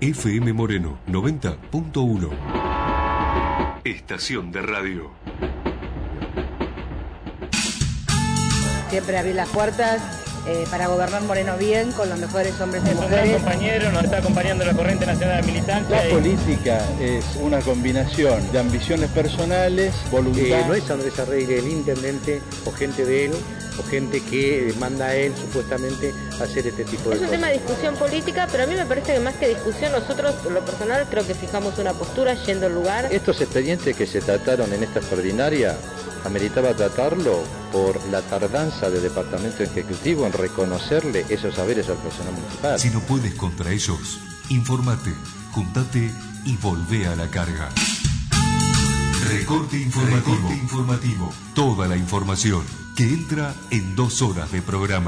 FM Moreno 90.1. Estación de radio. Siempre abrir las puertas para gobernar Moreno bien, con los mejores hombres y mujeres. Un compañero nos está acompañando la corriente nacional de militancia. La política es una combinación de ambiciones personales, voluntad. No es Andrés Arregui el intendente o gente de él, o gente que manda a él supuestamente a hacer este tipo de cosas. Es un tema de discusión política, pero a mí me parece que más que discusión, nosotros, en lo personal, creo que fijamos una postura yendo al lugar. Estos expedientes que se trataron en esta extraordinaria, ameritaba tratarlo por la tardanza del Departamento Ejecutivo en reconocerle esos saberes al personal municipal. Si no puedes contra ellos, infórmate, juntate y volvé a la carga. Recorte informativo. Toda la información que entra en 2 horas de programa.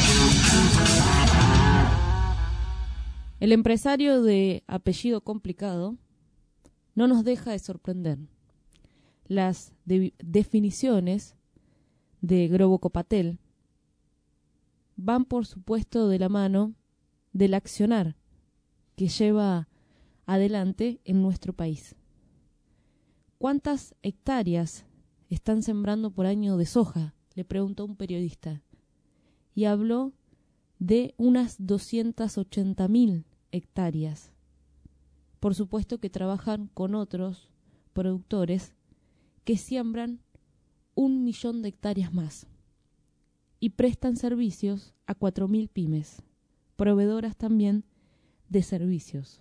El empresario de apellido complicado no nos deja de sorprender. Las definiciones de Grobo Copatel van, por supuesto, de la mano del accionar que lleva adelante en nuestro país. ¿Cuántas hectáreas están sembrando por año de soja?, le preguntó un periodista. Y habló de unas 280.000 hectáreas. Por supuesto que trabajan con otros productores que siembran 1.000.000 de hectáreas más y prestan servicios a 4.000 pymes, proveedoras también de servicios.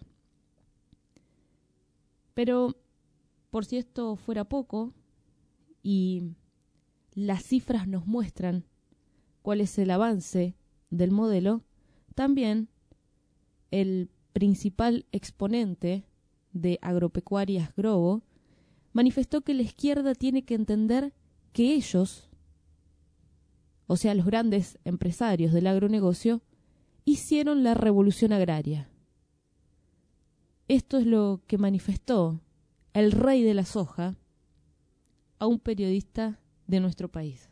Pero, por si esto fuera poco, y las cifras nos muestran cuál es el avance del modelo, también el principal exponente de Agropecuarias Grobo manifestó que la izquierda tiene que entender que ellos, o sea, los grandes empresarios del agronegocio, hicieron la revolución agraria. Esto es lo que manifestó el rey de la soja a un periodista de nuestro país.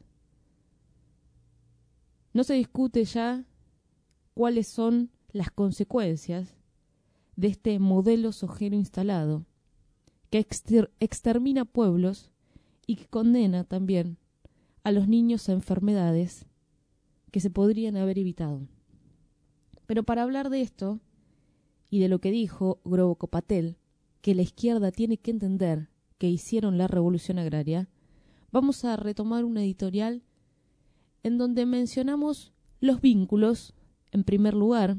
No se discute ya cuáles son las consecuencias de este modelo sojero instalado, que extermina pueblos y que condena también a los niños a enfermedades que se podrían haber evitado. Pero para hablar de esto y de lo que dijo Grobo Copatel, que la izquierda tiene que entender que hicieron la revolución agraria, vamos a retomar un editorial en donde mencionamos los vínculos, en primer lugar,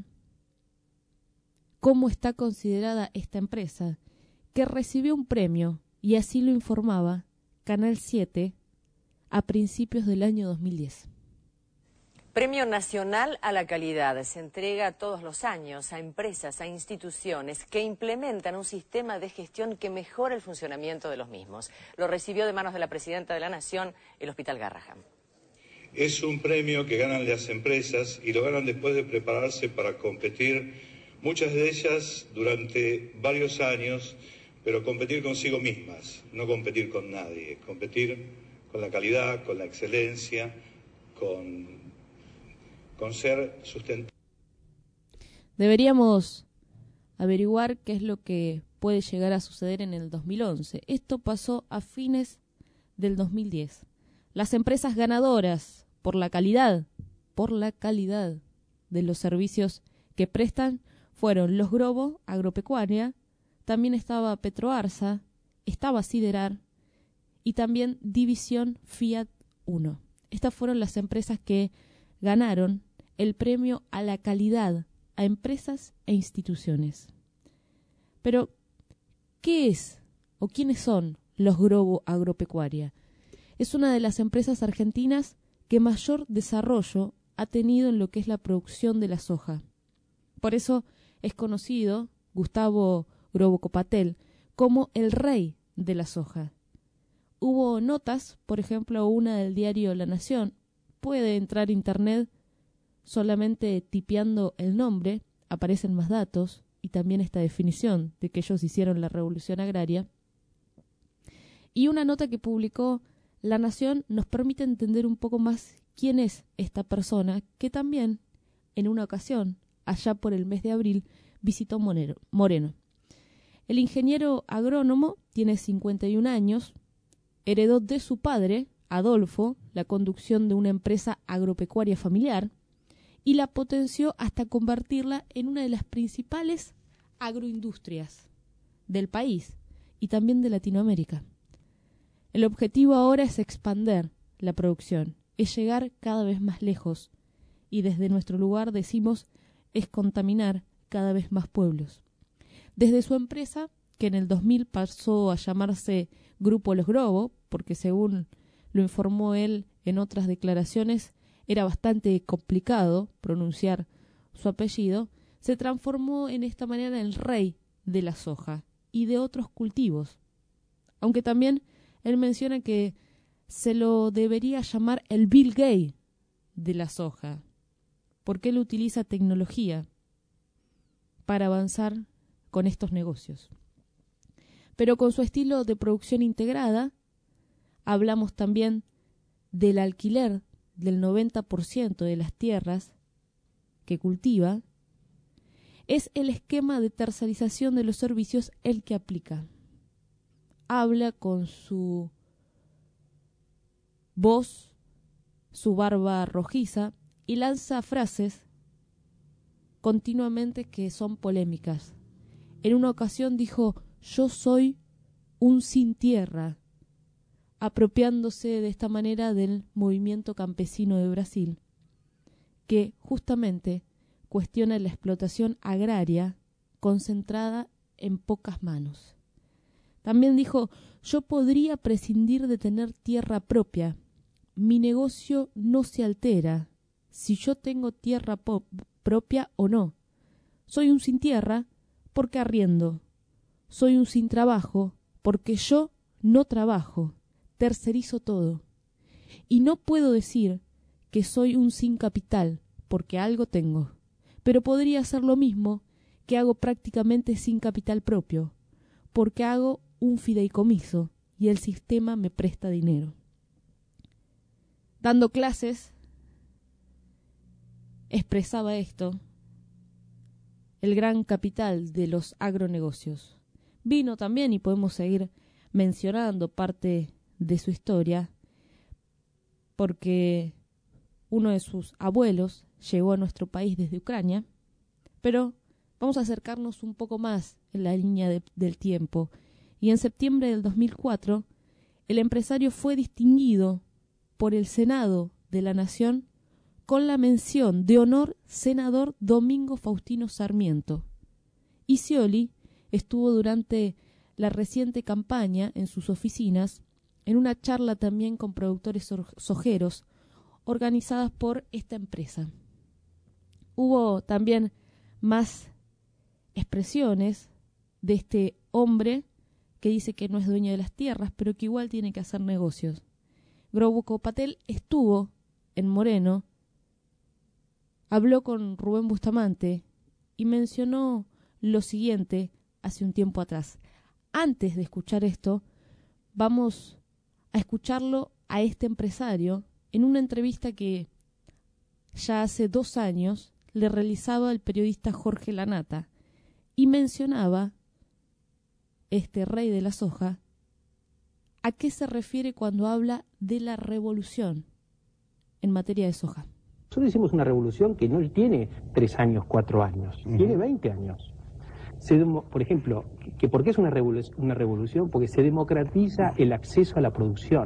cómo está considerada esta empresa, que recibió un premio, y así lo informaba Canal 7 a principios del año 2010. Premio Nacional a la Calidad se entrega todos los años a empresas, a instituciones que implementan un sistema de gestión que mejora el funcionamiento de los mismos. Lo recibió de manos de la Presidenta de la Nación el Hospital Garrahan. Es un premio que ganan las empresas y lo ganan después de prepararse para competir, muchas de ellas durante varios años, pero competir consigo mismas, no competir con nadie, competir con la calidad, con la excelencia, con ser sustentable. Deberíamos averiguar qué es lo que puede llegar a suceder en el 2011. Esto pasó a fines del 2010. Las empresas ganadoras por la calidad de los servicios que prestan fueron los Grobo Agropecuaria, también estaba Petroarsa, estaba Siderar y también División Fiat 1. Estas fueron las empresas que ganaron el premio a la calidad a empresas e instituciones. Pero, ¿qué es o quiénes son los Grobo Agropecuaria? Es una de las empresas argentinas que mayor desarrollo ha tenido en lo que es la producción de la soja. Por eso es conocido Gustavo Grobo Copatel como el rey de la soja. Hubo notas, por ejemplo, una del diario La Nación. Puede entrar a internet solamente tipeando el nombre, aparecen más datos y también esta definición de que ellos hicieron la revolución agraria. Y una nota que publicó La Nación nos permite entender un poco más quién es esta persona que también, en una ocasión, allá por el mes de abril, visitó Moreno. El ingeniero agrónomo tiene 51 años, heredó de su padre, Adolfo, la conducción de una empresa agropecuaria familiar y la potenció hasta convertirla en una de las principales agroindustrias del país y también de Latinoamérica. El objetivo ahora es expandir la producción, es llegar cada vez más lejos y desde nuestro lugar decimos es contaminar cada vez más pueblos. Desde su empresa, que en el 2000 pasó a llamarse Grupo Los Grobo, porque según lo informó él en otras declaraciones, era bastante complicado pronunciar su apellido, se transformó en esta manera en el rey de la soja y de otros cultivos. Aunque también él menciona que se lo debería llamar el Bill Gates de la soja, porque él utiliza tecnología para avanzar con estos negocios. Pero con su estilo de producción integrada, hablamos también del alquiler del 90% de las tierras que cultiva, es el esquema de tercerización de los servicios el que aplica. Habla con su voz, su barba rojiza, y lanza frases continuamente que son polémicas. En una ocasión dijo: yo soy un sin tierra, apropiándose de esta manera del movimiento campesino de Brasil, que justamente cuestiona la explotación agraria concentrada en pocas manos. También dijo: yo podría prescindir de tener tierra propia. Mi negocio no se altera si yo tengo tierra propia o no. Soy un sin tierra porque arriendo. Soy un sin trabajo porque yo no trabajo. Tercerizo todo. Y no puedo decir que soy un sin capital porque algo tengo. Pero podría hacer lo mismo que hago prácticamente sin capital propio, porque hago un fideicomiso y el sistema me presta dinero. Dando clases, expresaba esto, el gran capital de los agronegocios. Vino también, y podemos seguir mencionando parte de su historia, porque uno de sus abuelos llegó a nuestro país desde Ucrania, pero vamos a acercarnos un poco más en la línea del tiempo. Y en septiembre del 2004, el empresario fue distinguido por el Senado de la Nación con la mención de honor senador Domingo Faustino Sarmiento. Y Scioli estuvo durante la reciente campaña en sus oficinas, en una charla también con productores sojeros organizadas por esta empresa. Hubo también más expresiones de este hombre que dice que no es dueño de las tierras, pero que igual tiene que hacer negocios. Grobo Patel estuvo en Moreno, habló con Rubén Bustamante y mencionó lo siguiente hace un tiempo atrás. Antes de escuchar esto, vamos a escucharlo a este empresario en una entrevista que ya hace 2 años le realizaba el periodista Jorge Lanata y mencionaba, este rey de la soja, a qué se refiere cuando habla de la revolución en materia de soja. Nosotros hicimos una revolución que no tiene 3 años, 4 años, tiene 20 años. Por ejemplo, ¿por qué es una revolución? Porque se democratiza el acceso a la producción.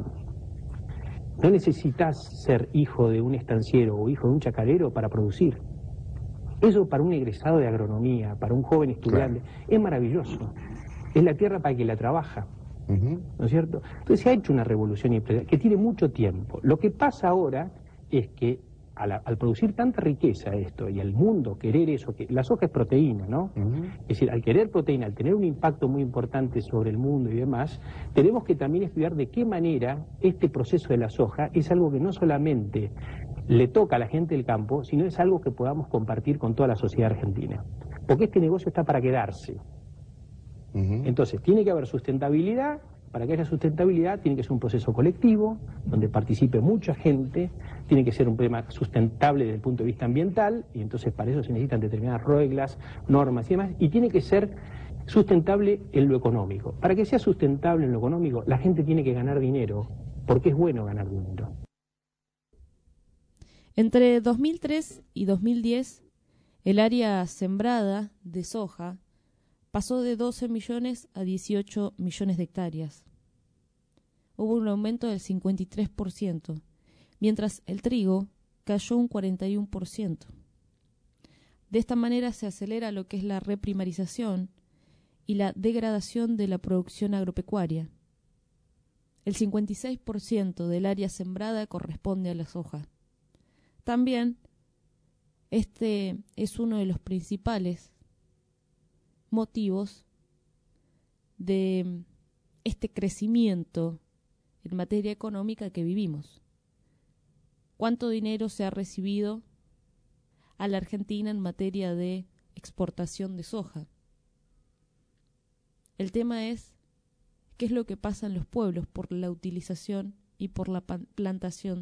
No necesitas ser hijo de un estanciero o hijo de un chacarero para producir. Eso para un egresado de agronomía, para un joven estudiante, es maravilloso. Es la tierra para que la trabaja, ¿no es cierto? Entonces se ha hecho una revolución empresarial que tiene mucho tiempo. Lo que pasa ahora es que al producir tanta riqueza esto y al mundo querer eso, que la soja es proteína, ¿no? Es decir, al querer proteína, al tener un impacto muy importante sobre el mundo y demás, tenemos que también estudiar de qué manera este proceso de la soja es algo que no solamente le toca a la gente del campo, sino es algo que podamos compartir con toda la sociedad argentina. Porque este negocio está para quedarse. Entonces, tiene que haber sustentabilidad. Para que haya sustentabilidad tiene que ser un proceso colectivo, donde participe mucha gente, tiene que ser un problema sustentable desde el punto de vista ambiental, y entonces para eso se necesitan determinadas reglas, normas y demás, y tiene que ser sustentable en lo económico. Para que sea sustentable en lo económico, la gente tiene que ganar dinero, porque es bueno ganar dinero. Entre 2003 y 2010, el área sembrada de soja pasó de 12 millones a 18 millones de hectáreas. Hubo un aumento del 53%, mientras el trigo cayó un 41%. De esta manera se acelera lo que es la reprimarización y la degradación de la producción agropecuaria. El 56% del área sembrada corresponde a la soja. También este es uno de los principales motivos de este crecimiento en materia económica que vivimos. ¿Cuánto dinero se ha recibido a la Argentina en materia de exportación de soja? El tema es qué es lo que pasa en los pueblos por la utilización y por la plantación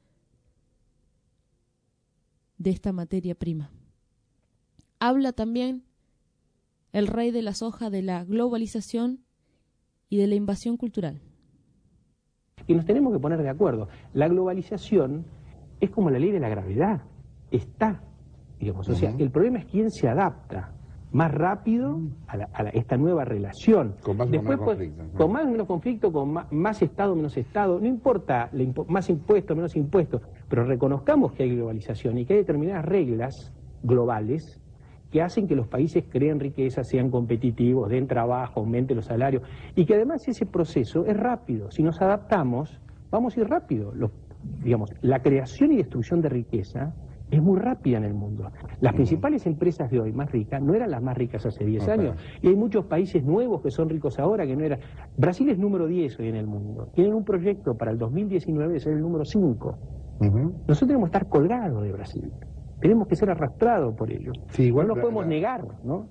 de esta materia prima. Habla también el rey de la soja de la globalización y de la invasión cultural. Y nos tenemos que poner de acuerdo. La globalización es como la ley de la gravedad. Está, digamos. O sea, el problema es quién se adapta más rápido a esta nueva relación. Con más o menos conflicto. Con más o menos conflicto, con más Estado, menos Estado. No importa más impuestos, menos impuestos. Pero reconozcamos que hay globalización y que hay determinadas reglas globales que hacen que los países creen riqueza, sean competitivos, den trabajo, aumenten los salarios, y que además ese proceso es rápido. Si nos adaptamos, vamos a ir rápido. Digamos, la creación y destrucción de riqueza es muy rápida en el mundo. Las principales empresas de hoy más ricas no eran las más ricas hace 10 años, y hay muchos países nuevos que son ricos ahora que no eran. Brasil es número 10 hoy en el mundo. Tienen un proyecto para el 2019 de ser el número 5. Nosotros tenemos que estar colgados de Brasil. Tenemos que ser arrastrados por ellos. Sí, igual no nos podemos negar, ¿no?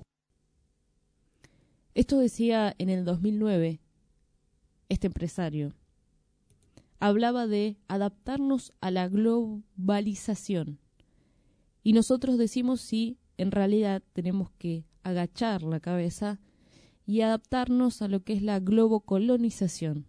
Esto decía en el 2009 este empresario. Hablaba de adaptarnos a la globalización. Y nosotros decimos sí, en realidad tenemos que agachar la cabeza y adaptarnos a lo que es la globocolonización.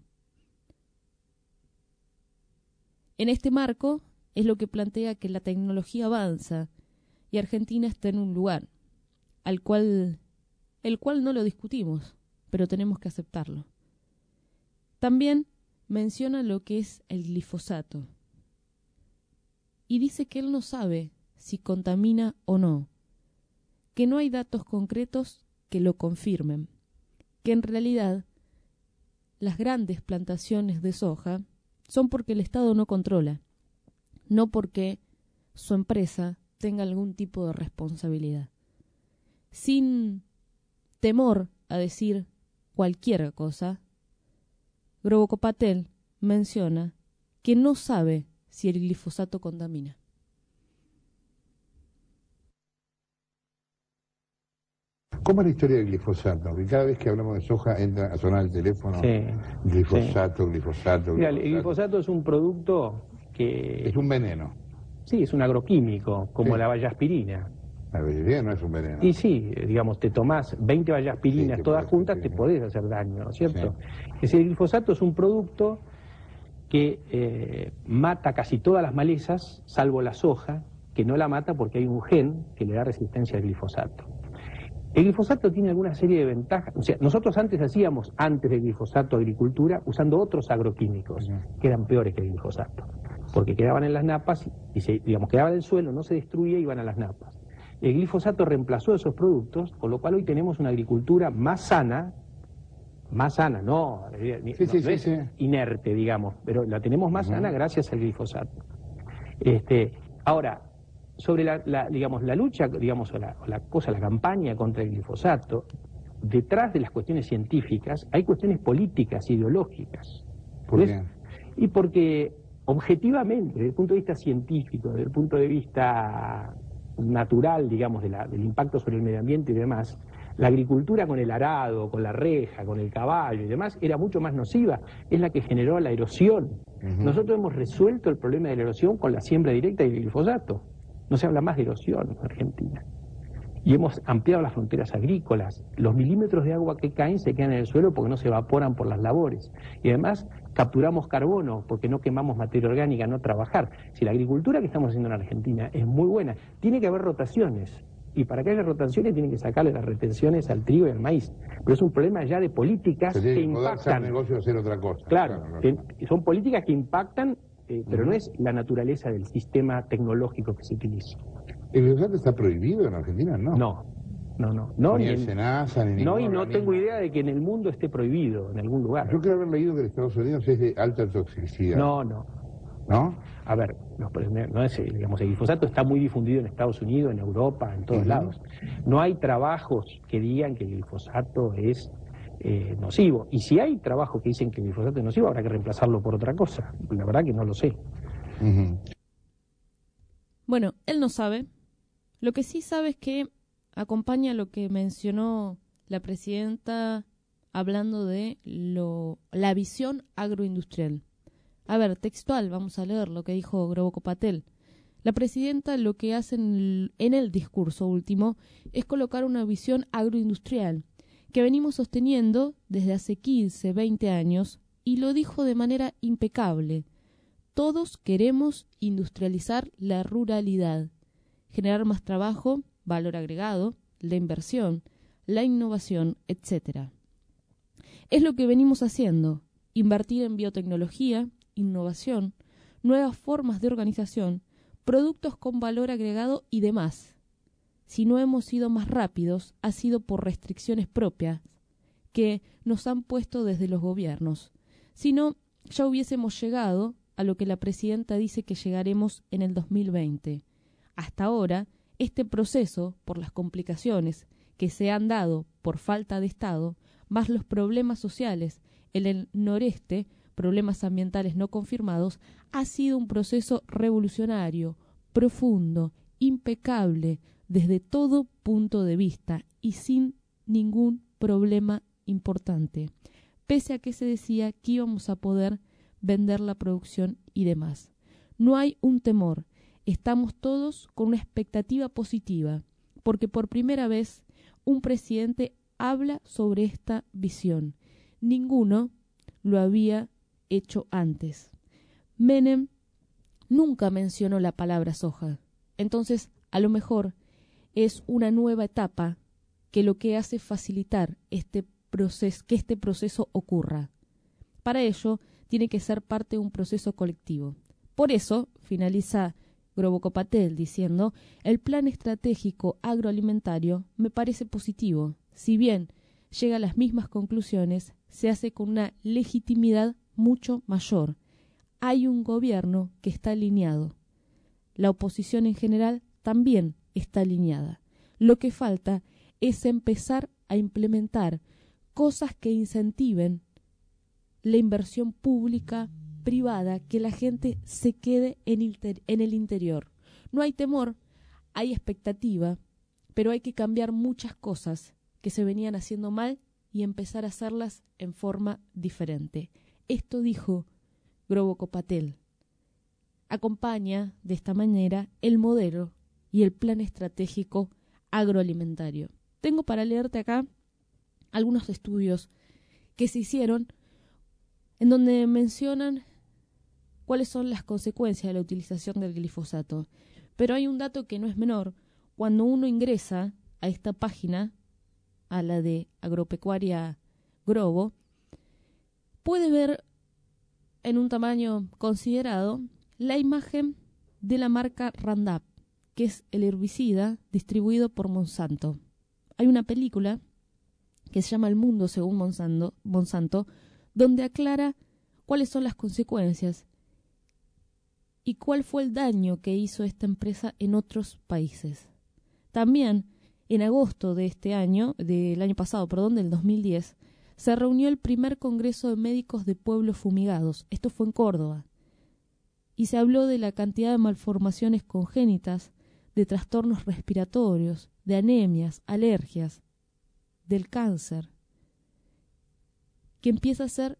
En este marco es lo que plantea que la tecnología avanza y Argentina está en un lugar el cual no lo discutimos, pero tenemos que aceptarlo. También menciona lo que es el glifosato y dice que él no sabe si contamina o no, que no hay datos concretos que lo confirmen, que en realidad las grandes plantaciones de soja son porque el Estado no controla, no porque su empresa tenga algún tipo de responsabilidad. Sin temor a decir cualquier cosa, Groboco Patel menciona que no sabe si el glifosato contamina. ¿Cómo es la historia del glifosato? Porque cada vez que hablamos de soja entra a sonar el teléfono. Sí, glifosato. Mira, el glifosato es un producto que... Es un veneno. Sí, es un agroquímico, como la vallaspirina. La vallaspirina no es un veneno. Y sí, digamos, te tomás 20 vallaspirinas todas juntas, te podés hacer daño, ¿no es cierto? Sí. Es decir, el glifosato es un producto que mata casi todas las malezas, salvo la soja, que no la mata porque hay un gen que le da resistencia al glifosato. El glifosato tiene alguna serie de ventajas. O sea, nosotros antes del glifosato, agricultura usando otros agroquímicos que eran peores que el glifosato, porque quedaban en las napas y quedaban en el suelo, no se destruía y iban a las napas. El glifosato reemplazó esos productos, con lo cual hoy tenemos una agricultura más sana, no es inerte, digamos, pero la tenemos más sana gracias al glifosato. Ahora, sobre la lucha, la campaña contra el glifosato, detrás de las cuestiones científicas hay cuestiones políticas, ideológicas. ¿Por qué? Y porque objetivamente, desde el punto de vista científico, desde el punto de vista natural, digamos, del impacto sobre el medio ambiente y demás, La agricultura con el arado, con la reja, con el caballo y demás era mucho más nociva, es la que generó la erosión. Nosotros hemos resuelto el problema de la erosión con la siembra directa del glifosato. No se habla más de erosión en Argentina. Y hemos ampliado las fronteras agrícolas. Los milímetros de agua que caen se quedan en el suelo porque no se evaporan por las labores. Y además capturamos carbono porque no quemamos materia orgánica, no trabajar. Si la agricultura que estamos haciendo en Argentina es muy buena, tiene que haber rotaciones. Y para que haya rotaciones tienen que sacarle las retenciones al trigo y al maíz. Pero es un problema ya de políticas que impactan. Negocio hacer otra cosa. Claro, son políticas que impactan, pero no es la naturaleza del sistema tecnológico que se utiliza. ¿El glifosato está prohibido en Argentina? No. No, ni el SENASA, ni no, y ningún no organismo. tengo idea de que en el mundo esté prohibido, en algún lugar. Yo creo haber leído que en Estados Unidos es de alta toxicidad. No. A ver, no es, digamos, el glifosato está muy difundido en Estados Unidos, en Europa, en todos lados. No hay trabajos que digan que el glifosato es nocivo. Y si hay trabajos que dicen que el glifosato es nocivo, habrá que reemplazarlo por otra cosa. La verdad que no lo sé. Bueno, él no sabe. Lo que sí sabe es que acompaña lo que mencionó la presidenta hablando de la visión agroindustrial. A ver, textual, vamos a leer lo que dijo Groboco Patel. La presidenta lo que hace en el discurso último es colocar una visión agroindustrial que venimos sosteniendo desde hace 15, 20 años y lo dijo de manera impecable. Todos queremos industrializar la ruralidad, generar más trabajo, valor agregado, la inversión, la innovación, etc. Es lo que venimos haciendo, invertir en biotecnología, innovación, nuevas formas de organización, productos con valor agregado y demás. Si no hemos sido más rápidos, ha sido por restricciones propias que nos han puesto desde los gobiernos. Si no, ya hubiésemos llegado a lo que la presidenta dice que llegaremos en el 2020. Hasta ahora, este proceso, por las complicaciones que se han dado por falta de Estado, más los problemas sociales en el noreste, problemas ambientales no confirmados, ha sido un proceso revolucionario, profundo, impecable, desde todo punto de vista y sin ningún problema importante, pese a que se decía que íbamos a poder vender la producción y demás. No hay un temor, estamos todos con una expectativa positiva, porque por primera vez un presidente habla sobre esta visión. Ninguno lo había hecho antes. Menem nunca mencionó la palabra soja, entonces a lo mejor es una nueva etapa que lo que hace facilitar que este proceso ocurra. Para ello, tiene que ser parte de un proceso colectivo. Por eso, finaliza Groboco Patel diciendo, el plan estratégico agroalimentario me parece positivo. Si bien llega a las mismas conclusiones, se hace con una legitimidad mucho mayor. Hay un gobierno que está alineado. La oposición en general también está alineada. Lo que falta es empezar a implementar cosas que incentiven la inversión pública, privada, que la gente se quede en el interior. No hay temor, hay expectativa, pero hay que cambiar muchas cosas que se venían haciendo mal y empezar a hacerlas en forma diferente. Esto dijo Groboco Patel. Acompaña de esta manera el modelo y el plan estratégico agroalimentario. Tengo para leerte acá algunos estudios que se hicieron en donde mencionan cuáles son las consecuencias de la utilización del glifosato. Pero hay un dato que no es menor. Cuando uno ingresa a esta página, a la de Agropecuaria Grobo, puede ver en un tamaño considerado la imagen de la marca Roundup, que es el herbicida distribuido por Monsanto. Hay una película que se llama El Mundo según Monsanto, donde aclara cuáles son las consecuencias y cuál fue el daño que hizo esta empresa en otros países. También, en agosto de del 2010, se reunió el primer Congreso de Médicos de Pueblos Fumigados. Esto fue en Córdoba. Y se habló de la cantidad de malformaciones congénitas, de trastornos respiratorios, de anemias, alergias. del cáncer, que empieza a ser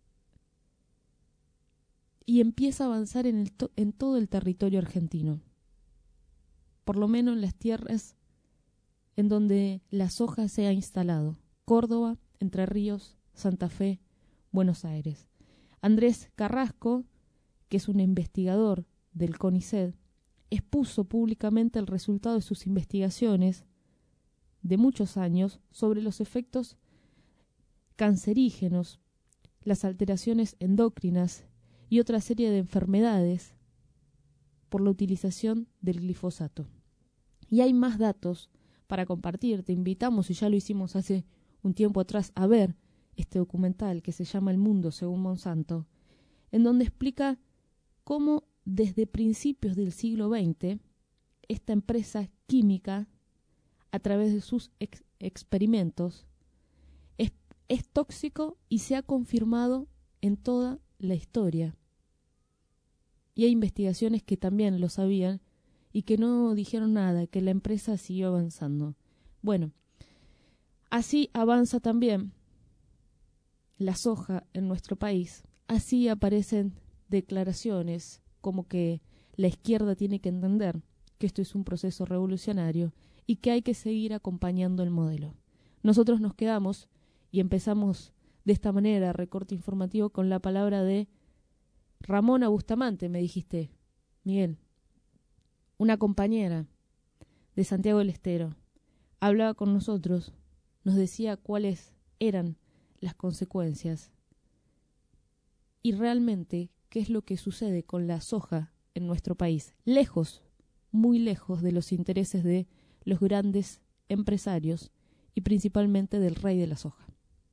y empieza a avanzar en todo el territorio argentino, por lo menos en las tierras en donde la soja se ha instalado: Córdoba, Entre Ríos, Santa Fe, Buenos Aires. Andrés Carrasco, que es un investigador del CONICET, expuso públicamente el resultado de sus investigaciones de muchos años sobre los efectos cancerígenos, las alteraciones endocrinas y otra serie de enfermedades por la utilización del glifosato. Y hay más datos para compartir. Te invitamos, y ya lo hicimos hace un tiempo atrás, a ver este documental que se llama El Mundo según Monsanto, en donde explica cómo desde principios del siglo XX esta empresa química, a través de sus experimentos, es tóxico y se ha confirmado en toda la historia. Y hay investigaciones que también lo sabían y que no dijeron nada, que la empresa siguió avanzando. Bueno, así avanza también la soja en nuestro país. Así aparecen declaraciones como que la izquierda tiene que entender que esto es un proceso revolucionario y que hay que seguir acompañando el modelo. Nosotros nos quedamos y empezamos de esta manera, recorte informativo, con la palabra de Ramona Bustamante, me dijiste, Miguel, una compañera de Santiago del Estero. Hablaba con nosotros, nos decía cuáles eran las consecuencias y realmente qué es lo que sucede con la soja en nuestro país, lejos, muy lejos de los intereses de los grandes empresarios y principalmente del rey de la soja.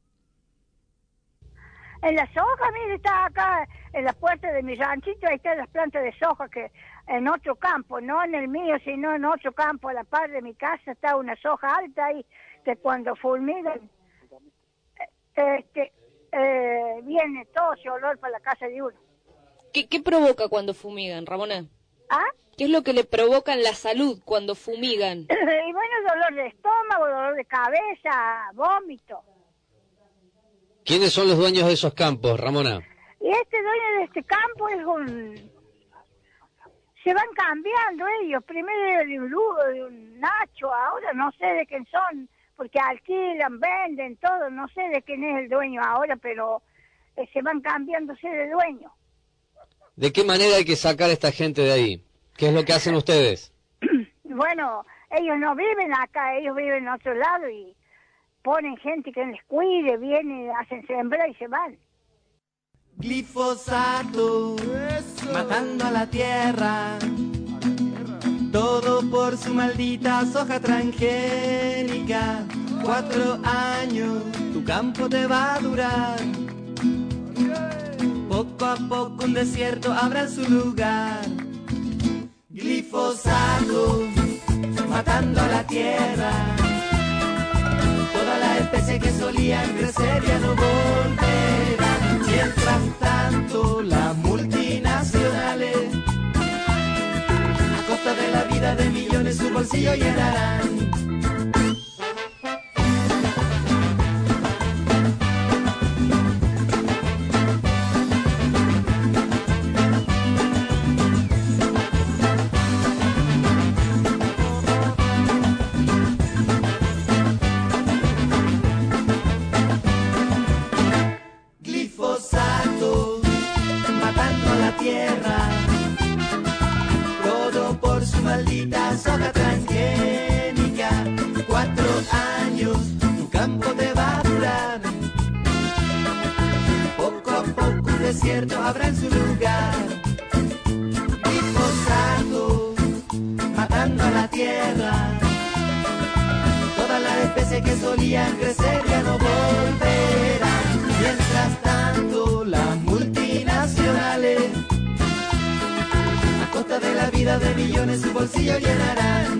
En la soja, mire, está acá en la puerta de mi ranchito, ahí están las plantas de soja, que en otro campo, no en el mío, sino en otro campo, a la par de mi casa, está una soja alta ahí, que cuando fulminan, viene todo ese olor para la casa de uno. ¿Qué provoca cuando fumigan, Ramona? ¿Ah? ¿Qué es lo que le provoca en la salud cuando fumigan? Y bueno, dolor de estómago, dolor de cabeza, vómito. ¿Quiénes son los dueños de esos campos, Ramona? Y este dueño de este campo es se van cambiando ellos. Primero de un Lugo, de un Nacho, ahora no sé de quién son, porque alquilan, venden, todo. No sé de quién es el dueño ahora, pero se van cambiándose de dueño. ¿De qué manera hay que sacar a esta gente de ahí? ¿Qué es lo que hacen ustedes? Bueno, ellos no viven acá, ellos viven en otro lado y ponen gente que les cuide, vienen, hacen sembrar y se van. Glifosato, matando a la tierra, todo por su maldita soja transgénica. 4 años, tu campo te va a durar. Poco a poco un desierto habrá en su lugar. Glifosato, matando a la tierra. Todas las especies que solían crecer ya no volverán. Mientras tanto, las multinacionales, a costa de la vida de millones, su bolsillo llenarán. Todo por su maldita soja transgénica. 4 años, tu campo te va a durar. Poco a poco un desierto habrá en su lugar. Glifosato, matando a la tierra. Todas las especies que solían crecer ya no volverán. Mientras tanto, las multinacionales, a costa de la vida de millones, su bolsillo llenarán.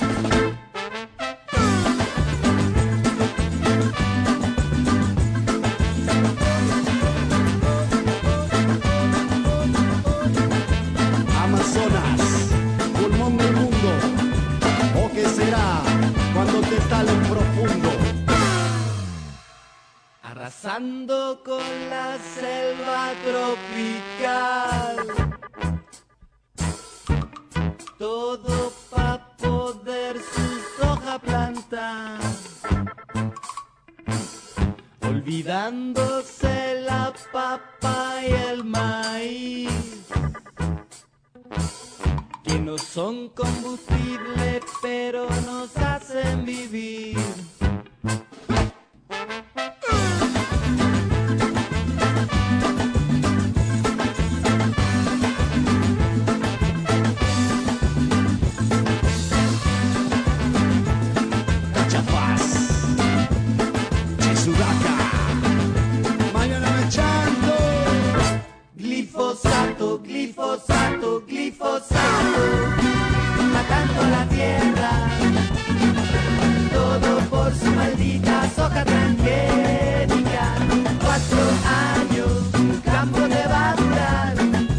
Amazonas, pulmón del mundo, ¿o qué será cuando te talen profundo? arrasando con la selva tropical. Todo pa' poder sus hojas plantar, olvidándose la papa y el maíz, que no son combustible pero nos hacen vivir. Glifosato, glifosato, glifosato, matando la tierra, todo por su maldita soja transgénica. 4 años, un campo te va a durar,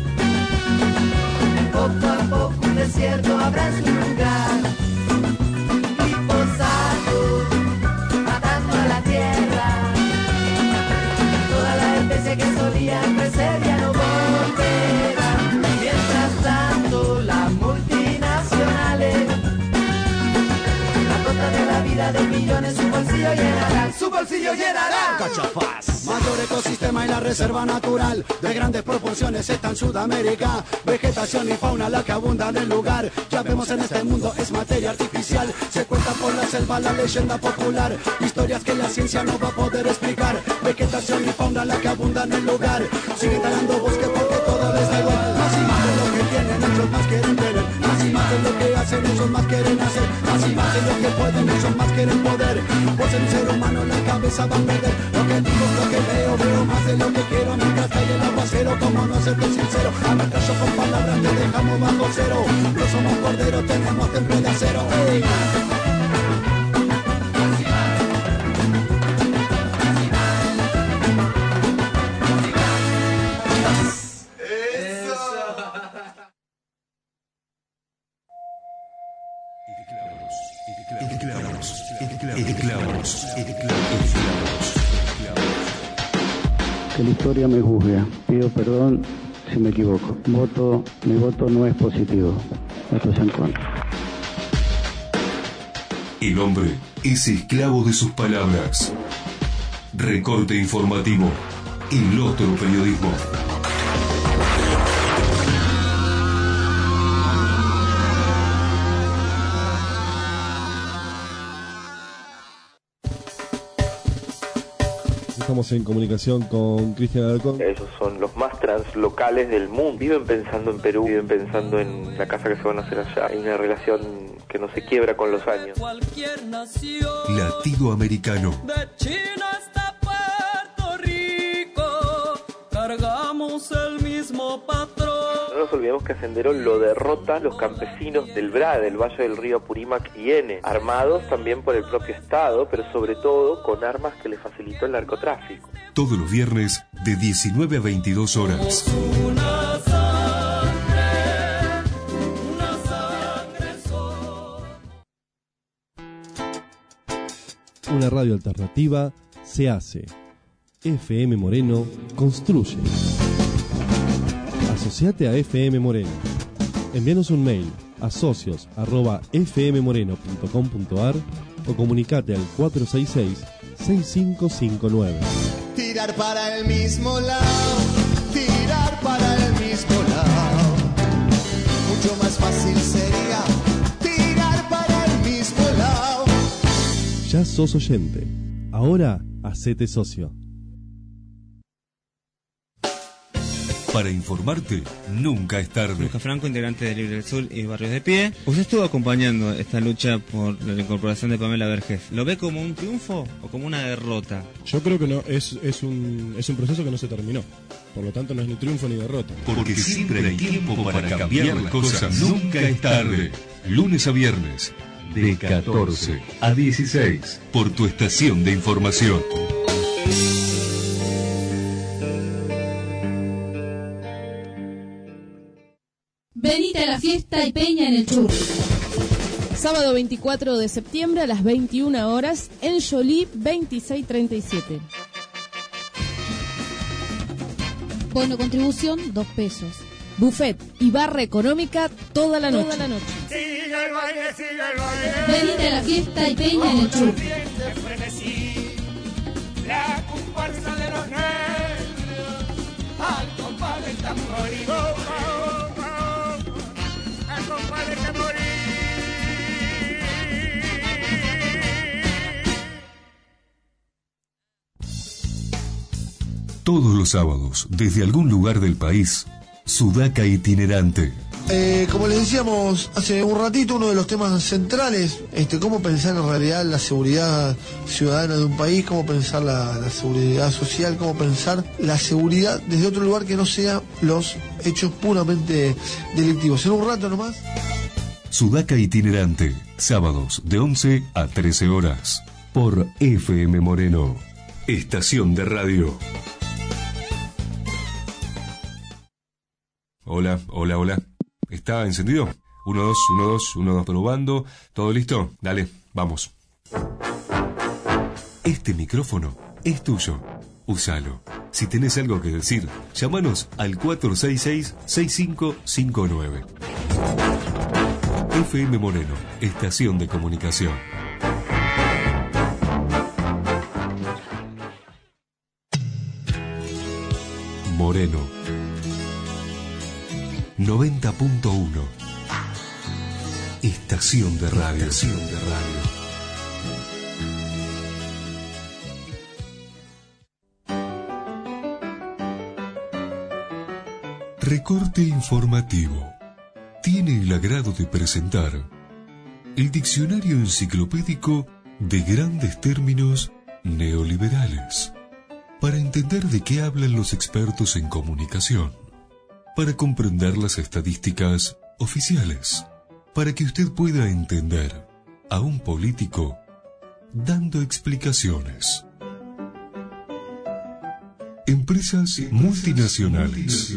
poco a poco un desierto habrá en su lugar. Glifosato, matando a la tierra, toda la especie que solía crecer ya no volverá. Mientras tanto, las multinacionales, a costa de la vida de millones, su bolsillo llenarán, su bolsillo llenarán. Cachafaz. Mayor ecosistema y la reserva natural de grandes proporciones está en Sudamérica. Vegetación y fauna la que abundan en el lugar. Ya vemos en este mundo es materia artificial. Se cuenta por la selva la leyenda popular. Historias que la ciencia no va a poder explicar. Vegetación y fauna la que abundan en el lugar. Siguen talando bosque porque todo les da igual. Más y más de lo que tienen, ellos más quieren tener. Más y más de lo que hacen, ellos más quieren hacer. Más y más de lo que pueden, ellos más quieren poder. Pues el ser humano la cabeza va a perder. Lo que digo es lo que veo más de lo que quiero. Mientras cae el aguacero, como no serte sincero. A metrallo con palabras te dejamos bajo cero. No somos corderos, tenemos temple de acero. ¡Ey! Que la historia me juzgue. Pido perdón si me equivoco. Mi voto no es positivo. Esto es en contra. El hombre es esclavo de sus palabras. Recorte informativo. El otro periodismo. Estamos en comunicación con Cristian Alarcón. Esos son los más translocales del mundo. Viven pensando en Perú, viven pensando en la casa que se van a hacer allá. Hay una relación que no se quiebra con los años. Latido americano. De China hasta Puerto Rico, cargamos el mismo patrón. No nos olvidemos que a Sendero lo derrotan los campesinos del BRA, del Valle del Río Apurímac y N, armados también por el propio Estado, pero sobre todo con armas que le facilitó el narcotráfico. Todos los viernes de 19 a 22 horas. Una radio alternativa se hace. FM Moreno construye. Asociate a FM Moreno. Envíanos un mail a socios@fmmoreno.com.ar o comunicate al 466-6559. Tirar para el mismo lado, tirar para el mismo lado. Mucho más fácil sería tirar para el mismo lado. Ya sos oyente. Ahora hacete socio. Para informarte, nunca es tarde. Lucas Franco, integrante de Libre del Sur y Barrios de Pie. Usted estuvo acompañando esta lucha por la incorporación de Pamela Vergés. ¿Lo ve como un triunfo o como una derrota? Yo creo que no, es un proceso que no se terminó. Por lo tanto, no es ni triunfo ni derrota. Porque siempre hay tiempo para cambiar las cosas. Nunca es tarde. Lunes a viernes, de 14 a 16, por tu estación de información. Venite a la fiesta y peña en el Churri. Sábado 24 de septiembre a las 21 horas en Jolie 2637. Bono contribución, 2 pesos. Buffet y barra económica toda la noche. Sigue el baile, sigue el baile. Venite a la fiesta y peña en el Chur. La comparsa de los negros, al compás del tamboril. Al compás del tamboril. Todos los sábados, desde algún lugar del país, Sudaca Itinerante. Como les decíamos hace un ratito, uno de los temas centrales, cómo pensar en realidad la seguridad ciudadana de un país, cómo pensar la seguridad social, cómo pensar la seguridad desde otro lugar que no sea los hechos puramente delictivos. En un rato nomás. Sudaca Itinerante, sábados de 11 a 13 horas, por FM Moreno, estación de radio. Hola, hola, hola. ¿Está encendido? 1, 2, 1, 2, 1, 2, probando. ¿Todo listo? Dale, vamos. Este micrófono es tuyo. Úsalo. Si tenés algo que decir, llámanos al 466-6559. FM Moreno, estación de comunicación. Moreno 90.1. Estación de radio. Recorte informativo. Tiene el agrado de presentar el diccionario enciclopédico de grandes términos neoliberales, para entender de qué hablan los expertos en comunicación, para comprender las estadísticas oficiales, para que usted pueda entender a un político dando explicaciones. Empresas multinacionales.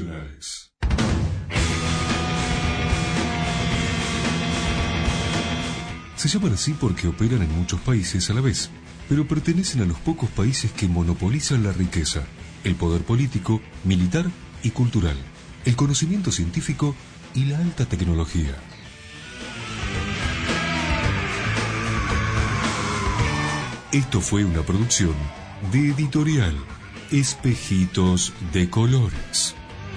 Se llaman así porque operan en muchos países a la vez, pero pertenecen a los pocos países que monopolizan la riqueza, el poder político, militar y cultural, el conocimiento científico y la alta tecnología. Esto fue una producción de Editorial Espejitos de Colores.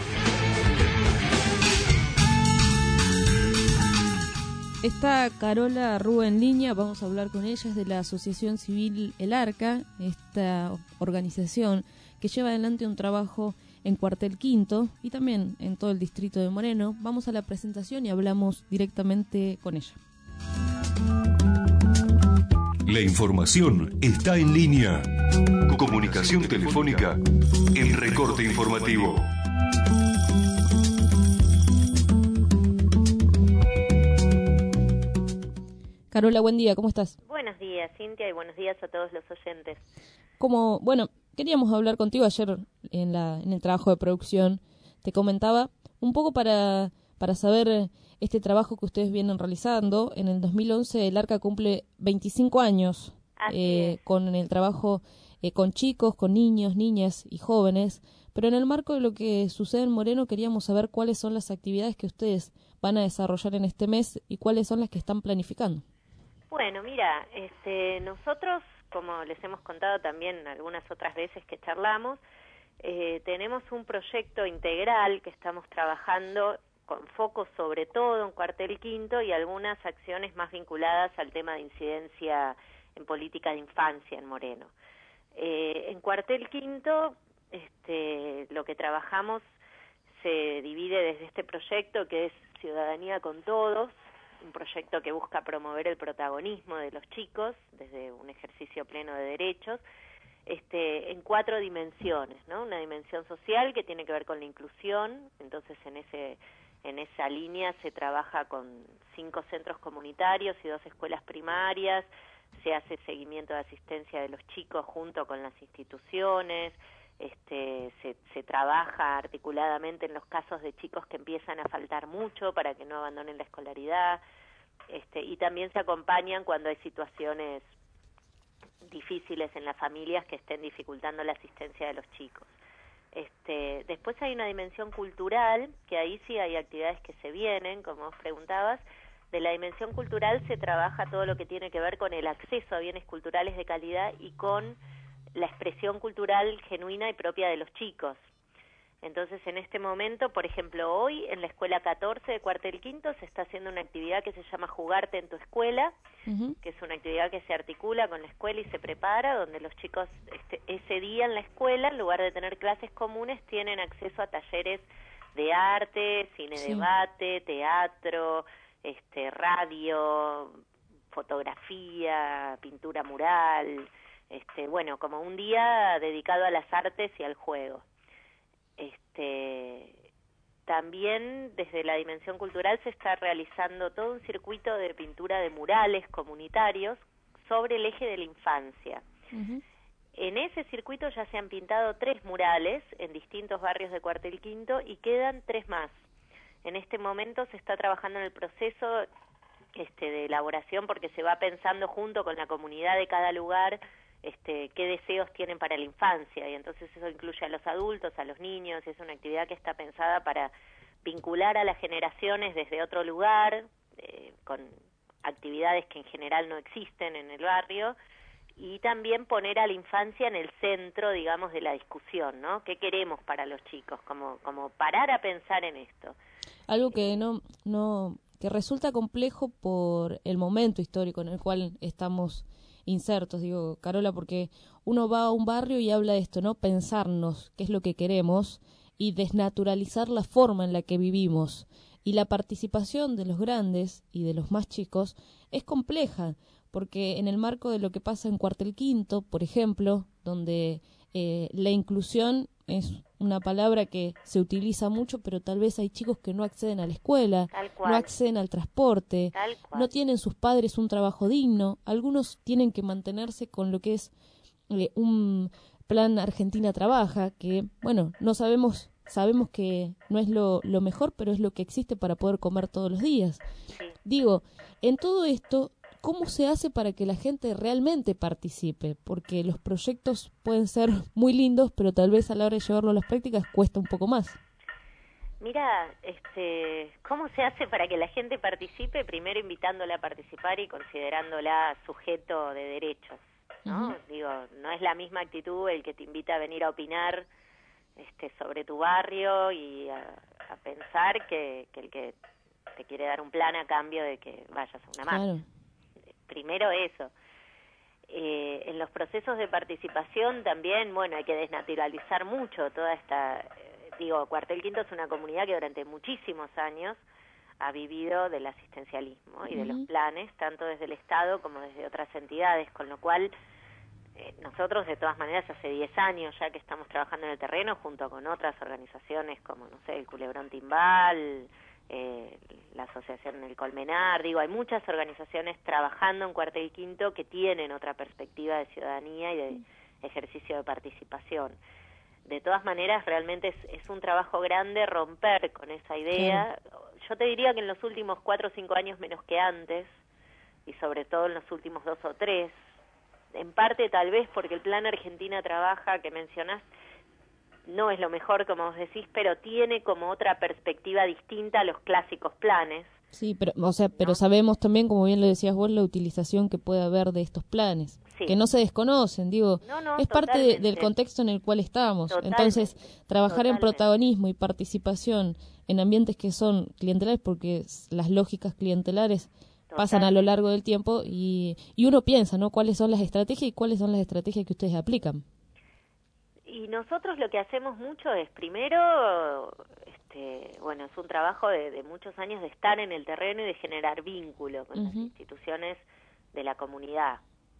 Está Carola Rúa en línea, vamos a hablar con ella, es de la Asociación Civil El Arca, esta organización que lleva adelante un trabajo en Cuartel Quinto y también en todo el distrito de Moreno. Vamos a la presentación y hablamos directamente con ella. La información está en línea. Comunicación telefónica en Recorte Informativo. Carola, buen día, ¿cómo estás? Buenos días, Cintia, y buenos días a todos los oyentes. Queríamos hablar contigo ayer en el trabajo de producción. Te comentaba un poco para saber este trabajo que ustedes vienen realizando. En el 2011 el Arca cumple 25 años con el trabajo con chicos, con niños, niñas y jóvenes. Pero en el marco de lo que sucede en Moreno queríamos saber cuáles son las actividades que ustedes van a desarrollar en este mes y cuáles son las que están planificando. Bueno, mira, nosotros, como les hemos contado también algunas otras veces que charlamos, tenemos un proyecto integral que estamos trabajando con foco sobre todo en Cuartel Quinto y algunas acciones más vinculadas al tema de incidencia en política de infancia en Moreno. En Cuartel Quinto, lo que trabajamos se divide desde este proyecto que es Ciudadanía con Todos, un proyecto que busca promover el protagonismo de los chicos desde un ejercicio pleno de derechos, en 4 dimensiones, ¿no? Una dimensión social que tiene que ver con la inclusión, entonces en esa línea se trabaja con 5 centros comunitarios y 2 escuelas primarias, se hace seguimiento de asistencia de los chicos junto con las instituciones, se trabaja articuladamente en los casos de chicos que empiezan a faltar mucho para que no abandonen la escolaridad, y también se acompañan cuando hay situaciones difíciles en las familias que estén dificultando la asistencia de los chicos. Después hay una dimensión cultural, que ahí sí hay actividades que se vienen, como vos preguntabas. De la dimensión cultural se trabaja todo lo que tiene que ver con el acceso a bienes culturales de calidad y con la expresión cultural genuina y propia de los chicos. Entonces, en este momento, por ejemplo, hoy en la Escuela 14 de Cuartel Quinto se está haciendo una actividad que se llama Jugarte en tu Escuela, que es una actividad que se articula con la escuela y se prepara, donde los chicos ese día en la escuela, en lugar de tener clases comunes, tienen acceso a talleres de arte, cine debate, teatro, radio, fotografía, pintura mural, bueno, como un día dedicado a las artes y al juego. También desde la dimensión cultural se está realizando todo un circuito de pintura de murales comunitarios sobre el eje de la infancia. En ese circuito ya se han pintado 3 murales en distintos barrios de Cuartel Quinto y quedan 3 más. En este momento se está trabajando en el proceso de elaboración, porque se va pensando junto con la comunidad de cada lugar qué deseos tienen para la infancia, y entonces eso incluye a los adultos, a los niños, y es una actividad que está pensada para vincular a las generaciones desde otro lugar, con actividades que en general no existen en el barrio, y también poner a la infancia en el centro, digamos, de la discusión, ¿no? ¿Qué queremos para los chicos? Como parar a pensar en esto. Algo que que resulta complejo por el momento histórico en el cual estamos insertos, digo, Carola, porque uno va a un barrio y habla de esto, ¿no? Pensarnos qué es lo que queremos y desnaturalizar la forma en la que vivimos. Y la participación de los grandes y de los más chicos es compleja, porque en el marco de lo que pasa en Cuartel Quinto, por ejemplo, donde la inclusión es una palabra que se utiliza mucho, pero tal vez hay chicos que no acceden a la escuela, no acceden al transporte, no tienen sus padres un trabajo digno, algunos tienen que mantenerse con lo que es un plan Argentina Trabaja, que, bueno, no sabemos que no es lo mejor, pero es lo que existe para poder comer todos los días. Digo, en todo esto, ¿cómo se hace para que la gente realmente participe? Porque los proyectos pueden ser muy lindos, pero tal vez a la hora de llevarlo a las prácticas cuesta un poco más. Mira, ¿cómo se hace para que la gente participe? Primero invitándola a participar y considerándola sujeto de derechos, ¿no? Digo, no es la misma actitud el que te invita a venir a opinar sobre tu barrio y a pensar que el que te quiere dar un plan a cambio de que vayas a una marcha. Claro. Primero eso. En los procesos de participación también, bueno, hay que desnaturalizar mucho toda esta... Cuartel Quinto es una comunidad que durante muchísimos años ha vivido del asistencialismo y de los planes, tanto desde el Estado como desde otras entidades, con lo cual nosotros de todas maneras hace 10 años ya que estamos trabajando en el terreno junto con otras organizaciones como, no sé, el Culebrón Timbal, la Asociación del Colmenar, hay muchas organizaciones trabajando en Cuartel Quinto que tienen otra perspectiva de ciudadanía y de ejercicio de participación. De todas maneras, realmente es un trabajo grande romper con esa idea. Yo te diría que en los últimos 4 o 5 años menos que antes, y sobre todo en los últimos 2 o 3, en parte tal vez porque el plan Argentina Trabaja que mencionás no es lo mejor, como vos decís, pero tiene como otra perspectiva distinta a los clásicos planes. Sí, pero sabemos también, como bien lo decías vos, la utilización que puede haber de estos planes, que no se desconocen, es parte del contexto en el cual estamos. Entonces, trabajar en protagonismo y participación en ambientes que son clientelares, porque las lógicas clientelares pasan a lo largo del tiempo y uno piensa, ¿no? ¿Cuáles son las estrategias y cuáles son las estrategias que ustedes aplican? Y nosotros lo que hacemos mucho es, primero, es un trabajo de muchos años de estar en el terreno y de generar vínculo con las instituciones de la comunidad.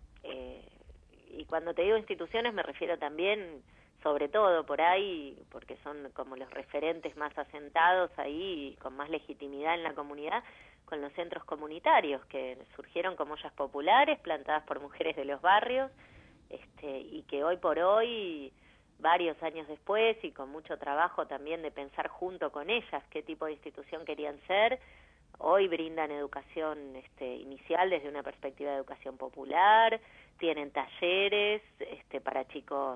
Y cuando te digo instituciones me refiero también, sobre todo por ahí, porque son como los referentes más asentados ahí, con más legitimidad en la comunidad, con los centros comunitarios, que surgieron como ollas populares, plantadas por mujeres de los barrios, y que hoy por hoy, varios años después, y con mucho trabajo también de pensar junto con ellas qué tipo de institución querían ser, hoy brindan educación inicial desde una perspectiva de educación popular, tienen talleres para chicos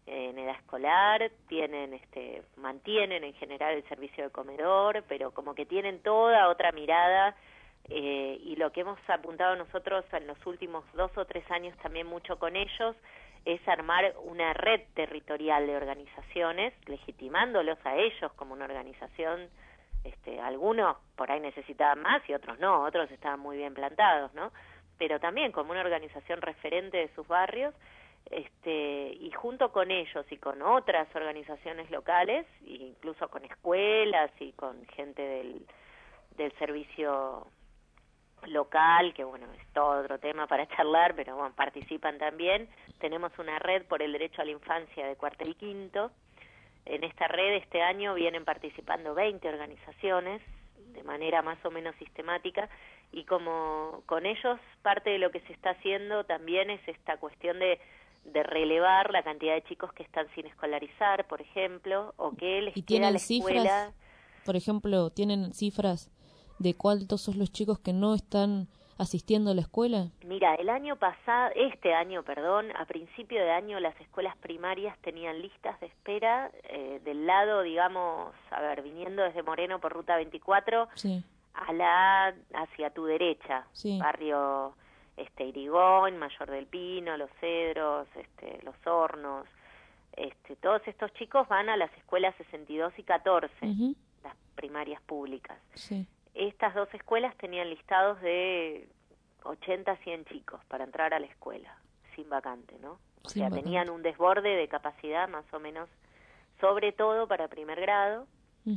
en edad escolar, mantienen en general el servicio de comedor, pero como que tienen toda otra mirada, y lo que hemos apuntado nosotros en los últimos 2 o 3 años también mucho con ellos, es armar una red territorial de organizaciones, legitimándolos a ellos como una organización. Algunos por ahí necesitaban más y otros no, otros estaban muy bien plantados, ¿no? Pero también como una organización referente de sus barrios, y junto con ellos y con otras organizaciones locales, incluso con escuelas y con gente del servicio local, que bueno, es todo otro tema para charlar, pero bueno, participan también. Tenemos una red por el derecho a la infancia de Cuartel Quinto. En esta red este año vienen participando 20 organizaciones de manera más o menos sistemática, y como con ellos parte de lo que se está haciendo también es esta cuestión de relevar la cantidad de chicos que están sin escolarizar, por ejemplo, o que les queda la escuela. Cifras, por ejemplo, ¿tienen cifras de cuántos son los chicos que no están asistiendo a la escuela? Mira, este año, a principio de año las escuelas primarias tenían listas de espera del lado, digamos, viniendo desde Moreno por Ruta 24, sí, hacia tu derecha, sí, barrio Irigón, Mayor del Pino, Los Cedros, Los Hornos. Todos estos chicos van a las escuelas 62 y 14, las primarias públicas. Sí. Estas 2 escuelas tenían listados de 80 a 100 chicos para entrar a la escuela, sin vacante, ¿no? O sea, tenían un desborde de capacidad más o menos, sobre todo para primer grado.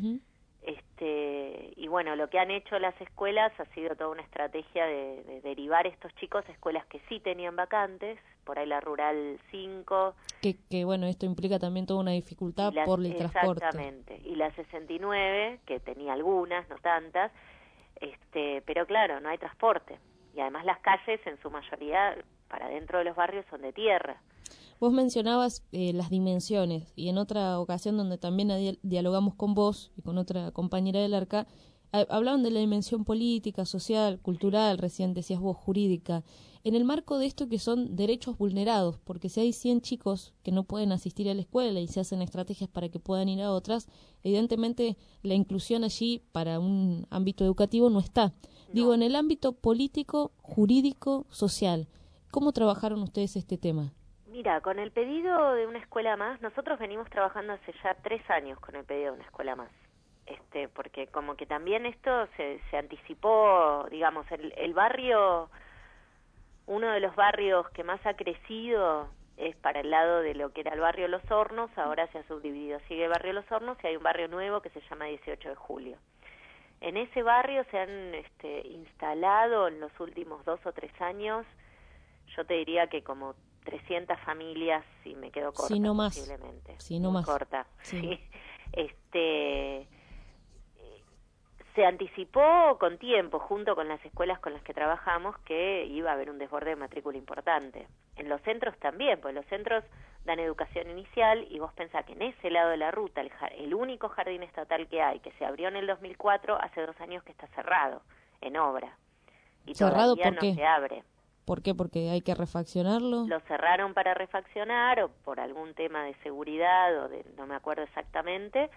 Y bueno, lo que han hecho las escuelas ha sido toda una estrategia de derivar estos chicos a escuelas que sí tenían vacantes, por ahí la Rural 5. Que bueno, esto implica también toda una dificultad por el transporte. Exactamente, y la 69, que tenía algunas, no tantas, pero claro, no hay transporte. Y además las calles en su mayoría para dentro de los barrios son de tierra. Vos mencionabas las dimensiones, y en otra ocasión donde también dialogamos con vos y con otra compañera del ARCA, hablaban de la dimensión política, social, cultural, recién decías vos, jurídica, en el marco de esto que son derechos vulnerados, porque si hay 100 chicos que no pueden asistir a la escuela y se hacen estrategias para que puedan ir a otras, evidentemente la inclusión allí para un ámbito educativo no está. No. Digo, en el ámbito político, jurídico, social, ¿cómo trabajaron ustedes este tema? Mira, con el pedido de una escuela más, nosotros venimos trabajando hace ya 3 años con el pedido de una escuela más. Porque como que también esto se anticipó, digamos, el barrio, uno de los barrios que más ha crecido es para el lado de lo que era el barrio Los Hornos, ahora se ha subdividido, sigue el barrio Los Hornos y hay un barrio nuevo que se llama 18 de Julio. En ese barrio se han instalado en los últimos 2 o 3 años, yo te diría que como 300 familias, si me quedo corta, sí, no más. Posiblemente. Sí, no más. Corta, sí. Se anticipó con tiempo, junto con las escuelas con las que trabajamos, que iba a haber un desborde de matrícula importante. En los centros también, pues los centros dan educación inicial, y vos pensás que en ese lado de la ruta, el único jardín estatal que hay, que se abrió en el 2004, hace 2 años que está cerrado, en obra. Y ¿cerrado todavía por qué? No se abre. ¿Por qué? ¿Porque hay que refaccionarlo? Lo cerraron para refaccionar o por algún tema de seguridad o no me acuerdo exactamente,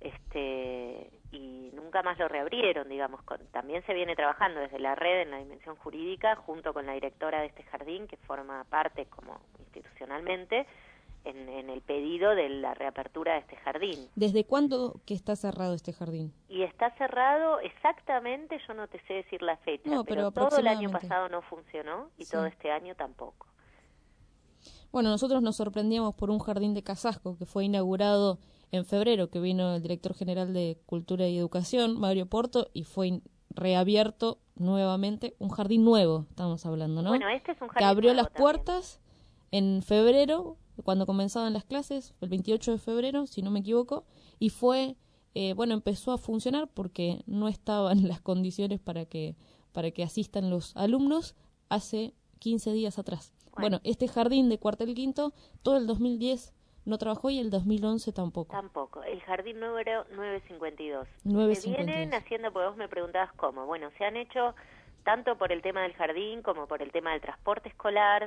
y nunca más lo reabrieron, digamos. También se viene trabajando desde la red en la dimensión jurídica junto con la directora de este jardín, que forma parte como institucionalmente en el pedido de la reapertura de este jardín. ¿Desde cuándo que está cerrado este jardín? Y está cerrado exactamente, yo no te sé decir la fecha, pero todo el año pasado no funcionó y todo este año tampoco. Bueno, nosotros nos sorprendíamos por un jardín de Casasco que fue inaugurado en febrero, que vino el director general de Cultura y Educación, Mario Porto, y fue reabierto nuevamente, un jardín nuevo, estamos hablando, ¿no? Bueno, este es un jardín que abrió nuevo las puertas también. En febrero, cuando comenzaban las clases, el 28 de febrero, si no me equivoco, y fue, empezó a funcionar porque no estaban las condiciones para que asistan los alumnos hace 15 días atrás. Bueno, este jardín de Cuartel Quinto, todo el 2010 no trabajó y el 2011 tampoco. Tampoco. El jardín número 952. 952. Se vienen haciendo, porque vos me preguntabas cómo. Bueno, se han hecho tanto por el tema del jardín como por el tema del transporte escolar.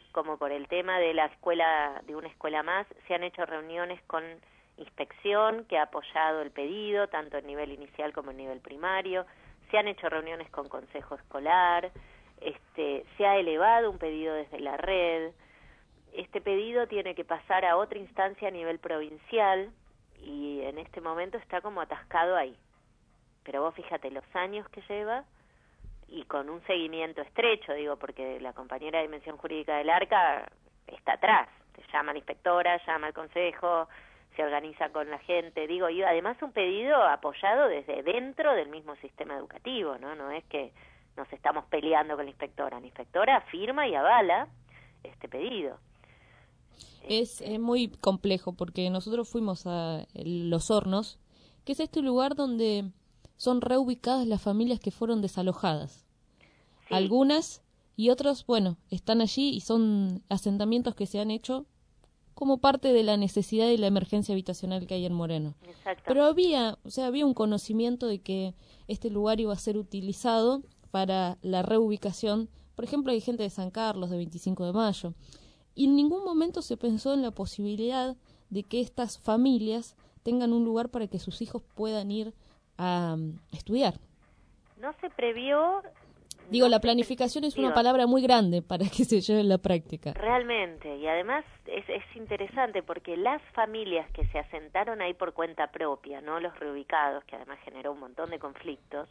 como por el tema de la escuela, de una escuela más, se han hecho reuniones con inspección que ha apoyado el pedido, tanto en nivel inicial como en nivel primario, se han hecho reuniones con consejo escolar, se ha elevado un pedido desde la red. Este pedido tiene que pasar a otra instancia a nivel provincial y en este momento está como atascado ahí. Pero vos fíjate los años que lleva y con un seguimiento estrecho, digo, porque la compañera de Dimensión Jurídica del ARCA está atrás, te llama la inspectora, llama al consejo, se organiza con la gente, digo, y además un pedido apoyado desde dentro del mismo sistema educativo, no es que nos estamos peleando con la inspectora firma y avala este pedido. Es muy complejo porque nosotros fuimos a Los Hornos, que es este lugar donde son reubicadas las familias que fueron desalojadas. Sí. Algunas y otros, bueno, están allí y son asentamientos que se han hecho como parte de la necesidad y la emergencia habitacional que hay en Moreno. Exacto. Pero había un conocimiento de que este lugar iba a ser utilizado para la reubicación. Por ejemplo, hay gente de San Carlos, de 25 de Mayo. Y en ningún momento se pensó en la posibilidad de que estas familias tengan un lugar para que sus hijos puedan ir a estudiar. No se previó... Digo, la planificación es una palabra muy grande para que se lleve en la práctica. Realmente, y además es interesante porque las familias que se asentaron ahí por cuenta propia, no los reubicados, que además generó un montón de conflictos,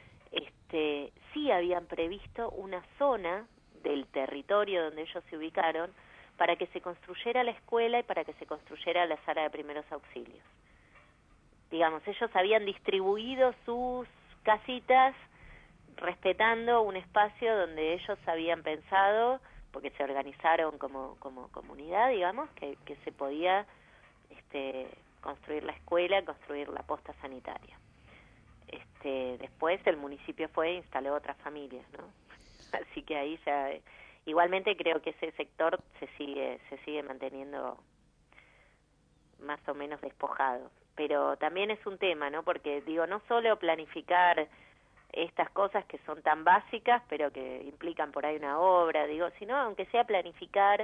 sí habían previsto una zona del territorio donde ellos se ubicaron para que se construyera la escuela y para que se construyera la sala de primeros auxilios. Digamos, ellos habían distribuido sus casitas respetando un espacio donde ellos habían pensado, porque se organizaron como comunidad, digamos, que se podía construir la escuela, construir la posta sanitaria. Después el municipio fue e instaló otras familias, ¿no? Así que ahí ya... Igualmente creo que ese sector se sigue manteniendo más o menos despojado. Pero también es un tema, ¿no? Porque, digo, no solo planificar estas cosas que son tan básicas, pero que implican por ahí una obra, digo, sino aunque sea planificar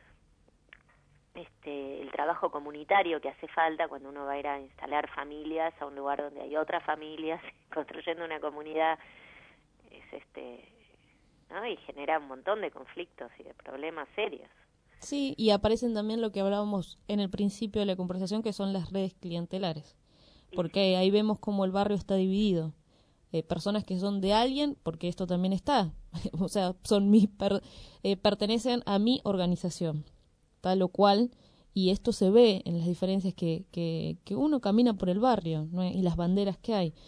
el trabajo comunitario que hace falta cuando uno va a ir a instalar familias a un lugar donde hay otras familias, construyendo una comunidad, ¿no? Y genera un montón de conflictos y de problemas serios. Sí, y aparecen también lo que hablábamos en el principio de la conversación, que son las redes clientelares, porque ahí vemos cómo el barrio está dividido. Personas que son de alguien, porque esto también está, o sea, pertenecen a mi organización, tal o cual, y esto se ve en las diferencias que uno camina por el barrio, ¿no? Y las banderas que hay.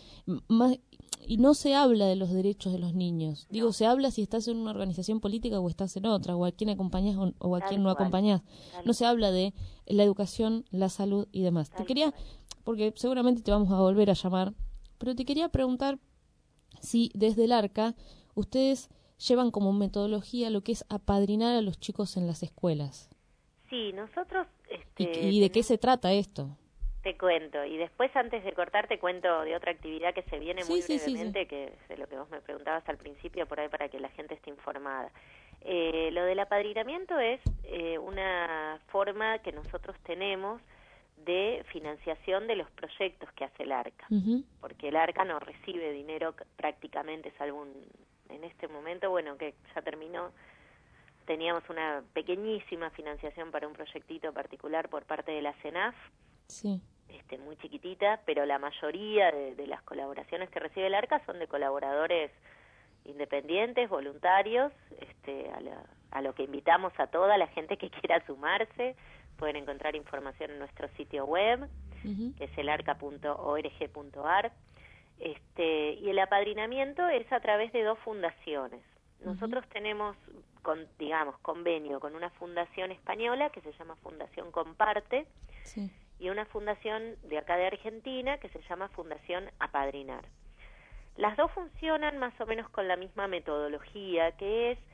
Y no se habla de los derechos de los niños. Digo, se habla si estás en una organización política o estás en otra, o a quién acompañás o a quién no acompañás. No se habla de la educación, la salud y demás. Te quería, porque seguramente te vamos a volver a llamar, pero te quería preguntar si desde el ARCA ustedes llevan como metodología lo que es apadrinar a los chicos en las escuelas. Sí, nosotros... ¿Y de qué se trata esto? Te cuento, y después antes de cortar te cuento de otra actividad que se viene muy brevemente, que es de lo que vos me preguntabas al principio, por ahí para que la gente esté informada. Lo del apadrinamiento es una forma que nosotros tenemos de financiación de los proyectos que hace el ARCA, porque el ARCA no recibe dinero prácticamente, salvo en este momento, bueno, que ya terminó, teníamos una pequeñísima financiación para un proyectito particular por parte de la CENAF, sí. Muy chiquitita, pero la mayoría de las colaboraciones que recibe el ARCA son de colaboradores independientes, voluntarios, a lo que invitamos a toda la gente que quiera sumarse. Pueden encontrar información en nuestro sitio web, que es elarca.org.ar. Y el apadrinamiento es a través de 2 fundaciones. Nosotros tenemos, convenio con una fundación española que se llama Fundación Comparte, sí. Y una fundación de acá de Argentina que se llama Fundación Apadrinar. Las 2 funcionan más o menos con la misma metodología, que es,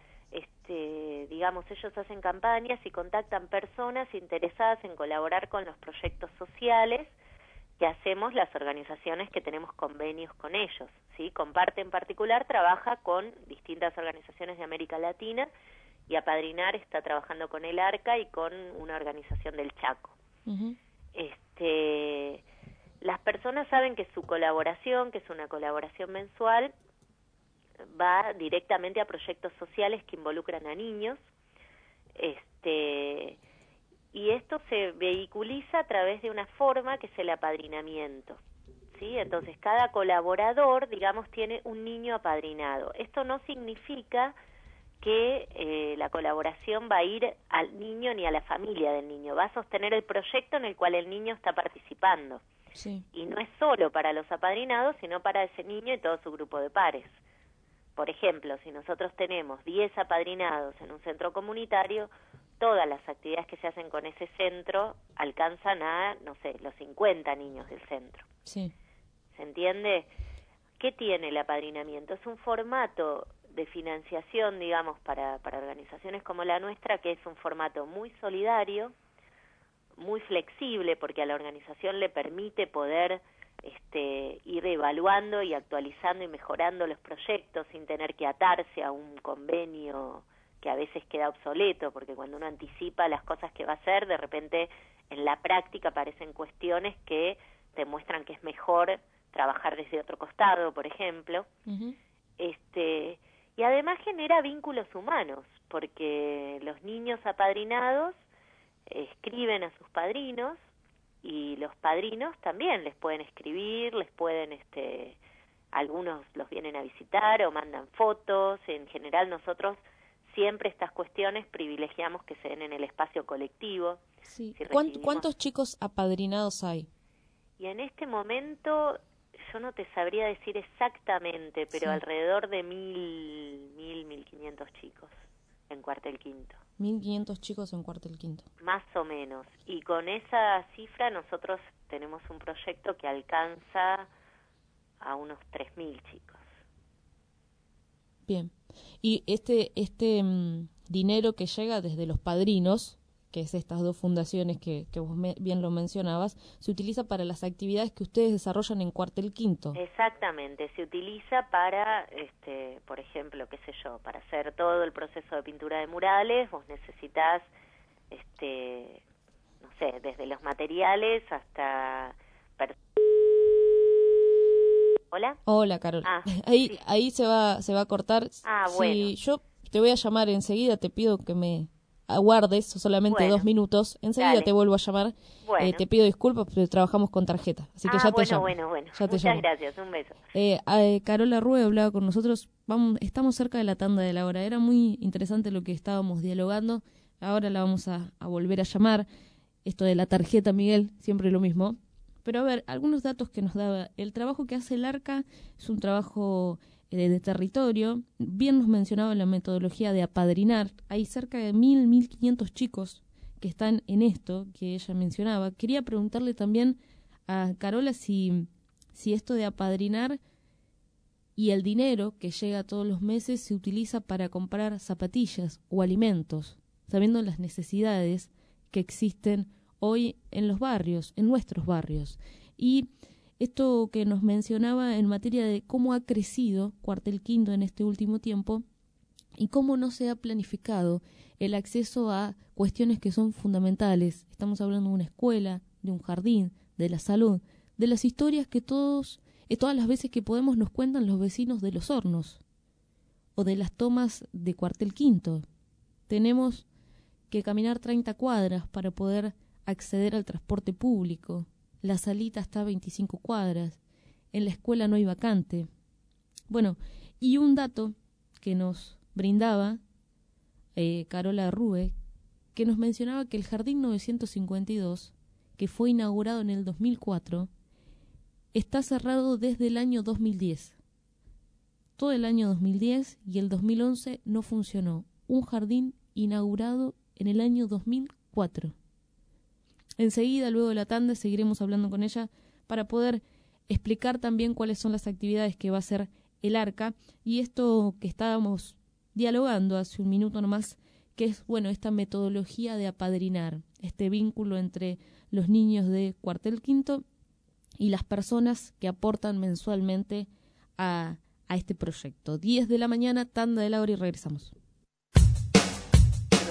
ellos hacen campañas y contactan personas interesadas en colaborar con los proyectos sociales que hacemos las organizaciones que tenemos convenios con ellos, ¿sí? Comparte en particular trabaja con distintas organizaciones de América Latina y Apadrinar está trabajando con el ARCA y con una organización del Chaco. Las personas saben que su colaboración, que es una colaboración mensual, va directamente a proyectos sociales que involucran a niños, y esto se vehiculiza a través de una forma que es el apadrinamiento, ¿sí? Entonces cada colaborador, digamos, tiene un niño apadrinado. Esto no significa que la colaboración va a ir al niño ni a la familia del niño, va a sostener el proyecto en el cual el niño está participando. Sí. Y no es solo para los apadrinados, sino para ese niño y todo su grupo de pares. Por ejemplo, si nosotros tenemos 10 apadrinados en un centro comunitario, todas las actividades que se hacen con ese centro alcanzan a, no sé, los 50 niños del centro. Sí. ¿Se entiende? ¿Qué tiene el apadrinamiento? Es un formato de financiación, digamos, para organizaciones como la nuestra, que es un formato muy solidario, muy flexible, porque a la organización le permite poder ir evaluando y actualizando y mejorando los proyectos sin tener que atarse a un convenio que a veces queda obsoleto, porque cuando uno anticipa las cosas que va a hacer, de repente en la práctica aparecen cuestiones que te muestran que es mejor trabajar desde otro costado, por ejemplo. Y además genera vínculos humanos, porque los niños apadrinados escriben a sus padrinos y los padrinos también les pueden escribir, les pueden, algunos los vienen a visitar o mandan fotos. En general nosotros siempre estas cuestiones privilegiamos que se den en el espacio colectivo. Sí. Si ¿Cuántos chicos apadrinados hay? Y en este momento yo no te sabría decir exactamente, pero sí, alrededor de 1.500 chicos en Cuartel Quinto. 1.500 chicos en Cuartel Quinto. Más o menos. Y con esa cifra nosotros tenemos un proyecto que alcanza a unos 3.000 chicos. Bien. Y este dinero que llega desde los padrinos, que es estas dos fundaciones que vos bien lo mencionabas, se utiliza para las actividades que ustedes desarrollan en Cuartel Quinto. Exactamente, se utiliza para, por ejemplo, qué sé yo, para hacer todo el proceso de pintura de murales, vos necesitas, no sé, desde los materiales hasta... ¿Hola? Hola, Carol. Sí. Ahí se va a cortar. Bueno. Si yo te voy a llamar enseguida, te pido que me aguardes solamente 2 minutos. Enseguida dale. Te vuelvo a llamar. Bueno. Te pido disculpas, pero trabajamos con tarjeta. Así que ya te llamo. Bueno. Ya te Muchas llamo. gracias, un beso. Carola Rue hablaba con nosotros. Estamos cerca de la tanda de la hora. Era muy interesante lo que estábamos dialogando. Ahora la vamos a volver a llamar. Esto de la tarjeta, Miguel, siempre lo mismo. Pero a ver, algunos datos que nos daba. El trabajo que hace el ARCA es un trabajo de territorio. Bien nos mencionaba la metodología de apadrinar. Hay cerca de 1.500 chicos que están en esto que ella mencionaba. Quería preguntarle también a Carola si esto de apadrinar y el dinero que llega todos los meses se utiliza para comprar zapatillas o alimentos, sabiendo las necesidades que existen hoy en los barrios, en nuestros barrios. Y esto que nos mencionaba en materia de cómo ha crecido Cuartel Quinto en este último tiempo y cómo no se ha planificado el acceso a cuestiones que son fundamentales. Estamos hablando de una escuela, de un jardín, de la salud, de las historias que todas las veces que podemos nos cuentan los vecinos de Los Hornos o de las tomas de Cuartel Quinto. Tenemos que caminar 30 cuadras para poder acceder al transporte público. La salita está a 25 cuadras. En la escuela no hay vacante. Bueno, y un dato que nos brindaba Carola Rue, que nos mencionaba que el Jardín 952, que fue inaugurado en el 2004, está cerrado desde el año 2010. Todo el año 2010 y el 2011 no funcionó. Un jardín inaugurado en el año 2004. Enseguida, luego de la tanda, seguiremos hablando con ella para poder explicar también cuáles son las actividades que va a hacer el ARCA y esto que estábamos dialogando hace un minuto nomás, que es, bueno, esta metodología de apadrinar, este vínculo entre los niños de Cuartel Quinto y las personas que aportan mensualmente a este proyecto. 10 de la mañana, tanda de la hora y regresamos.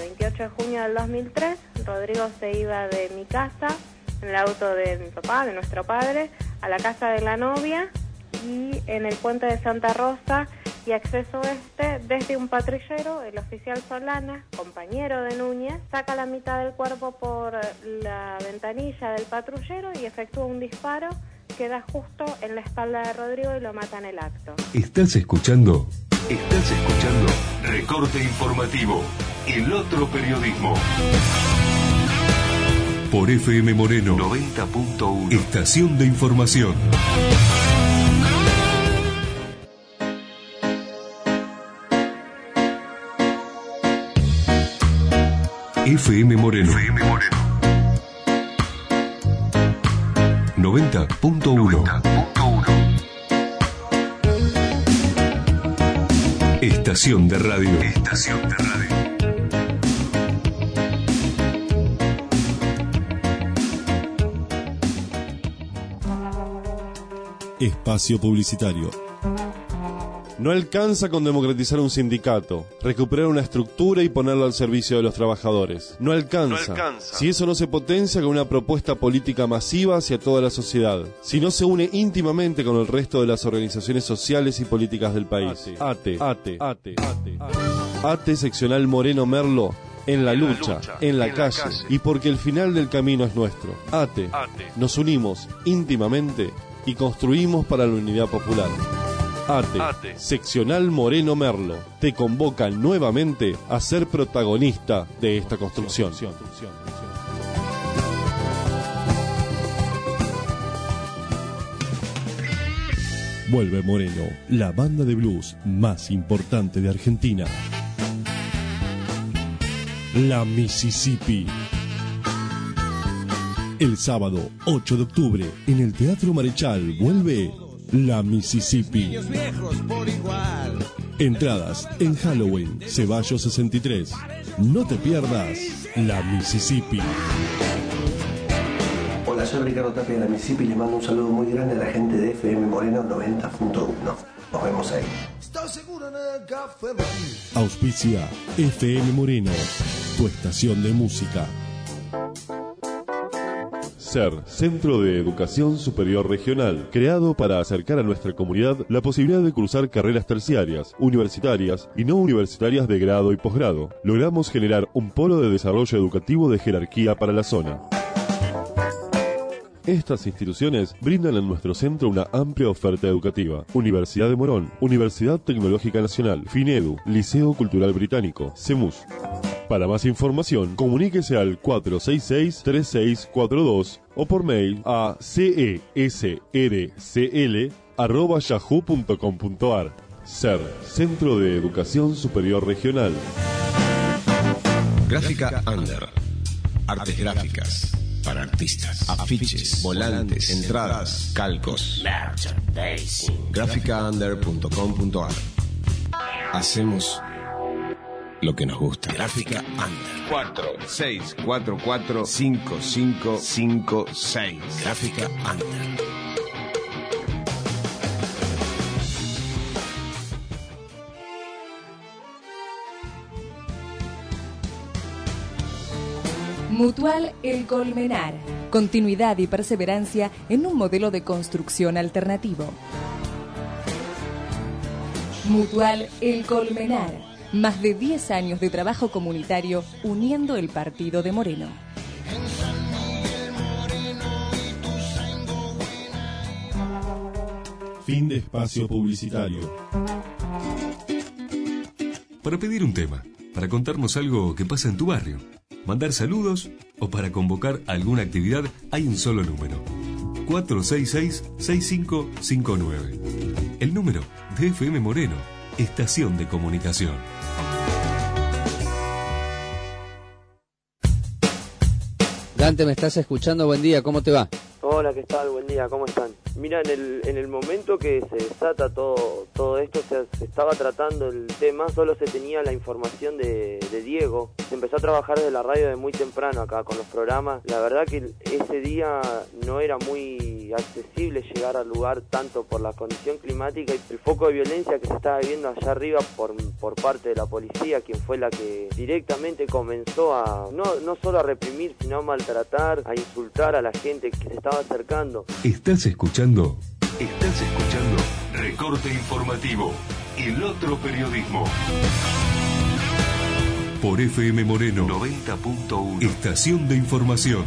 28 de junio del 2003, Rodrigo se iba de mi casa, en el auto de mi papá, de nuestro padre, a la casa de la novia y en el puente de Santa Rosa y acceso oeste, desde un patrullero, el oficial Solana, compañero de Núñez, saca la mitad del cuerpo por la ventanilla del patrullero y efectúa un disparo que da justo en la espalda de Rodrigo y lo mata en el acto. ¿Estás escuchando? Recorte informativo, el otro periodismo. Por FM Moreno 90.1, estación de información. FM Moreno 90.1. Estación de radio. Espacio publicitario. No alcanza con democratizar un sindicato, recuperar una estructura y ponerlo al servicio de los trabajadores. No alcanza. Si eso no se potencia con una propuesta política masiva hacia toda la sociedad. Si no se une íntimamente con el resto de las organizaciones sociales y políticas del país. ATE seccional Moreno Merlo. En la lucha, en la calle, y porque el final del camino es nuestro. ATE. Nos unimos íntimamente y construimos para la unidad popular. ATE, seccional Moreno Merlo, te convoca nuevamente a ser protagonista de esta construcción. Vuelve Moreno, la banda de blues más importante de Argentina. La Mississippi. El sábado 8 de octubre, en el Teatro Marechal, vuelve La Mississippi. Entradas en Halloween, Ceballos 63. No te pierdas La Mississippi. Hola, soy Ricardo Tapia de La Mississippi y les mando un saludo muy grande a la gente de FM Moreno 90.1. Nos vemos ahí. Auspicia FM Moreno, tu estación de música. SER, Centro de Educación Superior Regional, creado para acercar a nuestra comunidad la posibilidad de cursar carreras terciarias, universitarias y no universitarias de grado y posgrado. Logramos generar un polo de desarrollo educativo de jerarquía para la zona. Estas instituciones brindan en nuestro centro una amplia oferta educativa. Universidad de Morón, Universidad Tecnológica Nacional, FINEDU, Liceo Cultural Británico, CEMUS. Para más información, comuníquese al 466-3642 o por mail a cesrcl@yahoo.com.ar. SER, Centro de Educación Superior Regional. Gráfica Under. Artes gráficas para artistas. Afiches, volantes, entradas, calcos. Gráficaunder.com.ar. Hacemos lo que nos gusta. Gráfica Under. 46445556. Gráfica Under. Mutual El Colmenar. Continuidad y perseverancia en un modelo de construcción alternativo. Mutual El Colmenar. Más de 10 años de trabajo comunitario uniendo el partido de Moreno. Fin de espacio publicitario. Para pedir un tema, para contarnos algo que pasa en tu barrio, mandar saludos o para convocar alguna actividad, hay un solo número: 466-6559. El número de FM Moreno, estación de comunicación. Dante, ¿me estás escuchando? Buen día, ¿cómo te va? Hola, ¿qué tal? Buen día, ¿cómo están? Mira, en el momento que se desata todo esto, se estaba tratando el tema, solo se tenía la información de Diego. Se empezó a trabajar desde la radio de muy temprano acá con los programas. La verdad que ese día no era muy muy accesible llegar al lugar, tanto por la condición climática y el foco de violencia que se estaba viviendo allá arriba por parte de la policía, quien fue la que directamente comenzó a no solo a reprimir, sino a maltratar, a insultar a la gente que se estaba acercando. Estás escuchando Recorte Informativo, el otro periodismo. Por FM Moreno 90.1, Estación de Información.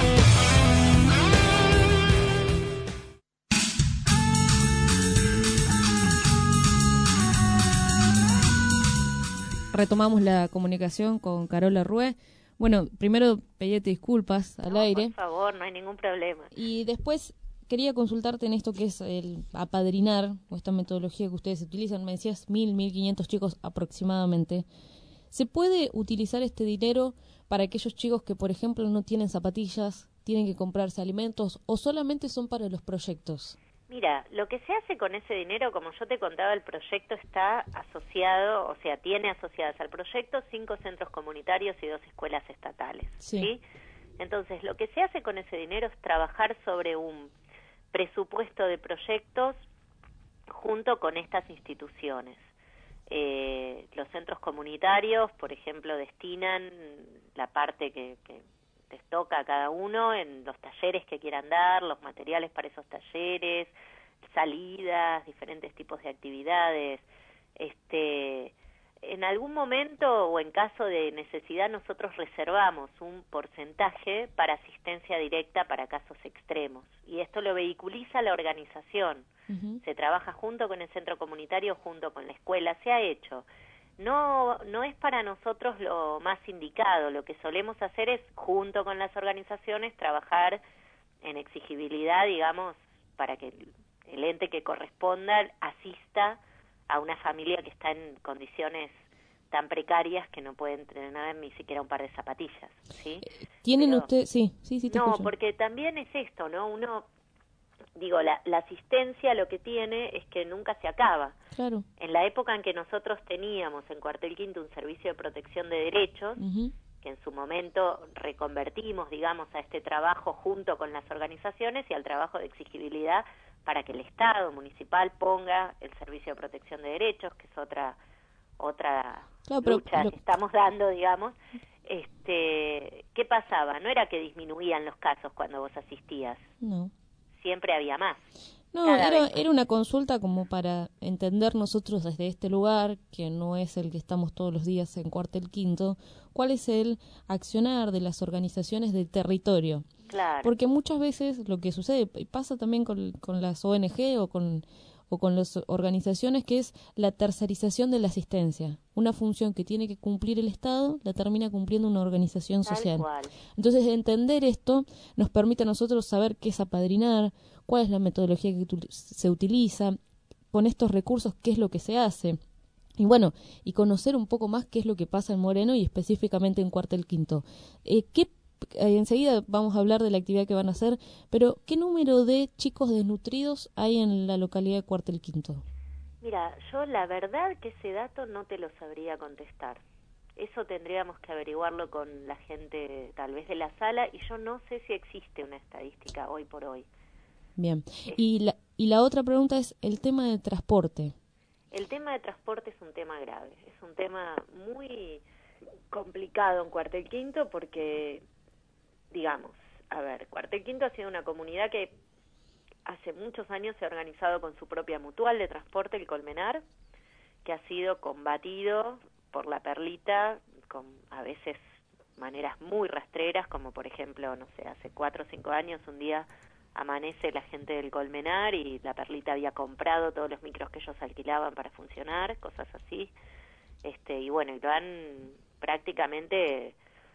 Retomamos la comunicación con Carola Rué. Bueno, primero pedíte disculpas al aire. Por favor, no hay ningún problema. Y después quería consultarte en esto que es el apadrinar, o esta metodología que ustedes utilizan. Me decías 1.500 chicos aproximadamente. ¿Se puede utilizar este dinero para aquellos chicos que, por ejemplo, no tienen zapatillas, tienen que comprarse alimentos, o solamente son para los proyectos? Mira, lo que se hace con ese dinero, como yo te contaba, el proyecto está asociado, o sea, tiene asociadas al proyecto 5 centros comunitarios y 2 escuelas estatales, ¿sí? Entonces, lo que se hace con ese dinero es trabajar sobre un presupuesto de proyectos junto con estas instituciones. Los centros comunitarios, por ejemplo, destinan la parte que les toca a cada uno en los talleres que quieran dar, los materiales para esos talleres, salidas, diferentes tipos de actividades. En algún momento o en caso de necesidad nosotros reservamos un porcentaje para asistencia directa para casos extremos, y esto lo vehiculiza la organización. Se trabaja junto con el centro comunitario, junto con la escuela, se ha hecho. No es para nosotros lo más indicado. Lo que solemos hacer es, junto con las organizaciones, trabajar en exigibilidad, digamos, para que el ente que corresponda asista a una familia que está en condiciones tan precarias que no pueden tener ni siquiera un par de zapatillas, ¿sí? ¿Tienen ustedes? Sí, te no, escucho. porque también es esto, ¿no? La asistencia lo que tiene es que nunca se acaba. Claro. En la época en que nosotros teníamos en Cuartel Quinto un servicio de protección de derechos, que en su momento reconvertimos, digamos, a este trabajo junto con las organizaciones y al trabajo de exigibilidad para que el Estado municipal ponga el servicio de protección de derechos, que es otra lucha que estamos dando, digamos. ¿Qué pasaba? No era que disminuían los casos cuando vos asistías. No. Siempre había más. No, era una consulta como para entender nosotros desde este lugar, que no es el que estamos todos los días en Cuartel Quinto, cuál es el accionar de las organizaciones del territorio. Claro. Porque muchas veces lo que sucede, y pasa también con las ONG o con las organizaciones, que es la tercerización de la asistencia. Una función que tiene que cumplir el Estado, la termina cumpliendo una organización social. Tal cual. Entonces, entender esto nos permite a nosotros saber qué es apadrinar, cuál es la metodología que se utiliza, con estos recursos qué es lo que se hace. Y bueno, y conocer un poco más qué es lo que pasa en Moreno y específicamente en Cuartel Quinto. Enseguida vamos a hablar de la actividad que van a hacer, pero ¿qué número de chicos desnutridos hay en la localidad de Cuartel Quinto? Mira, yo la verdad que ese dato no te lo sabría contestar. Eso tendríamos que averiguarlo con la gente tal vez de la sala, y yo no sé si existe una estadística hoy por hoy. Bien, y la otra pregunta es el tema del transporte. El tema de transporte es un tema grave, es un tema muy complicado en Cuartel Quinto porque, digamos, Cuartel Quinto ha sido una comunidad que hace muchos años se ha organizado con su propia mutual de transporte, el Colmenar, que ha sido combatido por la Perlita con a veces maneras muy rastreras, como por ejemplo, no sé, hace 4 o 5 años un día amanece la gente del Colmenar y la Perlita había comprado todos los micros que ellos alquilaban para funcionar, cosas así, y bueno, lo han prácticamente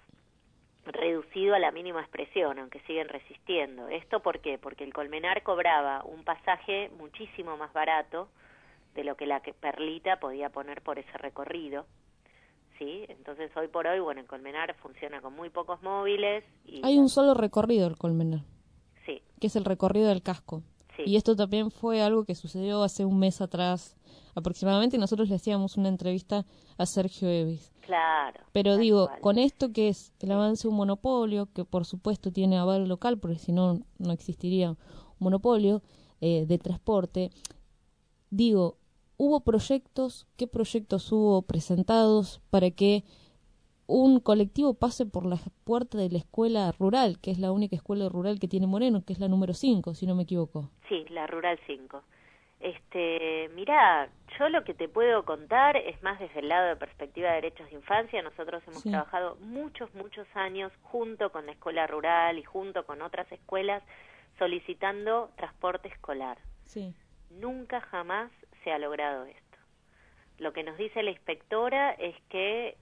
reducido a la mínima expresión, aunque siguen resistiendo. ¿Esto por qué? Porque el Colmenar cobraba un pasaje muchísimo más barato de lo que la Perlita podía poner por ese recorrido, ¿sí? Entonces hoy por hoy, bueno, el Colmenar funciona con muy pocos móviles. Hay un solo recorrido del Colmenar. Sí. Que es el recorrido del casco. Sí. Y esto también fue algo que sucedió hace un mes atrás aproximadamente, y nosotros le hacíamos una entrevista a Sergio Evis. Claro. Pero digo, con esto que es el avance de un monopolio, que por supuesto tiene aval local, porque si no, no existiría monopolio de transporte. Digo, ¿hubo proyectos? ¿Qué proyectos hubo presentados para que un colectivo pase por la puerta de la escuela rural, que es la única escuela rural que tiene Moreno, que es la número 5, si no me equivoco? Sí, la Rural 5. Mirá, yo lo que te puedo contar es más desde el lado de perspectiva de derechos de infancia. Nosotros hemos trabajado muchos años junto con la escuela rural y junto con otras escuelas solicitando transporte escolar. Sí. Nunca jamás se ha logrado esto. Lo que nos dice la inspectora es que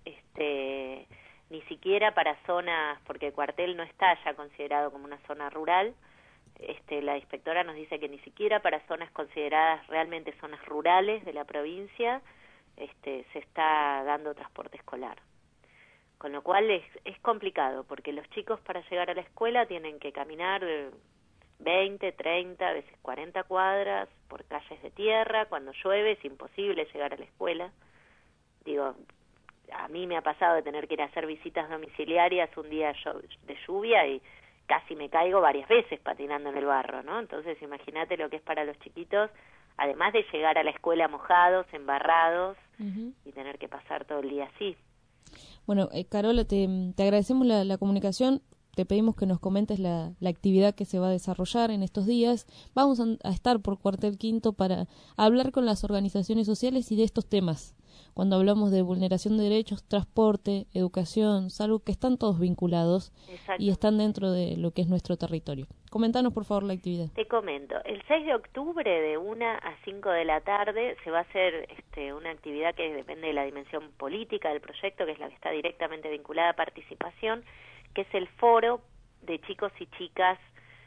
ni siquiera para zonas, porque Cuartel no está ya considerado como una zona rural, la inspectora nos dice que ni siquiera para zonas consideradas realmente zonas rurales de la provincia se está dando transporte escolar. Con lo cual es complicado, porque los chicos para llegar a la escuela tienen que caminar 20, 30, a veces 40 cuadras por calles de tierra. Cuando llueve es imposible llegar a la escuela. Digo, a mí me ha pasado de tener que ir a hacer visitas domiciliarias un día de lluvia y casi me caigo varias veces patinando en el barro, ¿no? Entonces imagínate lo que es para los chiquitos, además de llegar a la escuela mojados, embarrados, y tener que pasar todo el día así. Bueno, Carola, te agradecemos la comunicación. Te pedimos que nos comentes la actividad que se va a desarrollar en estos días. Vamos a estar por Cuartel Quinto para hablar con las organizaciones sociales y de estos temas. Cuando hablamos de vulneración de derechos, transporte, educación, salud, que están todos vinculados y están dentro de lo que es nuestro territorio. Comentanos, por favor, la actividad. Te comento. El 6 de octubre de 1 a 5 de la tarde se va a hacer una actividad que depende de la dimensión política del proyecto, que es la que está directamente vinculada a participación, que es el foro de chicos y chicas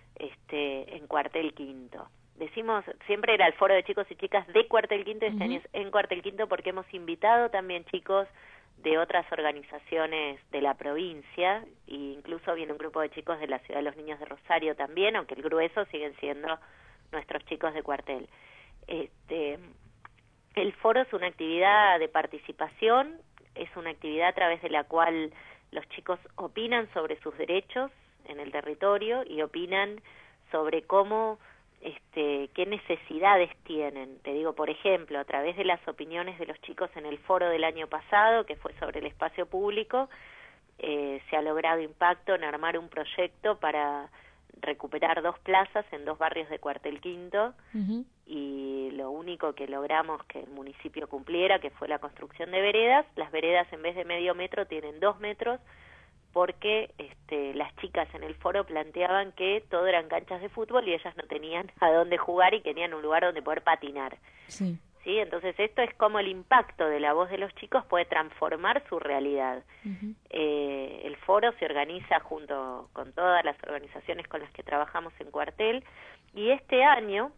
en Cuartel Quinto. Decimos, siempre era el foro de chicos y chicas de Cuartel Quinto, este año es en Cuartel Quinto, porque hemos invitado también chicos de otras organizaciones de la provincia, e incluso viene un grupo de chicos de la Ciudad de los Niños de Rosario también, aunque el grueso siguen siendo nuestros chicos de Cuartel. El foro es una actividad de participación, es una actividad a través de la cual los chicos opinan sobre sus derechos en el territorio y opinan sobre cómo, qué necesidades tienen. Te digo, por ejemplo, a través de las opiniones de los chicos en el foro del año pasado, que fue sobre el espacio público, se ha logrado impacto en armar un proyecto para recuperar 2 plazas en 2 barrios de Cuartel Quinto, y lo único que logramos que el municipio cumpliera, que fue la construcción de veredas. Las veredas en vez de medio metro tienen 2 metros, porque las chicas en el foro planteaban que todo eran canchas de fútbol y ellas no tenían a dónde jugar y querían un lugar donde poder patinar. Sí. ¿Sí? Entonces esto es como el impacto de la voz de los chicos puede transformar su realidad. El foro se organiza junto con todas las organizaciones con las que trabajamos en Cuartel, y este año,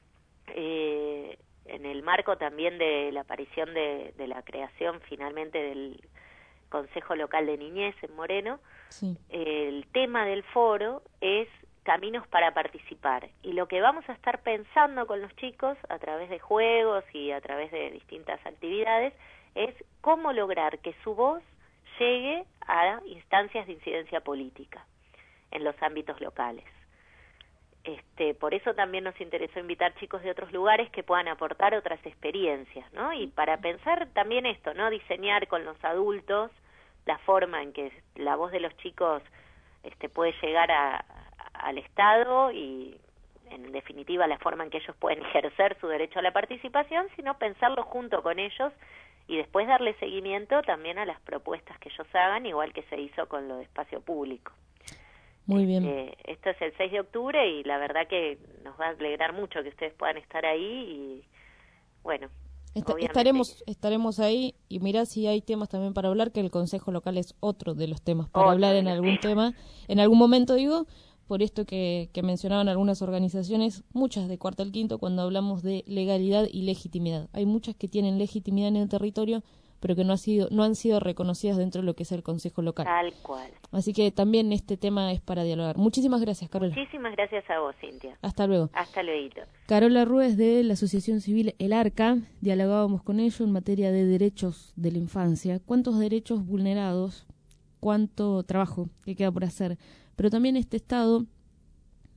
en el marco también de la aparición de la creación finalmente del Consejo Local de Niñez en Moreno, el tema del foro es caminos para participar, y lo que vamos a estar pensando con los chicos a través de juegos y a través de distintas actividades es cómo lograr que su voz llegue a instancias de incidencia política en los ámbitos locales. Por eso también nos interesó invitar chicos de otros lugares que puedan aportar otras experiencias, ¿no? Y para pensar también esto, ¿no? Diseñar con los adultos la forma en que la voz de los chicos puede llegar al Estado y, en definitiva, la forma en que ellos pueden ejercer su derecho a la participación, sino pensarlo junto con ellos y después darle seguimiento también a las propuestas que ellos hagan, igual que se hizo con lo de espacio público. Muy bien. Esto es el 6 de octubre y la verdad que nos va a alegrar mucho que ustedes puedan estar ahí y, bueno, estaremos ahí, y mirá si hay temas también para hablar, que el Consejo Local es otro de los temas para hablar en algún tema, en algún momento digo, por esto que mencionaban algunas organizaciones, muchas de Cuartel Quinto, cuando hablamos de legalidad y legitimidad. Hay muchas que tienen legitimidad en el territorio, pero que no han sido reconocidas dentro de lo que es el Consejo Local. Tal cual. Así que también este tema es para dialogar. Muchísimas gracias, Carola. Muchísimas gracias a vos, Cintia. Hasta luego. Hasta luego. Carola Ruiz, de la Asociación Civil El Arca. Dialogábamos con ellos en materia de derechos de la infancia. ¿Cuántos derechos vulnerados? ¿Cuánto trabajo que queda por hacer? Pero también este Estado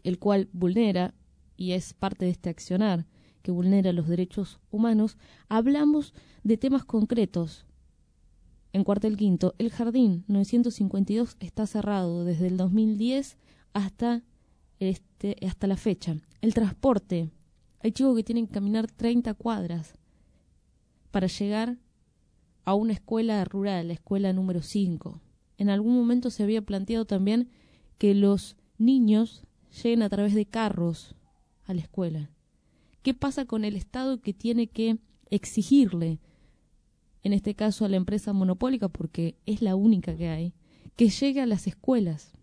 el cual vulnera, y es parte de este accionar, que vulnera los derechos humanos, hablamos de temas concretos. En Cuartel Quinto, el jardín 952 está cerrado desde el 2010 hasta la fecha. El transporte, hay chicos que tienen que caminar 30 cuadras para llegar a una escuela rural, la escuela número 5. En algún momento se había planteado también que los niños lleguen a través de carros a la escuela. ¿Qué pasa con el Estado que tiene que exigirle, en este caso a la empresa monopólica, porque es la única que hay, que llegue a las escuelas?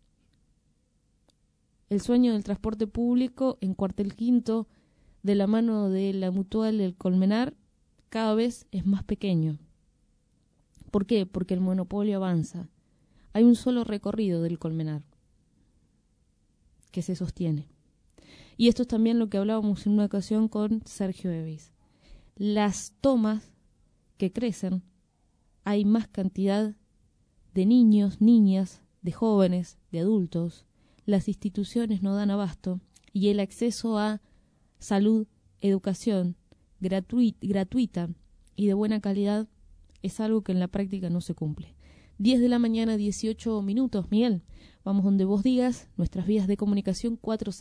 El sueño del transporte público en Cuartel Quinto, de la mano de la Mutual El Colmenar, cada vez es más pequeño. ¿Por qué? Porque el monopolio avanza. Hay un solo recorrido del Colmenar que se sostiene. Y esto es también lo que hablábamos en una ocasión con Sergio Evis. Las tomas que crecen, hay más cantidad de niños, niñas, de jóvenes, de adultos. Las instituciones no dan abasto y el acceso a salud, educación gratuita y de buena calidad es algo que en la práctica no se cumple. 10 de la mañana, 18 minutos, Miguel. Vamos donde vos digas, nuestras vías de comunicación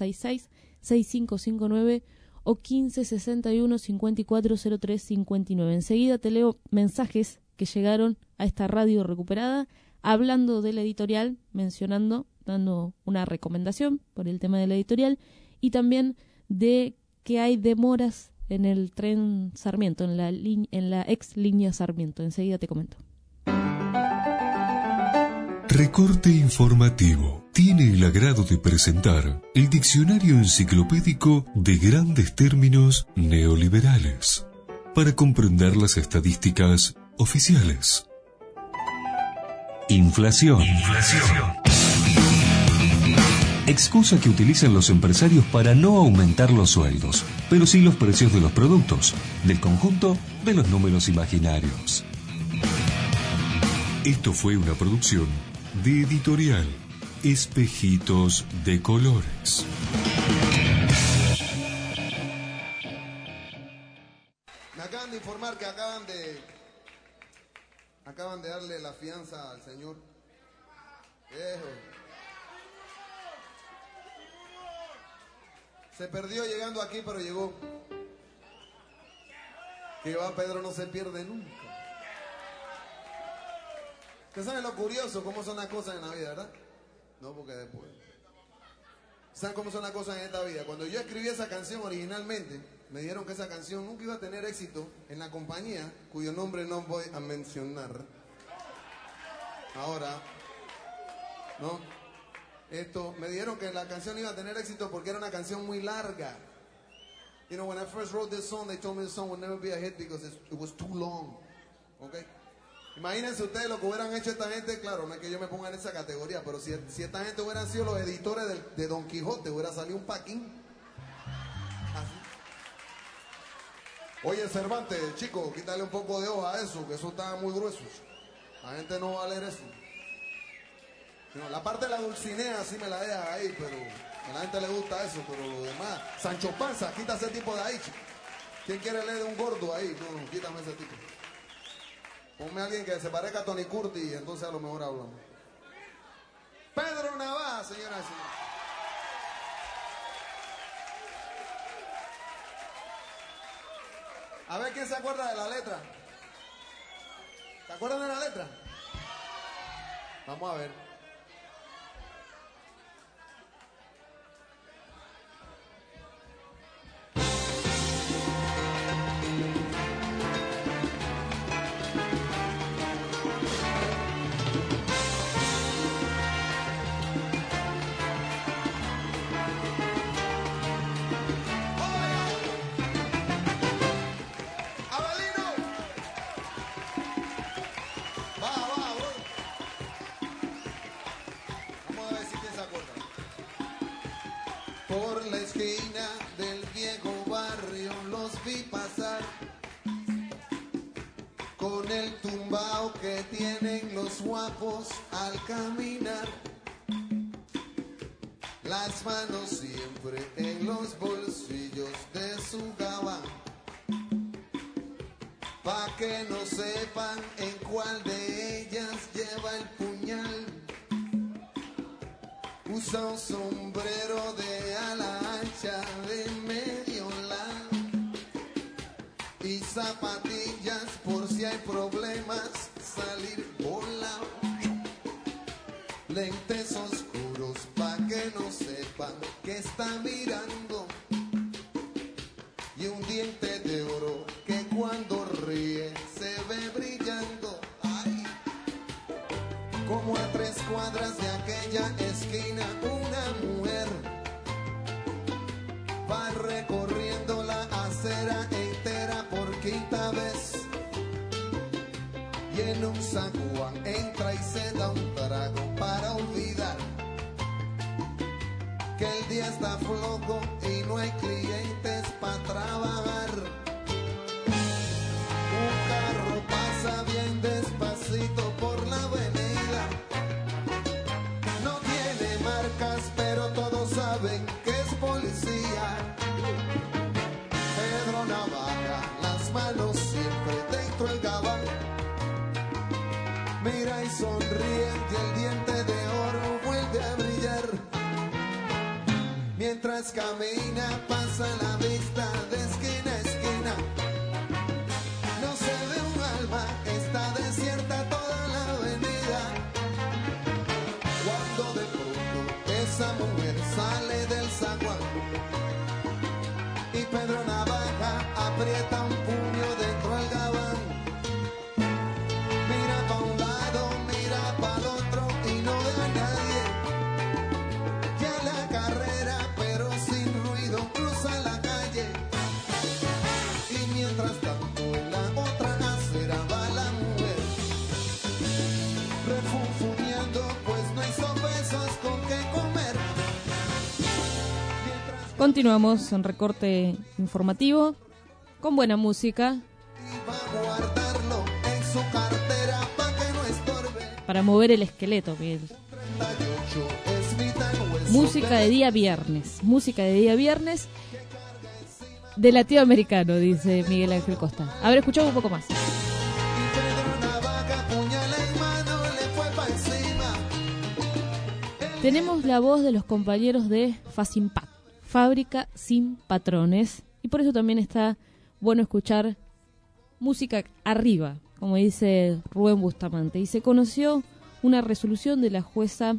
466-6559 o 1561-5403-59. Enseguida te leo mensajes que llegaron a esta radio recuperada, hablando de la editorial, mencionando, dando una recomendación por el tema de la editorial, y también de que hay demoras en el tren Sarmiento, en la ex línea Sarmiento. Enseguida te comento. Recorte informativo. Tiene el agrado de presentar el diccionario enciclopédico de grandes términos neoliberales para comprender las estadísticas oficiales. Inflación. Excusa que utilizan los empresarios para no aumentar los sueldos, pero sí los precios de los productos, del conjunto de los números imaginarios. Esto fue una producción de Editorial Espejitos de Colores. Me acaban de informar que acaban de darle la fianza al señor. Se perdió llegando aquí, pero llegó. Que va, Pedro no se pierde nunca. ¿Ustedes saben lo curioso, cómo son las cosas en la vida, verdad? No, porque después. ¿Saben cómo son las cosas en esta vida? Cuando yo escribí esa canción originalmente, me dijeron que esa canción nunca iba a tener éxito en la compañía, cuyo nombre no voy a mencionar. Ahora, ¿no? Me dijeron que la canción iba a tener éxito porque era una canción muy larga. You know, when I first wrote this song, they told me the song would never be a hit because it was too long. Okay? Imagínense ustedes lo que hubieran hecho esta gente. Claro, no es que yo me ponga en esa categoría, pero si esta gente hubieran sido los editores de Don Quijote, hubiera salido un paquín. Así. Oye, Cervantes, chico, quítale un poco de hoja a eso, que eso está muy grueso. La gente no va a leer eso. No, la parte de la Dulcinea sí me la deja ahí, pero a la gente le gusta eso, pero lo demás. Sancho Panza, quita ese tipo de ahí, chico. ¿Quién quiere leer de un gordo ahí? No, quítame ese tipo. Ponme a alguien que se parezca a Tony Curti y entonces a lo mejor hablamos. Pedro Navaja, señoras y señores. A ver quién se acuerda de la letra. ¿Se acuerdan de la letra? Vamos a ver. Por la esquina del viejo barrio los vi pasar, con el tumbao que tienen los guapos al caminar. las manos siempre en los bolsillos de su gabán, pa' que no sepan en cuál de ellas lleva el puñal. Usa un sombrero de ala ancha de medio lado y zapatillas por si hay problemas salir volado. Lentes oscuros pa' que no sepan que está mirando y un diente de oro que cuando ríe se ve brillando. Ay. Como a 3 cuadras de aquella esquina una mujer va recorriendo la acera entera por 5ª vez y en un zaguán entra y se da un trago para olvidar que el día está flojo y no hay clientes para trabajar. Un carro pasa bien despacito por la avenida, no tiene marcas pero todos saben que es policía. Pedro Navaja, las manos siempre dentro del gabán, mira y sonríe y el diente de oro vuelve a brillar. Mientras camina pasa la vista de esquina a esquina, no se ve un alma, está desierta toda la avenida. Cuando de pronto esa mujer sale del zaguán y Pedro Navaja aprieta un puño dentro del gabán. Mira pa' un lado, mira pa' el otro y no ve a nadie. Ya la carrera pero sin ruido cruza la calle y mientras tanto en la otra acera va la mujer refunfuñando pues no hizo pesos con qué comer. Continuamos en recorte informativo con buena música para mover el esqueleto, Miguel. Música de día viernes, música de día viernes de latinoamericano, dice Miguel Ángel Costa. A ver, escuchamos un poco más. Tenemos la voz de los compañeros de Facimpat, Fábrica Sin Patrones, y por eso también está bueno escuchar música arriba, como dice Rubén Bustamante. Y se conoció una resolución de la jueza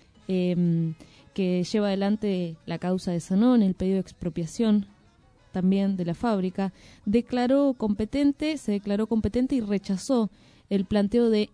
que lleva adelante la causa de Sanón, el pedido de expropiación también de la fábrica. Se declaró competente y rechazó el planteo de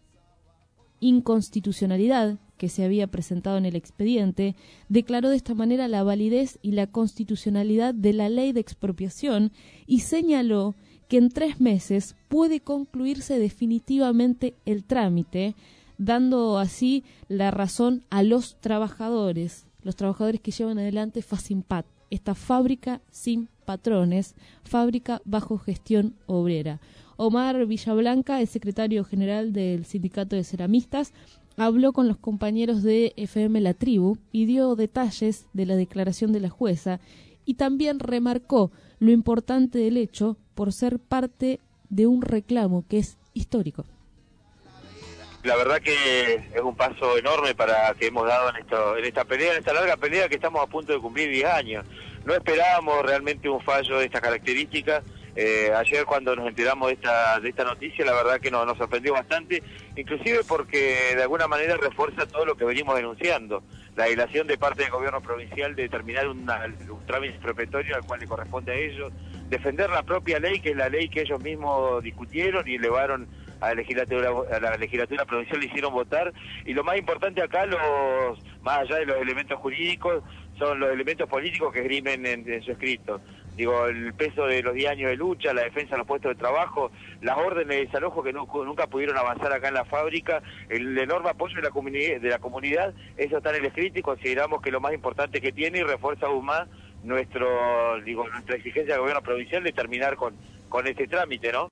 inconstitucionalidad que se había presentado en el expediente. Declaró de esta manera la validez y la constitucionalidad de la ley de expropiación y señaló que en 3 meses puede concluirse definitivamente el trámite, dando así la razón a los trabajadores que llevan adelante Facimpat, esta fábrica sin patrones, fábrica bajo gestión obrera. Omar Villablanca, el secretario general del Sindicato de Ceramistas, habló con los compañeros de FM La Tribu y dio detalles de la declaración de la jueza y también remarcó lo importante del hecho por ser parte de un reclamo que es histórico. La verdad que es un paso enorme que hemos dado en esta larga pelea que estamos a punto de cumplir 10 años. No esperábamos realmente un fallo de estas características. Ayer cuando nos enteramos de esta noticia, la verdad que nos sorprendió bastante, inclusive porque de alguna manera refuerza todo lo que venimos denunciando. La dilación de parte del gobierno provincial de determinar un trámite expropiatorio al cual le corresponde a ellos, defender la propia ley, que es la ley que ellos mismos discutieron y elevaron a la legislatura provincial, le hicieron votar, y lo más importante acá, más allá de los elementos jurídicos, son los elementos políticos que esgrimen en su escrito. Digo, el peso de los 10 años de lucha, la defensa de los puestos de trabajo, las órdenes de desalojo que nunca pudieron avanzar acá en la fábrica, el enorme apoyo de la comunidad, eso está en el escrito y consideramos que lo más importante que tiene y refuerza aún más nuestra exigencia del gobierno provincial de terminar con este trámite, ¿no?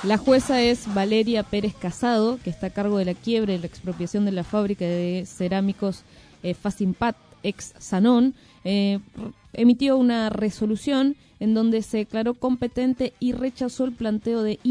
La jueza es Valeria Pérez Casado, que está a cargo de la quiebra y la expropiación de la fábrica de cerámicos Fasimpat ex Sanón. Emitió una resolución en donde se declaró competente y rechazó el planteo de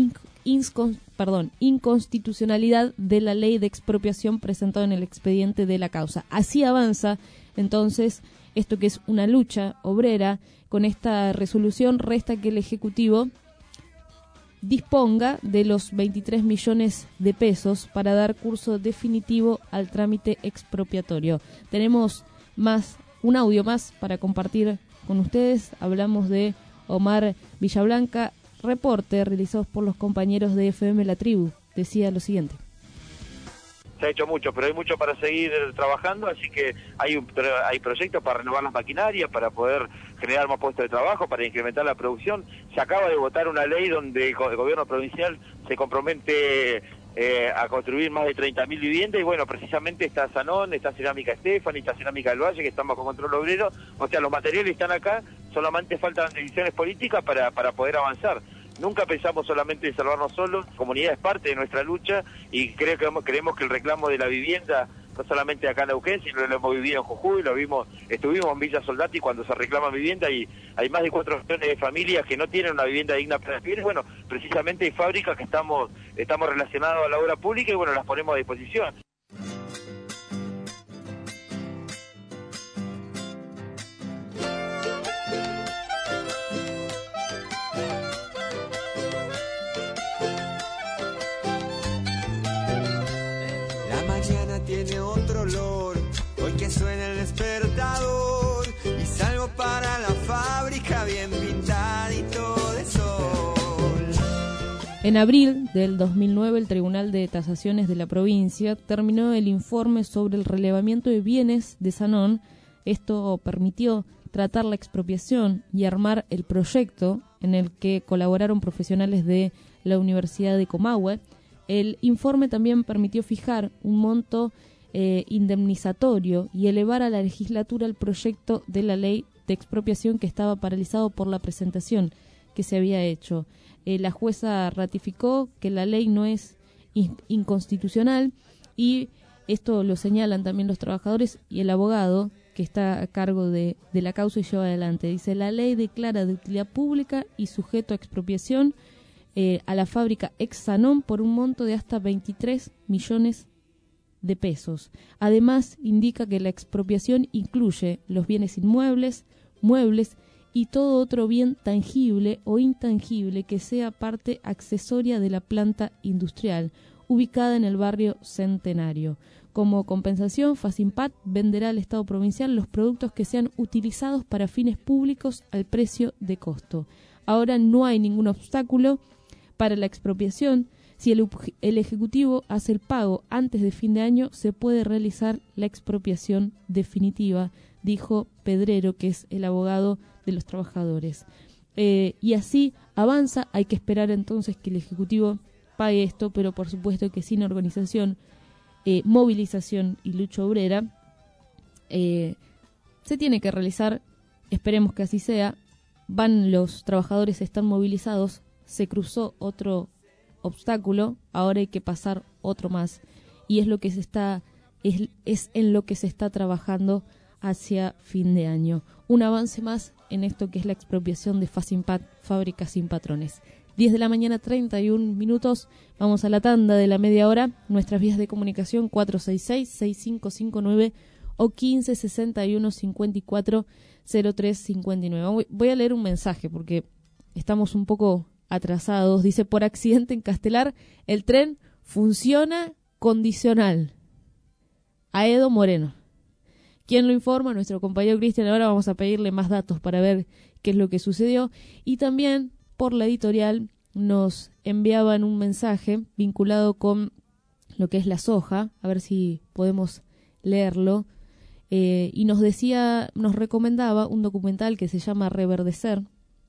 inconstitucionalidad de la ley de expropiación presentado en el expediente de la causa. Así avanza entonces esto que es una lucha obrera. Con esta resolución resta que el Ejecutivo disponga de los 23 millones de pesos para dar curso definitivo al trámite expropiatorio. Tenemos un audio más para compartir con ustedes. Hablamos de Omar Villablanca, reporte realizado por los compañeros de FM La Tribu. Decía lo siguiente: se ha hecho mucho, pero hay mucho para seguir trabajando, así que hay proyectos para renovar las maquinarias, para poder generar más puestos de trabajo, para incrementar la producción. Se acaba de votar una ley donde el gobierno provincial se compromete a construir más de 30.000 viviendas, y bueno, precisamente está Sanón, está Cerámica Estefani, está Cerámica del Valle, que estamos con control obrero. O sea, los materiales están acá, solamente faltan decisiones políticas para poder avanzar. Nunca pensamos solamente en salvarnos solos, la comunidad es parte de nuestra lucha, y creemos que el reclamo de la vivienda, no solamente acá en Neuquén, sino lo hemos vivido en Jujuy, estuvimos en Villa Soldati cuando se reclama vivienda, y hay más de 4 millones de familias que no tienen una vivienda digna para vivir. Bueno, precisamente hay fábricas que estamos relacionados a la obra pública, y bueno, las ponemos a disposición. Tiene otro olor, hoy que suena el despertador, y salgo para la fábrica bien pintadito de sol. En abril del 2009, el Tribunal de Tasaciones de la provincia terminó el informe sobre el relevamiento de bienes de Sanón. Esto permitió tratar la expropiación y armar el proyecto en el que colaboraron profesionales de la Universidad de Comahue. El informe también permitió fijar un monto indemnizatorio y elevar a la legislatura el proyecto de la ley de expropiación que estaba paralizado por la presentación que se había hecho. La jueza ratificó que la ley no es inconstitucional, y esto lo señalan también los trabajadores y el abogado que está a cargo de la causa y lleva adelante. Dice: la ley declara de utilidad pública y sujeto a expropiación a la fábrica ex Sanón por un monto de hasta 23 millones de pesos. Además, indica que la expropiación incluye los bienes inmuebles, muebles y todo otro bien tangible o intangible que sea parte accesoria de la planta industrial ubicada en el barrio Centenario. Como compensación, Fasimpat venderá al Estado provincial los productos que sean utilizados para fines públicos al precio de costo. Ahora no hay ningún obstáculo para la expropiación. Si el Ejecutivo hace el pago antes de fin de año, se puede realizar la expropiación definitiva, dijo Pedrero, que es el abogado de los trabajadores. Y así avanza. Hay que esperar entonces que el Ejecutivo pague esto, pero por supuesto que sin organización, movilización y lucha obrera se tiene que realizar. Esperemos que así sea. Los trabajadores están movilizados. Se cruzó otro obstáculo, ahora hay que pasar otro más, y es en lo que se está trabajando hacia fin de año. Un avance más en esto que es la expropiación de Fasimpat, fábrica sin patrones. 10 de la mañana, 31 minutos. Vamos a la tanda de la media hora. Nuestras vías de comunicación 466-6559 o 1561-540359. Voy a leer un mensaje porque estamos un poco atrasados. Dice: por accidente en Castelar, el tren funciona condicional. Aedo Moreno. ¿Quién lo informa? Nuestro compañero Cristian. Ahora vamos a pedirle más datos para ver qué es lo que sucedió. Y también por la editorial nos enviaban un mensaje vinculado con lo que es la soja. A ver si podemos leerlo. Y nos recomendaba un documental que se llama Reverdecer.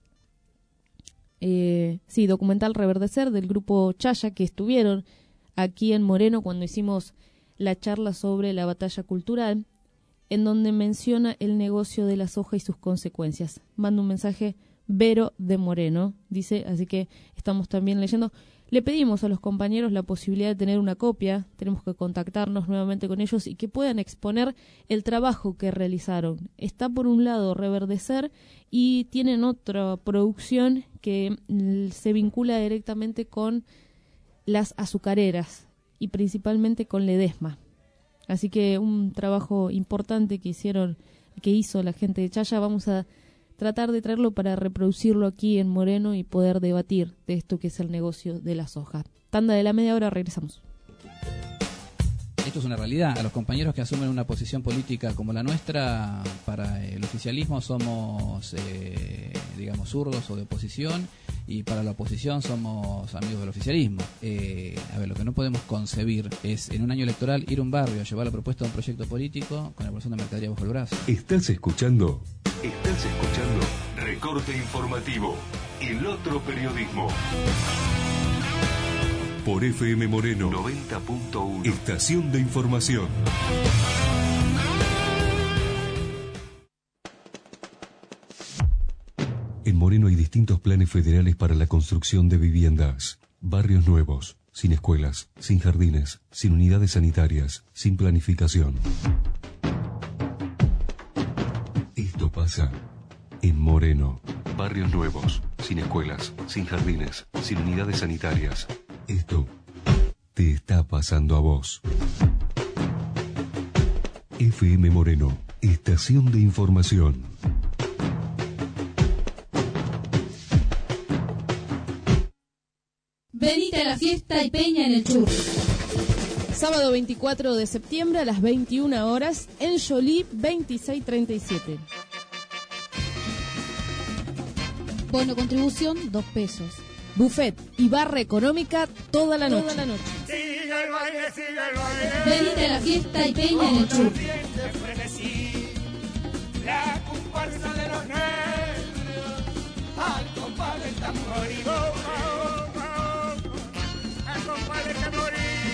Documental Reverdecer del grupo Chaya, que estuvieron aquí en Moreno cuando hicimos la charla sobre la batalla cultural, en donde menciona el negocio de la soja y sus consecuencias. Manda un mensaje Vero de Moreno, dice, así que estamos también leyendo. Le pedimos a los compañeros la posibilidad de tener una copia, tenemos que contactarnos nuevamente con ellos y que puedan exponer el trabajo que realizaron. Está por un lado Reverdecer y tienen otra producción que se vincula directamente con las azucareras y principalmente con Ledesma. Así que un trabajo importante que hizo la gente de Chaya. Vamos a tratar de traerlo para reproducirlo aquí en Moreno y poder debatir de esto que es el negocio de la soja. Tanda de la media hora, regresamos. Esto es una realidad. A los compañeros que asumen una posición política como la nuestra, para el oficialismo somos, digamos, zurdos o de oposición, y para la oposición somos amigos del oficialismo. A ver, lo que no podemos concebir es en un año electoral ir a un barrio a llevar la propuesta de un proyecto político con la bolsón de mercadería bajo el brazo. Estás escuchando Recorte Informativo, el otro periodismo. Por FM Moreno 90.1, Estación de Información. En Moreno hay distintos planes federales para la construcción de viviendas. Barrios nuevos, sin escuelas, sin jardines, sin unidades sanitarias, sin planificación. Esto pasa en Moreno. Barrios nuevos, sin escuelas, sin jardines, sin unidades sanitarias. Esto te está pasando a vos. FM Moreno, Estación de Información. Venite a la fiesta y peña en el Chur. Sábado 24 de septiembre a las 21 horas en Jolie 2637. Bono contribución, 2 pesos. Buffet y barra económica toda la noche. Sigue el baile. Venite a la fiesta y peña en el Chur. La comparsa de los nervios, al compás del tambor. Al compás del tambor.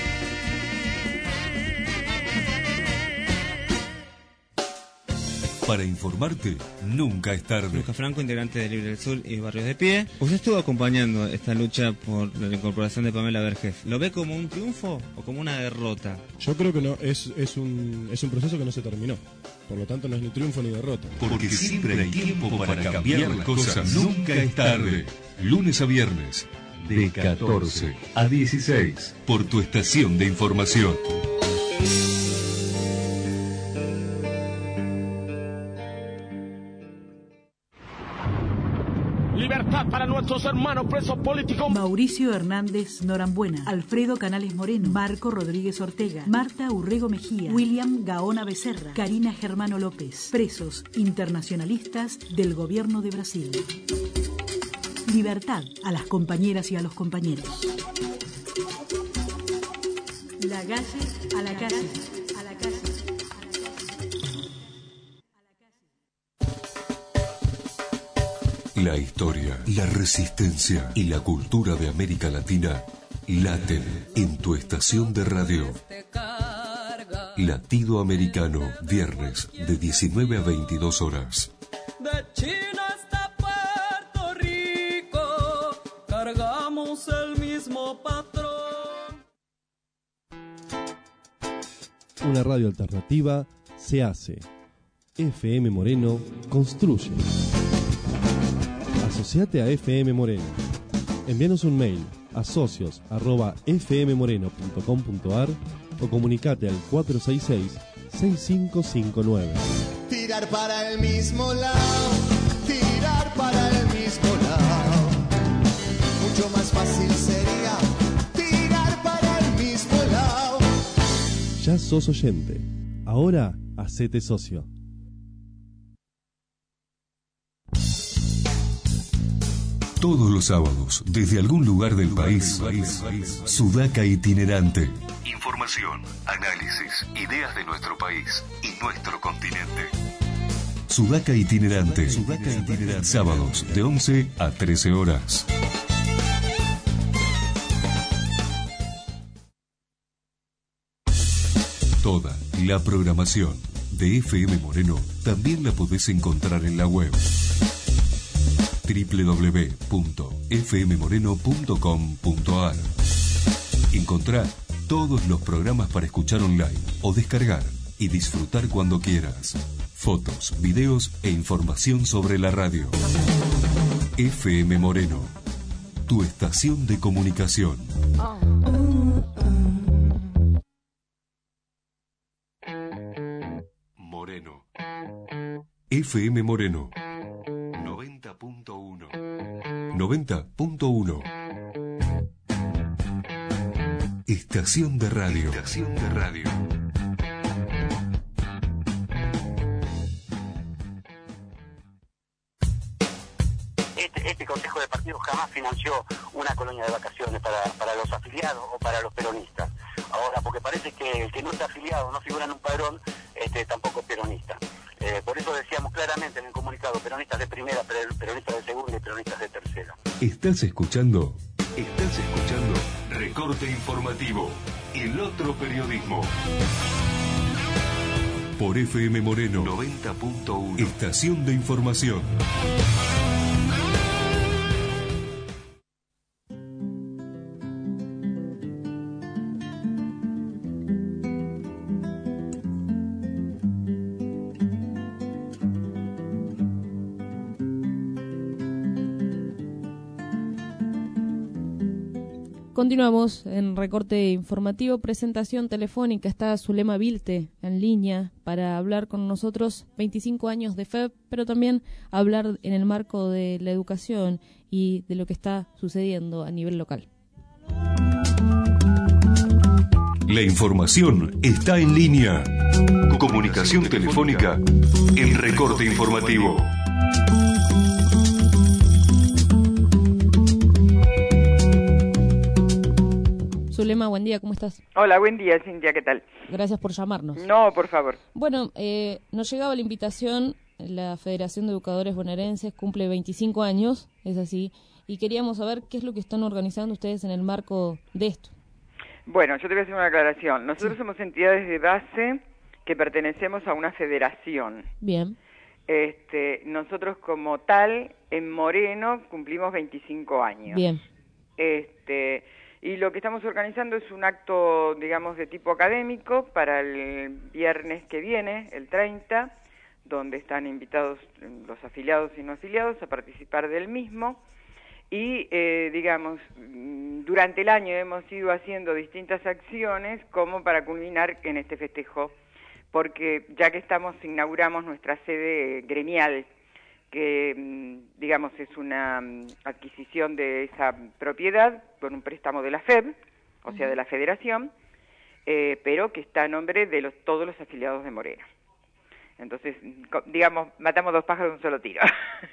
Para informarte, nunca es tarde. Lucas Franco, integrante de Libre del Sur y Barrios de Pie. Usted estuvo acompañando esta lucha por la incorporación de Pamela Vergés. ¿Lo ve como un triunfo o como una derrota? Yo creo que no, es un proceso que no se terminó. Por lo tanto, no es ni triunfo ni derrota. Porque siempre hay tiempo para cambiar las cosas. Nunca es tarde. Lunes a viernes, de 14 a 16, por tu estación de información. Libertad para nuestros hermanos presos políticos. Mauricio Hernández Norambuena, Alfredo Canales Moreno, Marco Rodríguez Ortega, Marta Urrego Mejía, William Gaona Becerra, Karina Germano López, presos internacionalistas del gobierno de Brasil. Libertad a las compañeras y a los compañeros. La calle a la calle. A la calle. La historia, la resistencia y la cultura de América Latina laten en tu estación de radio. Latido Americano, viernes de 19 a 22 horas. De China hasta Puerto Rico, cargamos el mismo patrón. Una radio alternativa se hace. FM Moreno construye. Asociate a FM Moreno. Envíanos un mail a socios@fmmoreno.com.ar o comunicate al 466-6559. Tirar para el mismo lado, tirar para el mismo lado. Mucho más fácil sería tirar para el mismo lado. Ya sos oyente. Ahora hacete socio. Todos los sábados, desde algún lugar del país, Sudaca Itinerante. Información, análisis, ideas de nuestro país y nuestro continente. Sudaca Itinerante. Sábados de 11 a 13 horas. Toda la programación de FM Moreno también la podés encontrar en la web www.fmmoreno.com.ar. Encontrá todos los programas para escuchar online o descargar y disfrutar cuando quieras. Fotos, videos e información sobre la radio. FM Moreno, tu estación de comunicación. Moreno. FM Moreno. 90.1. 90.1. Estación de radio. Estación de radio. Este Consejo de Partidos jamás financió una colonia de vacaciones para los afiliados o para los peronistas. Ahora, porque parece que el que no está afiliado, no figura en un padrón, tampoco es peronista. Por eso decíamos claramente en el comunicado, peronistas de primera, peronistas de segunda y peronistas de tercera. ¿Estás escuchando? Recorte informativo, el otro periodismo. Por FM Moreno 90.1. Estación de información. Continuamos en recorte informativo, presentación telefónica. Está Zulema Vilte en línea para hablar con nosotros. 25 años de FEB, pero también hablar en el marco de la educación y de lo que está sucediendo a nivel local. La información está en línea. Comunicación telefónica, el recorte informativo. Zulema, buen día, ¿cómo estás? Hola, buen día, Cintia, ¿qué tal? Gracias por llamarnos. No, por favor. Bueno, nos llegaba la invitación, la Federación de Educadores Bonaerenses cumple 25 años, es así, y queríamos saber qué es lo que están organizando ustedes en el marco de esto. Bueno, yo te voy a hacer una aclaración. Nosotros somos entidades de base que pertenecemos a una federación. Bien. Nosotros como tal, en Moreno, cumplimos 25 años. Bien. Y lo que estamos organizando es un acto, digamos, de tipo académico para el viernes que viene, el 30, donde están invitados los afiliados y no afiliados a participar del mismo. Y, digamos, durante el año hemos ido haciendo distintas acciones como para culminar en este festejo, porque ya que inauguramos nuestra sede gremial, que, digamos, es una adquisición de esa propiedad con un préstamo de la FEB, o sea, de la Federación, pero que está a nombre de todos los afiliados de Moreno. Entonces, digamos, matamos dos pájaros de un solo tiro.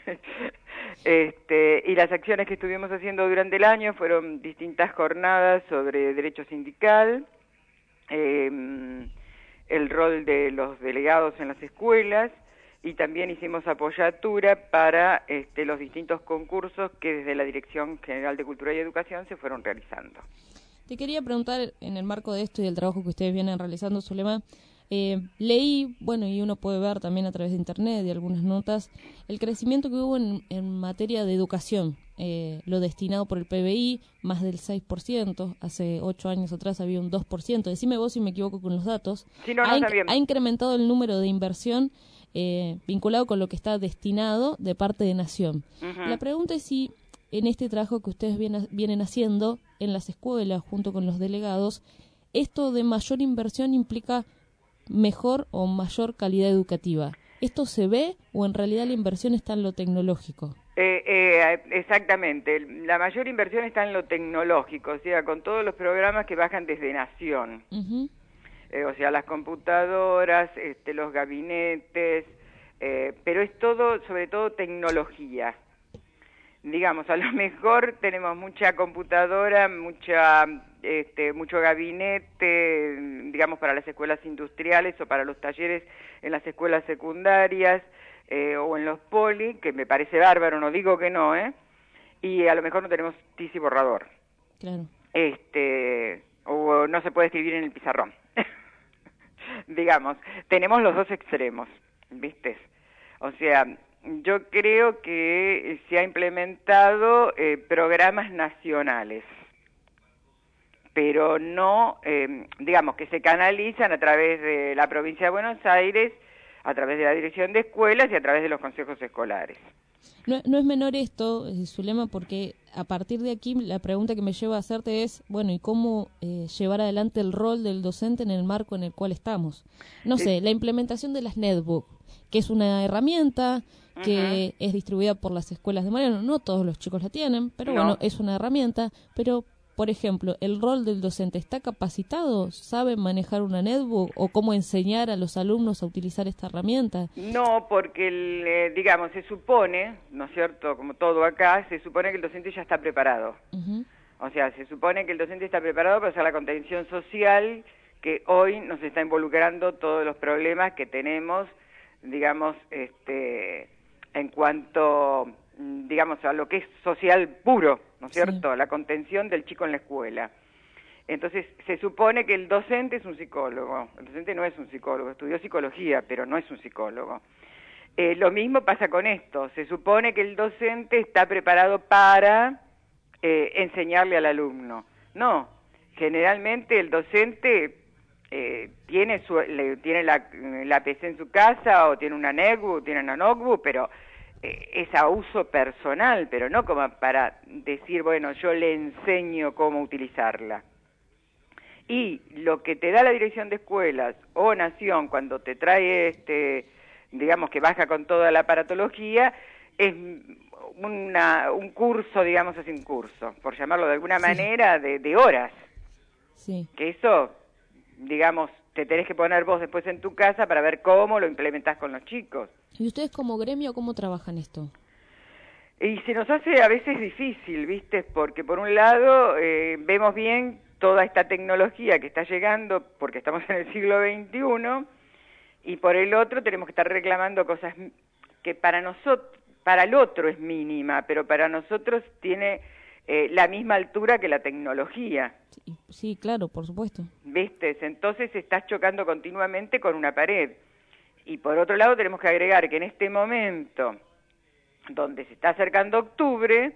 Y las acciones que estuvimos haciendo durante el año fueron distintas jornadas sobre derecho sindical, el rol de los delegados en las escuelas, y también hicimos apoyatura para los distintos concursos que desde la Dirección General de Cultura y Educación se fueron realizando. Te quería preguntar, en el marco de esto y del trabajo que ustedes vienen realizando, Zulema, leí, bueno, y uno puede ver también a través de internet y algunas notas, el crecimiento que hubo en materia de educación, lo destinado por el PBI, más del 6%, hace 8 años atrás había un 2%, decime vos si me equivoco con los datos. Sí, no, está bien. Ha incrementado el número de inversión vinculado con lo que está destinado de parte de Nación. Uh-huh. La pregunta es si en este trabajo que ustedes vienen haciendo en las escuelas junto con los delegados, esto de mayor inversión implica mejor o mayor calidad educativa. ¿Esto se ve o en realidad la inversión está en lo tecnológico? Exactamente, la mayor inversión está en lo tecnológico, o sea, con todos los programas que bajan desde Nación. Uh-huh. O sea, las computadoras, los gabinetes, pero es todo, sobre todo, tecnología. Digamos, a lo mejor tenemos mucha computadora, mucho gabinete, digamos, para las escuelas industriales o para los talleres en las escuelas secundarias o en los poli, que me parece bárbaro, no digo que no, y a lo mejor no tenemos tiza y borrador. Claro. O no se puede escribir en el pizarrón. Digamos, tenemos los dos extremos, ¿viste? O sea, yo creo que se ha implementado programas nacionales, pero no, digamos, que se canalizan a través de la provincia de Buenos Aires, a través de la dirección de escuelas y a través de los consejos escolares. No es menor esto, Zulema, porque a partir de aquí la pregunta que me lleva a hacerte es, bueno, ¿y cómo llevar adelante el rol del docente en el marco en el cual estamos? No sé, la implementación de las netbook, que es una herramienta que es distribuida por las escuelas de Moreno. No todos los chicos la tienen, pero bueno, es una herramienta. Pero, por ejemplo, ¿el rol del docente está capacitado? ¿Sabe manejar una netbook o cómo enseñar a los alumnos a utilizar esta herramienta? No, porque, digamos, se supone, ¿no es cierto?, como todo acá, se supone que el docente ya está preparado. O sea, se supone que el docente está preparado para hacer la contención social que hoy nos está involucrando todos los problemas que tenemos, digamos, en cuanto, digamos, a lo que es social puro, ¿no es cierto? La contención del chico en la escuela. Entonces, se supone que el docente es un psicólogo. El docente no es un psicólogo, estudió psicología, pero no es un psicólogo. Lo mismo pasa con esto. Se supone que el docente está preparado para enseñarle al alumno. No, generalmente el docente tiene la PC en su casa, o tiene una netbook, tiene una notebook, pero es a uso personal, pero no como para decir, bueno, yo le enseño cómo utilizarla. Y lo que te da la dirección de escuelas o Nación cuando te trae, digamos, que baja con toda la aparatología, es un curso, digamos, es un curso, por llamarlo de alguna manera, de horas. Que eso, digamos, te tenés que poner vos después en tu casa para ver cómo lo implementás con los chicos. ¿Y ustedes como gremio cómo trabajan esto? Y se nos hace a veces difícil, ¿viste? Porque por un lado vemos bien toda esta tecnología que está llegando porque estamos en el siglo XXI, y por el otro tenemos que estar reclamando cosas que para el otro es mínima, pero para nosotros tiene la misma altura que la tecnología. Sí, claro, por supuesto. ¿Viste? Entonces estás chocando continuamente con una pared. Y por otro lado tenemos que agregar que en este momento, donde se está acercando octubre,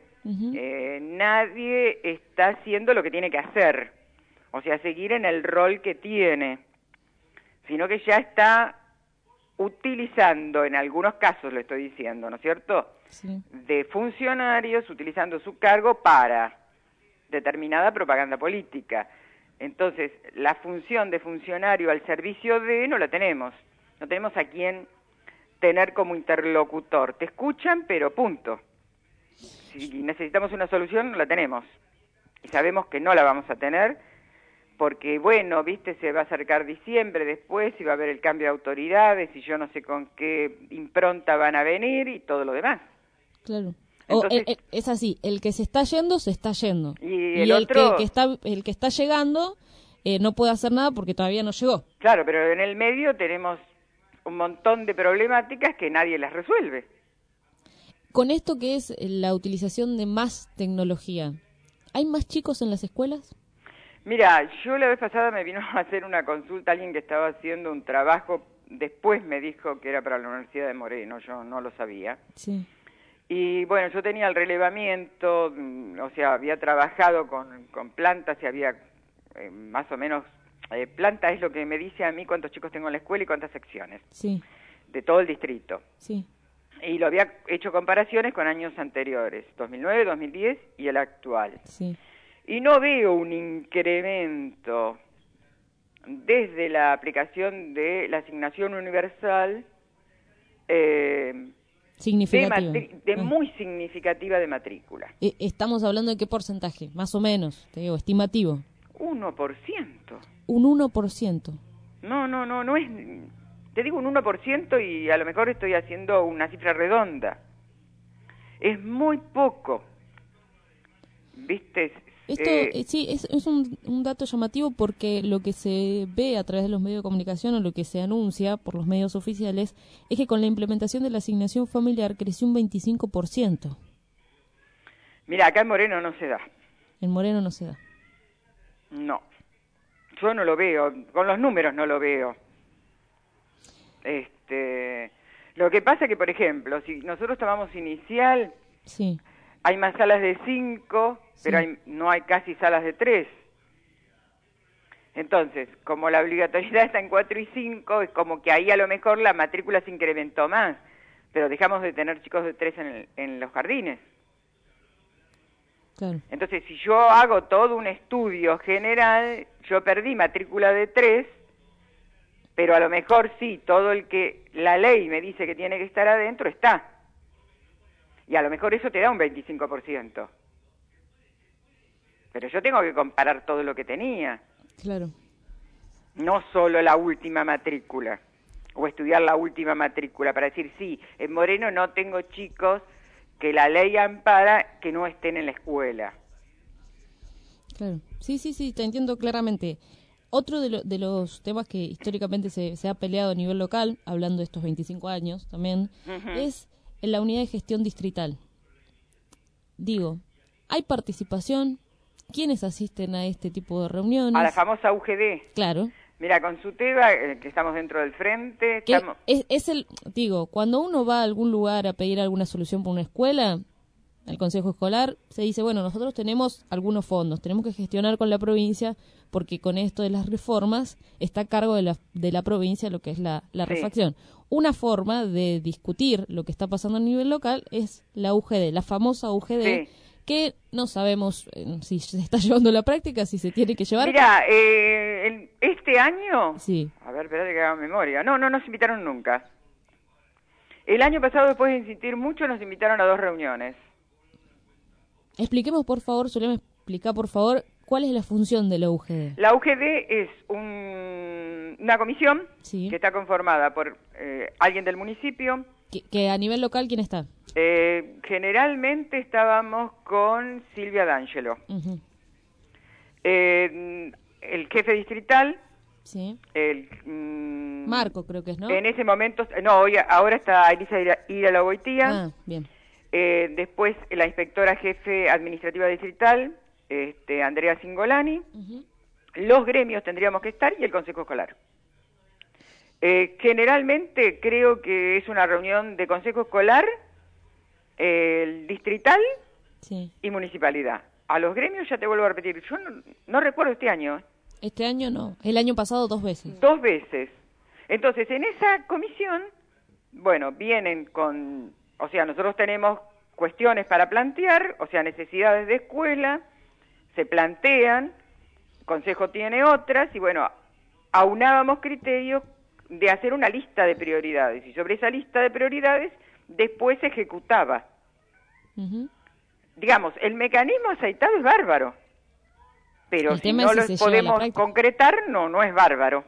nadie está haciendo lo que tiene que hacer. O sea, seguir en el rol que tiene. Sino que ya está utilizando, en algunos casos lo estoy diciendo, ¿no es cierto?, de funcionarios utilizando su cargo para determinada propaganda política. Entonces, la función de funcionario al servicio de no la tenemos. No tenemos a quién tener como interlocutor. Te escuchan, pero punto. Si necesitamos una solución, no la tenemos. Y sabemos que no la vamos a tener porque, bueno, viste, se va a acercar diciembre después y va a haber el cambio de autoridades y yo no sé con qué impronta van a venir y todo lo demás. Claro. Entonces, es así, el que se está yendo, se está yendo. Y el otro... el que está llegando no puede hacer nada porque todavía no llegó. Claro, pero en el medio tenemos un montón de problemáticas que nadie las resuelve. Con esto que es la utilización de más tecnología, ¿hay más chicos en las escuelas? Mira, yo la vez pasada me vino a hacer una consulta alguien que estaba haciendo un trabajo, después me dijo que era para la Universidad de Moreno, yo no lo sabía. Sí. Y bueno, yo tenía el relevamiento, o sea, había trabajado con plantas y había más o menos, planta es lo que me dice a mí cuántos chicos tengo en la escuela y cuántas secciones. Sí. De todo el distrito. Sí. Y lo había hecho comparaciones con años anteriores, 2009, 2010 y el actual. Sí. Y no veo un incremento desde la aplicación de la asignación universal muy significativa de matrícula. ¿Estamos hablando de qué porcentaje? Más o menos, te digo, estimativo. 1%. Un 1%. No es... Te digo un 1% y a lo mejor estoy haciendo una cifra redonda. Es muy poco. ¿Viste? Esto sí, es un dato llamativo porque lo que se ve a través de los medios de comunicación o lo que se anuncia por los medios oficiales es que con la implementación de la asignación familiar creció un 25%. Mira, acá en Moreno no se da. En Moreno no se da. No, yo no lo veo, con los números no lo veo. Lo que pasa que, por ejemplo, si nosotros tomamos inicial, sí, hay más salas de 5, pero no hay casi salas de 3. Entonces, como la obligatoriedad está en 4 y 5, es como que ahí a lo mejor la matrícula se incrementó más, pero dejamos de tener chicos de 3 en los jardines. Claro. Entonces, si yo hago todo un estudio general, yo perdí matrícula de 3, pero a lo mejor sí, todo el que la ley me dice que tiene que estar adentro está. Y a lo mejor eso te da un 25%. Pero yo tengo que comparar todo lo que tenía. Claro. No solo la última matrícula, o estudiar la última matrícula para decir, sí, en Moreno no tengo chicos que la ley ampara que no estén en la escuela. Claro. Sí, te entiendo claramente. Otro de los temas que históricamente se ha peleado a nivel local, hablando de estos 25 años también, es en la unidad de gestión distrital. Digo, ¿hay participación? ¿Quiénes asisten a este tipo de reuniones? A la famosa UGD. Claro. Mira, con SUTEBA, que estamos dentro del frente... Estamos... Cuando uno va a algún lugar a pedir alguna solución por una escuela, al consejo escolar, se dice, bueno, nosotros tenemos algunos fondos, tenemos que gestionar con la provincia, porque con esto de las reformas está a cargo de la provincia lo que es la refacción. Una forma de discutir lo que está pasando a nivel local es la UGD, la famosa UGD, que no sabemos si se está llevando a la práctica, si se tiene que llevar. Mira, este año... Sí. A ver, espérate que haga memoria. No nos invitaron nunca. El año pasado, después de insistir mucho, nos invitaron a 2 reuniones. Expliquemos, por favor, Zulema, explica, por favor, cuál es la función de la UGD. La UGD es una comisión que está conformada por alguien del municipio. ¿Que a nivel local quién está? Generalmente estábamos con Silvia D'Angelo. El jefe distrital. Sí. El Marco, creo que es, ¿no? En ese momento, ahora está Elisa Iralagoitía. Ah, bien. Después la inspectora jefe administrativa distrital, Andrea Singolani. Los gremios tendríamos que estar y el consejo escolar. Generalmente creo que es una reunión de consejo escolar, el distrital y municipalidad. A los gremios, ya te vuelvo a repetir, yo no recuerdo este año. Este año no, el año pasado 2 veces. 2 veces. Entonces, en esa comisión, bueno, vienen con... O sea, nosotros tenemos cuestiones para plantear, o sea, necesidades de escuela, se plantean, el consejo tiene otras, y bueno, aunábamos criterios de hacer una lista de prioridades, y sobre esa lista de prioridades después se ejecutaba. Digamos, el mecanismo aceitado es bárbaro, pero si no lo podemos concretar, no es bárbaro.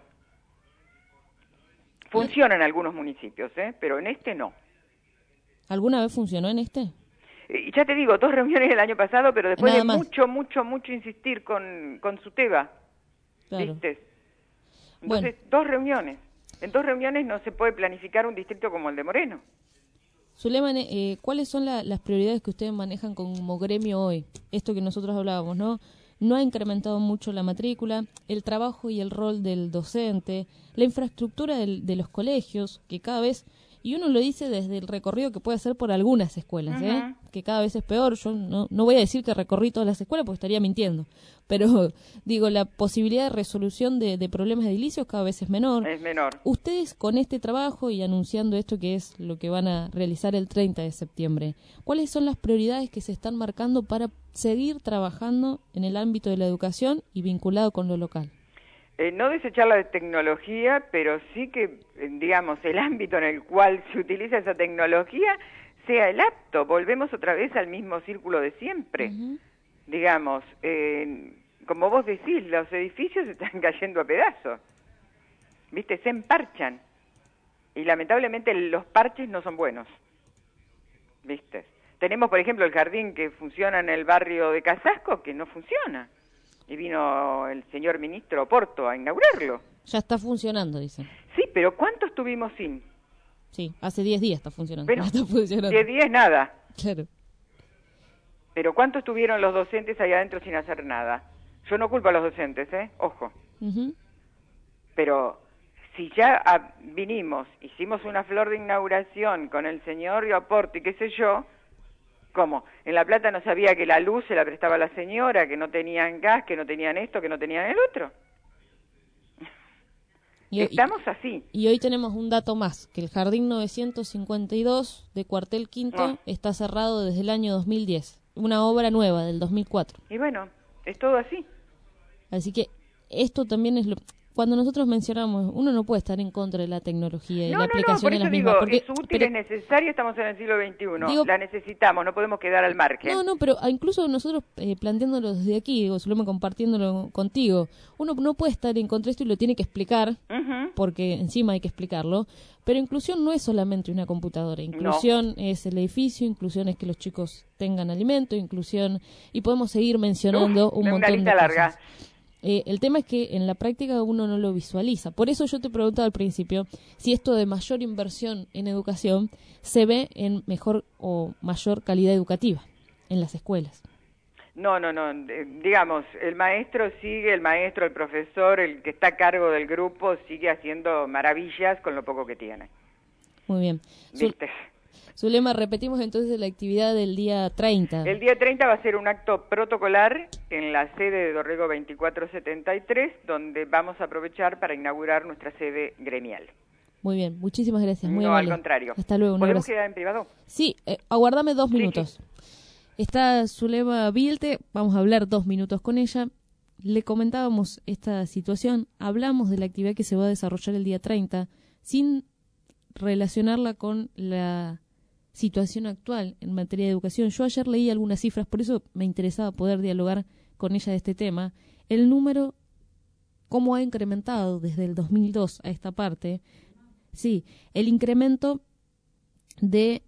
Funciona en algunos municipios, pero en este no. ¿Alguna vez funcionó en este? Ya te digo, 2 reuniones el año pasado, pero después de mucho insistir con SUTEBA, ¿viste? Entonces, 2 reuniones. En 2 reuniones no se puede planificar un distrito como el de Moreno. Zulema, ¿cuáles son las prioridades que ustedes manejan como gremio hoy? Esto que nosotros hablábamos, ¿no? No ha incrementado mucho la matrícula, el trabajo y el rol del docente, la infraestructura de los colegios, que cada vez... Y uno lo dice desde el recorrido que puede hacer por algunas escuelas, que cada vez es peor. Yo no voy a decir que recorrí todas las escuelas porque estaría mintiendo. Pero, digo, la posibilidad de resolución de problemas edilicios cada vez es menor. Es menor. Ustedes con este trabajo y anunciando esto que es lo que van a realizar el 30 de septiembre, ¿cuáles son las prioridades que se están marcando para seguir trabajando en el ámbito de la educación y vinculado con lo local? No desechar la tecnología, pero sí que, digamos, el ámbito en el cual se utiliza esa tecnología sea el apto. Volvemos otra vez al mismo círculo de siempre. Digamos, como vos decís, los edificios se están cayendo a pedazos. ¿Viste? Se emparchan. Y lamentablemente los parches no son buenos. ¿Viste? Tenemos, por ejemplo, el jardín que funciona en el barrio de Casasco, que no funciona. Y vino el señor ministro Porto a inaugurarlo. Ya está funcionando, dicen. Sí, pero ¿cuántos tuvimos sin? Sí, hace 10 días está funcionando. Pero está funcionando. 10 días nada. Claro. Pero ¿cuántos tuvieron los docentes ahí adentro sin hacer nada? Yo no culpo a los docentes, ojo. Pero si ya vinimos, hicimos una flor de inauguración con el señor Aporte y qué sé yo, ¿cómo? En La Plata no sabía que la luz se la prestaba la señora, que no tenían gas, que no tenían esto, que no tenían el otro. Estamos así. Y hoy tenemos un dato más, que el Jardín 952 de Cuartel Quinto está cerrado desde el año 2010. Una obra nueva del 2004. Y bueno, es todo así. Así que esto también es lo... Cuando nosotros mencionamos, uno no puede estar en contra de la tecnología y la aplicación de las mismas. Por eso digo, es útil, es necesario, estamos en el siglo XXI, la necesitamos, no podemos quedar al margen. No, pero incluso nosotros planteándolo desde aquí, o solo compartiéndolo contigo, uno no puede estar en contra de esto y lo tiene que explicar, porque encima hay que explicarlo, pero inclusión no es solamente una computadora, inclusión es el edificio, inclusión es que los chicos tengan alimento, inclusión, y podemos seguir mencionando un montón de cosas. El tema es que en la práctica uno no lo visualiza. Por eso yo te preguntaba al principio si esto de mayor inversión en educación se ve en mejor o mayor calidad educativa en las escuelas. No. Digamos, el maestro, el profesor, el que está a cargo del grupo, sigue haciendo maravillas con lo poco que tiene. Muy bien. ¿Viste? Zulema, repetimos entonces la actividad del día 30. El día 30 va a ser un acto protocolar en la sede de Dorrego 2473, donde vamos a aprovechar para inaugurar nuestra sede gremial. Muy bien, muchísimas gracias. Muy no, amable. Al contrario. Hasta luego. ¿Podemos quedar en privado? Sí, aguardame 2 minutos. Sí. Está Zulema Vilte, vamos a hablar 2 minutos con ella. Le comentábamos esta situación, hablamos de la actividad que se va a desarrollar el día 30, sin relacionarla con la situación actual en materia de educación. Yo ayer leí algunas cifras, por eso me interesaba poder dialogar con ella de este tema. El número, cómo ha incrementado desde el 2002 a esta parte. Sí, el incremento de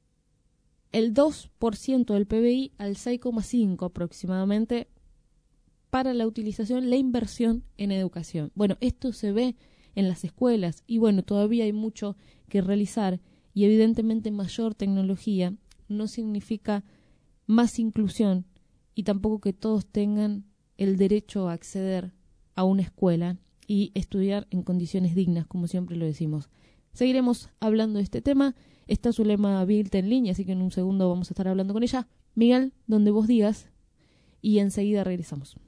el 2% del PBI al 6,5% aproximadamente para la utilización, la inversión en educación. Bueno, esto se ve en las escuelas y bueno, todavía hay mucho que realizar. Y evidentemente mayor tecnología no significa más inclusión y tampoco que todos tengan el derecho a acceder a una escuela y estudiar en condiciones dignas, como siempre lo decimos. Seguiremos hablando de este tema. Está Zulema Vilte en línea, así que en un segundo vamos a estar hablando con ella. Miguel, donde vos digas, y enseguida regresamos.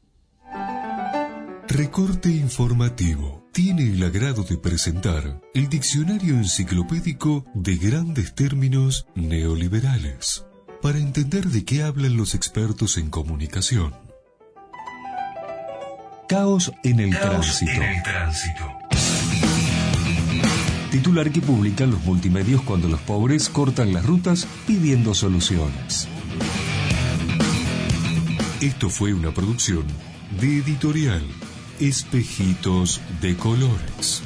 Recorte informativo. Tiene el agrado de presentar el diccionario enciclopédico de grandes términos neoliberales, para entender de qué hablan los expertos en comunicación. Caos en el tránsito. Titular que publican los multimedios cuando los pobres cortan las rutas pidiendo soluciones. Esto fue una producción de Editorial Espejitos de Colores.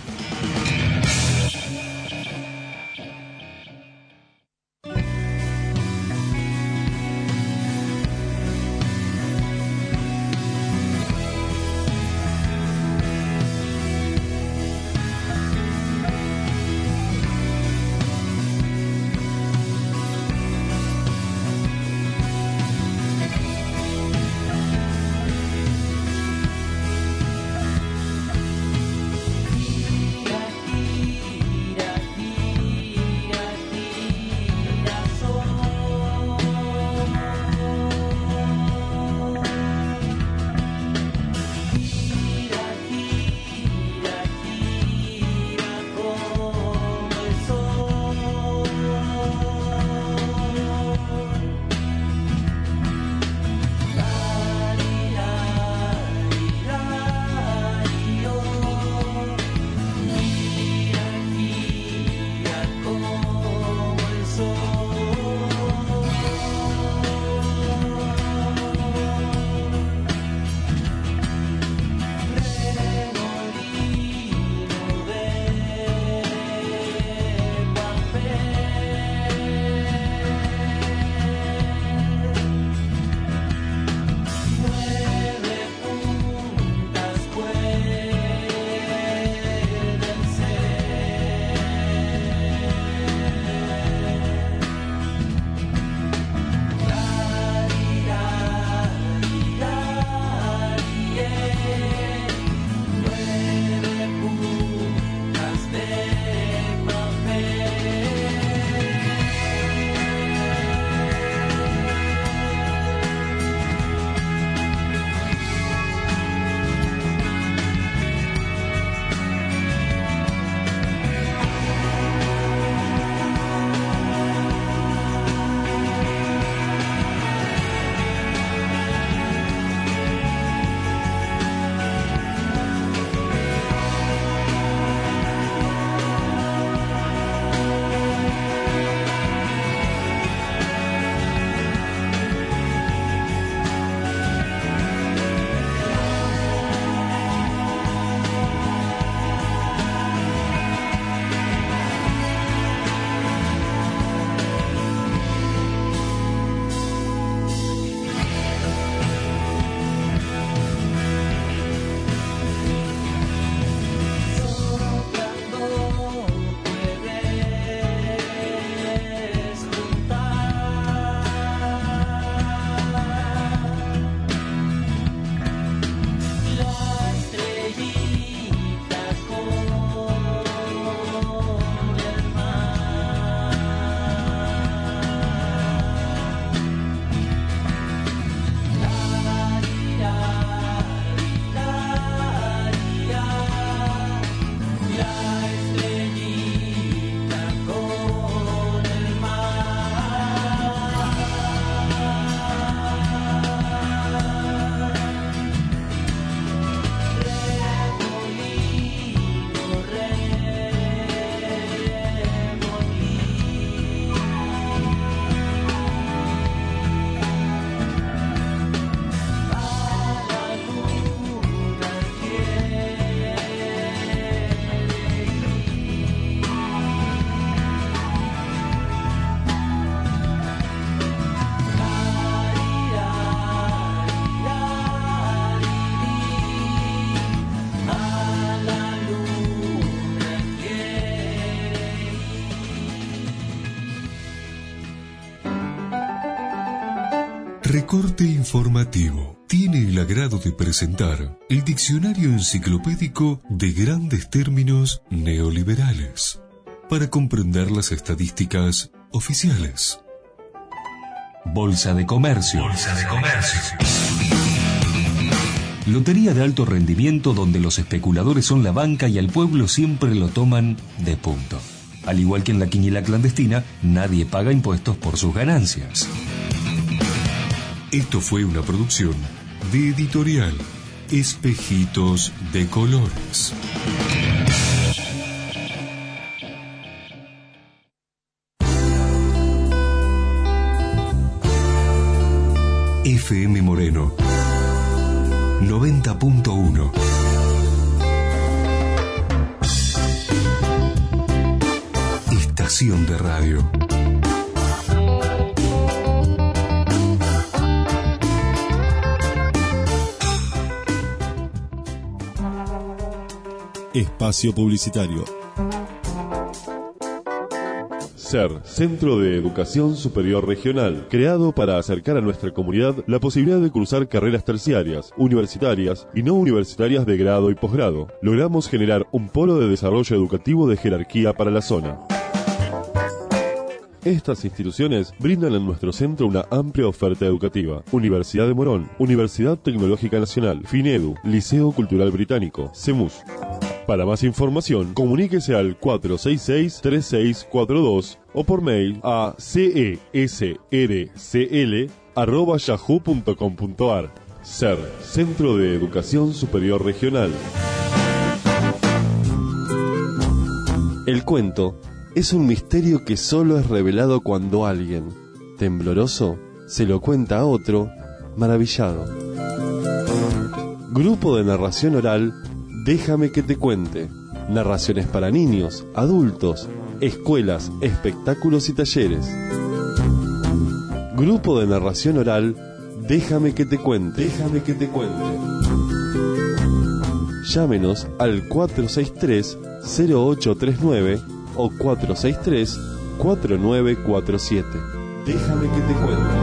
Recorte informativo. Tiene el agrado de presentar el diccionario enciclopédico de grandes términos neoliberales para comprender las estadísticas oficiales. Bolsa de Comercio. Lotería de alto rendimiento donde los especuladores son la banca y al pueblo siempre lo toman de punto. Al igual que en la quiniela clandestina, nadie paga impuestos por sus ganancias. Esto fue una producción de Editorial Espejitos de Colores. FM Moreno 90.1. Estación de radio. Espacio publicitario. SER, Centro de Educación Superior Regional, creado para acercar a nuestra comunidad la posibilidad de cursar carreras terciarias, universitarias y no universitarias de grado y posgrado. Logramos generar un polo de desarrollo educativo de jerarquía para la zona. Estas instituciones brindan en nuestro centro una amplia oferta educativa. Universidad de Morón, Universidad Tecnológica Nacional, FINEDU, Liceo Cultural Británico, CEMUS. Para más información, comuníquese al 466-3642 o por mail a cesrcl@yahoo.com.ar. SER, Centro de Educación Superior Regional. El cuento es un misterio que solo es revelado cuando alguien, tembloroso, se lo cuenta a otro, maravillado. Grupo de narración oral, Déjame que te cuente. Narraciones para niños, adultos, escuelas, espectáculos y talleres. Grupo de narración oral, Déjame que te cuente. Déjame que te cuente. Llámenos al 463-0839 o 463-4947. Déjame que te cuente.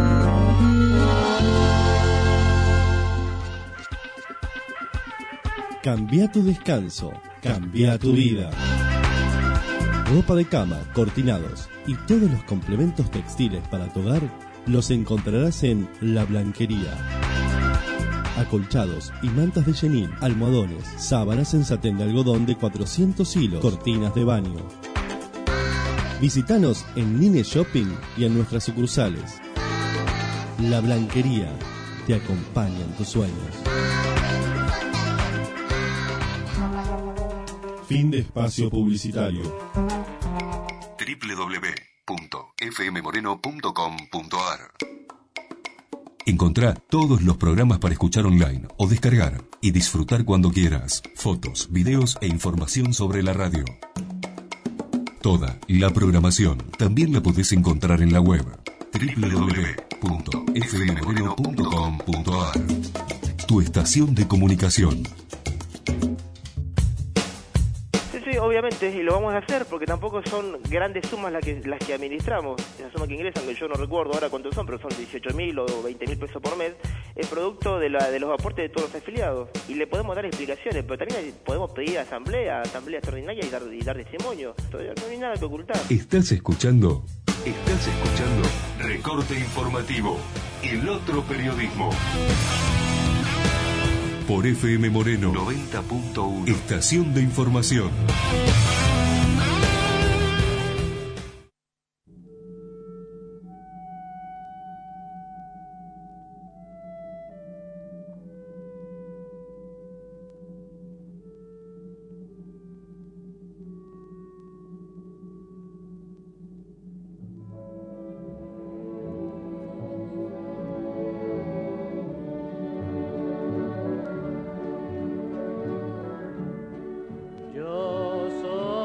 Cambia tu descanso, cambia tu vida. Ropa de cama, cortinados y todos los complementos textiles para tu hogar los encontrarás en La Blanquería. Acolchados y mantas de chenil, almohadones, sábanas en satén de algodón de 400 hilos, cortinas de baño. Visítanos en Nine Shopping y en nuestras sucursales. La Blanquería te acompaña en tus sueños. Fin de espacio publicitario. www.fmmoreno.com.ar. Encontrá todos los programas para escuchar online o descargar y disfrutar cuando quieras. Fotos, videos e información sobre la radio. Toda la programación también la podés encontrar en la web www.fmmoreno.com.ar. Tu estación de comunicación. Sí, obviamente, y lo vamos a hacer porque tampoco son grandes sumas las que administramos. Las sumas que ingresan, que yo no recuerdo ahora cuántos son, pero son 18.000 o 20.000 pesos por mes, es producto de los aportes de todos los afiliados. Y le podemos dar explicaciones, pero también podemos pedir asamblea extraordinaria y dar testimonio. No hay nada que ocultar. ¿Estás escuchando Recorte Informativo, el otro periodismo? Por FM Moreno 90.1. Estación de información. Yo soy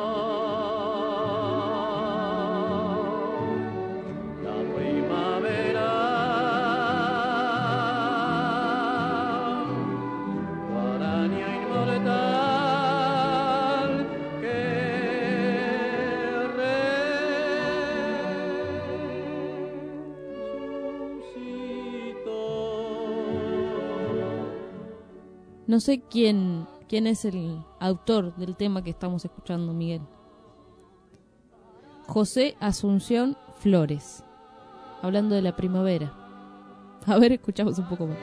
No sé quién es el autor del tema que estamos escuchando, Miguel. José Asunción Flores, hablando de la primavera. A ver, escuchamos un poco más.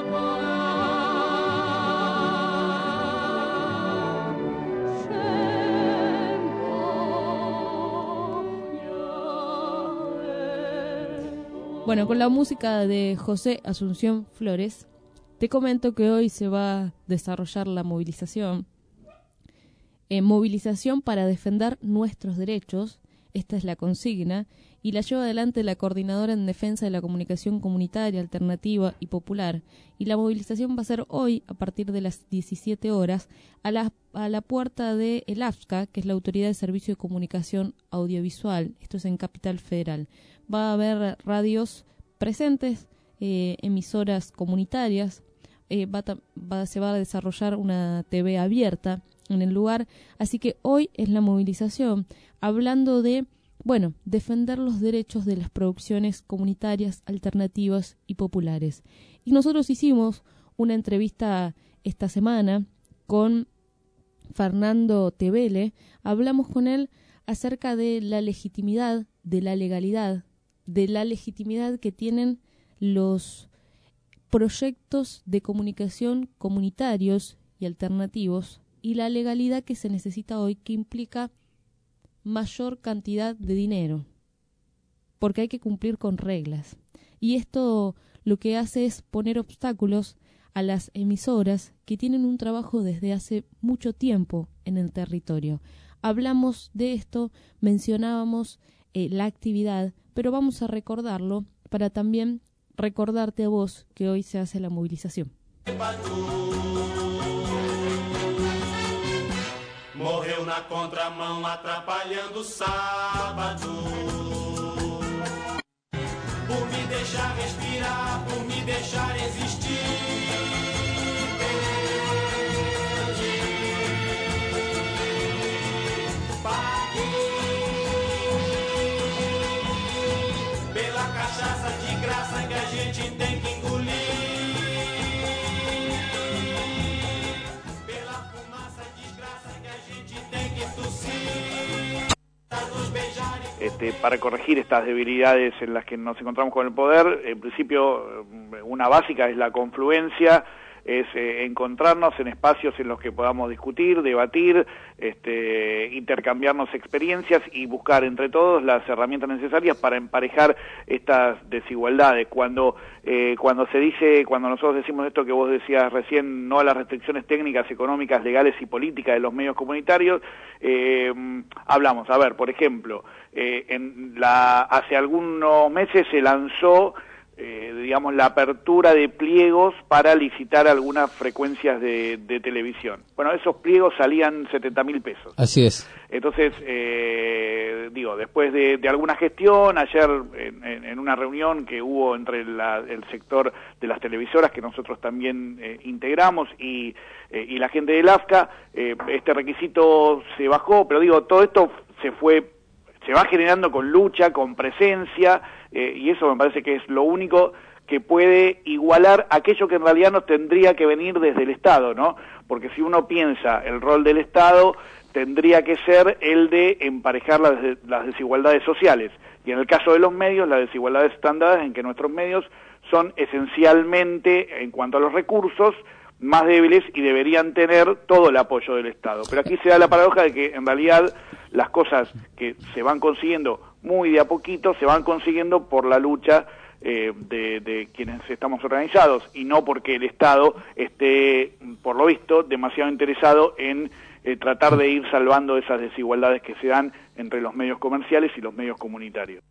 Bueno, con la música de José Asunción Flores, te comento que hoy se va a desarrollar la movilización. Movilización para defender nuestros derechos, esta es la consigna, y la lleva adelante la Coordinadora en Defensa de la Comunicación Comunitaria, Alternativa y Popular. Y la movilización va a ser hoy, a partir de las 17 horas, a la puerta de el AFSCA, que es la Autoridad de Servicio de Comunicación Audiovisual. Esto es en Capital Federal. Va a haber radios presentes, emisoras comunitarias, se va a desarrollar una TV abierta en el lugar, así que hoy es la movilización, hablando de, defender los derechos de las producciones comunitarias, alternativas y populares. Y nosotros hicimos una entrevista esta semana con Fernando Tevele, hablamos con él acerca de la legitimidad, de la legalidad, de la legitimidad que tienen los proyectos de comunicación comunitarios y alternativos y la legalidad que se necesita hoy, que implica mayor cantidad de dinero, porque hay que cumplir con reglas. Y esto lo que hace es poner obstáculos a las emisoras que tienen un trabajo desde hace mucho tiempo en el territorio. Hablamos de esto, mencionábamos la actividad, pero vamos a recordarlo para también recordarte a vos que hoy se hace la movilización. Morreu na contramão atrapalhando o sábado. Por me deixar respirar, por me deixar existir. Pela cachaça de graça que a gente tem que engolir. Pela fumaça desgraça que a gente tem que tossir. Para corregir estas debilidades en las que nos encontramos con el poder, en principio una básica es la confluencia, es encontrarnos en espacios en los que podamos discutir, debatir, intercambiarnos experiencias y buscar entre todos las herramientas necesarias para emparejar estas desigualdades. Cuando nosotros decimos esto que vos decías recién, no a las restricciones técnicas, económicas, legales y políticas de los medios comunitarios, hablamos, por ejemplo, hace algunos meses se lanzó la apertura de pliegos para licitar algunas frecuencias de televisión. Bueno, esos pliegos salían 70.000 pesos. Así es. Entonces, después de alguna gestión, ayer en una reunión que hubo entre el sector de las televisoras, que nosotros también integramos, y la gente del AFSCA, este requisito se bajó, pero todo esto se va generando con lucha, con presencia, y eso me parece que es lo único que puede igualar aquello que en realidad nos tendría que venir desde el Estado, ¿no? Porque si uno piensa el rol del Estado, tendría que ser el de emparejar las desigualdades sociales. Y en el caso de los medios, las desigualdades están dadas en que nuestros medios son esencialmente, en cuanto a los recursos, más débiles y deberían tener todo el apoyo del Estado. Pero aquí se da la paradoja de que en realidad las cosas que se van consiguiendo muy de a poquito se van consiguiendo por la lucha de quienes estamos organizados y no porque el Estado esté, por lo visto, demasiado interesado en tratar de ir salvando esas desigualdades que se dan entre los medios comerciales y los medios comunitarios.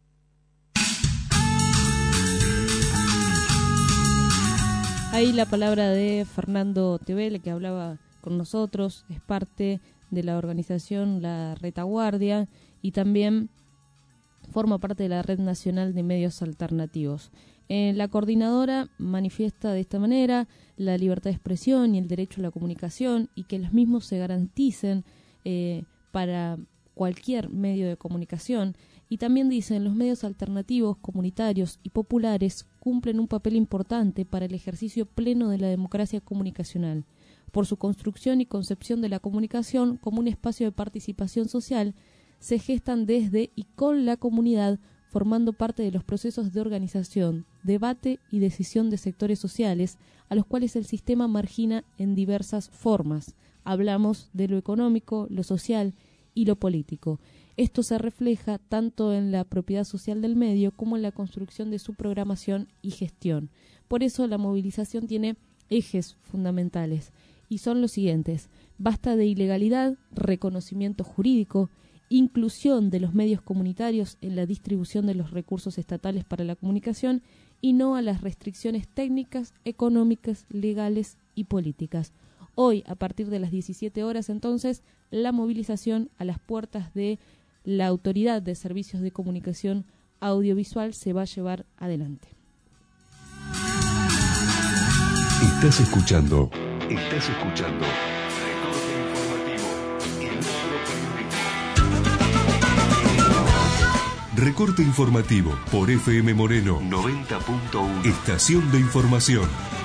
Ahí la palabra de Fernando Tevele, que hablaba con nosotros, es parte de la organización La Retaguardia y también forma parte de la Red Nacional de Medios Alternativos. La coordinadora manifiesta de esta manera la libertad de expresión y el derecho a la comunicación y que los mismos se garanticen para cualquier medio de comunicación. Y también dicen, los medios alternativos, comunitarios y populares cumplen un papel importante para el ejercicio pleno de la democracia comunicacional. Por su construcción y concepción de la comunicación como un espacio de participación social, se gestan desde y con la comunidad, formando parte de los procesos de organización, debate y decisión de sectores sociales, a los cuales el sistema margina en diversas formas. Hablamos de lo económico, lo social y lo político. Esto se refleja tanto en la propiedad social del medio como en la construcción de su programación y gestión. Por eso la movilización tiene ejes fundamentales y son los siguientes: basta de ilegalidad, reconocimiento jurídico, inclusión de los medios comunitarios en la distribución de los recursos estatales para la comunicación y no a las restricciones técnicas, económicas, legales y políticas. Hoy, a partir de las 17 horas, entonces, la movilización a las puertas de la Autoridad de Servicios de Comunicación Audiovisual se va a llevar adelante. Estás escuchando Recorte Informativo por FM Moreno 90.1. Estación de Información.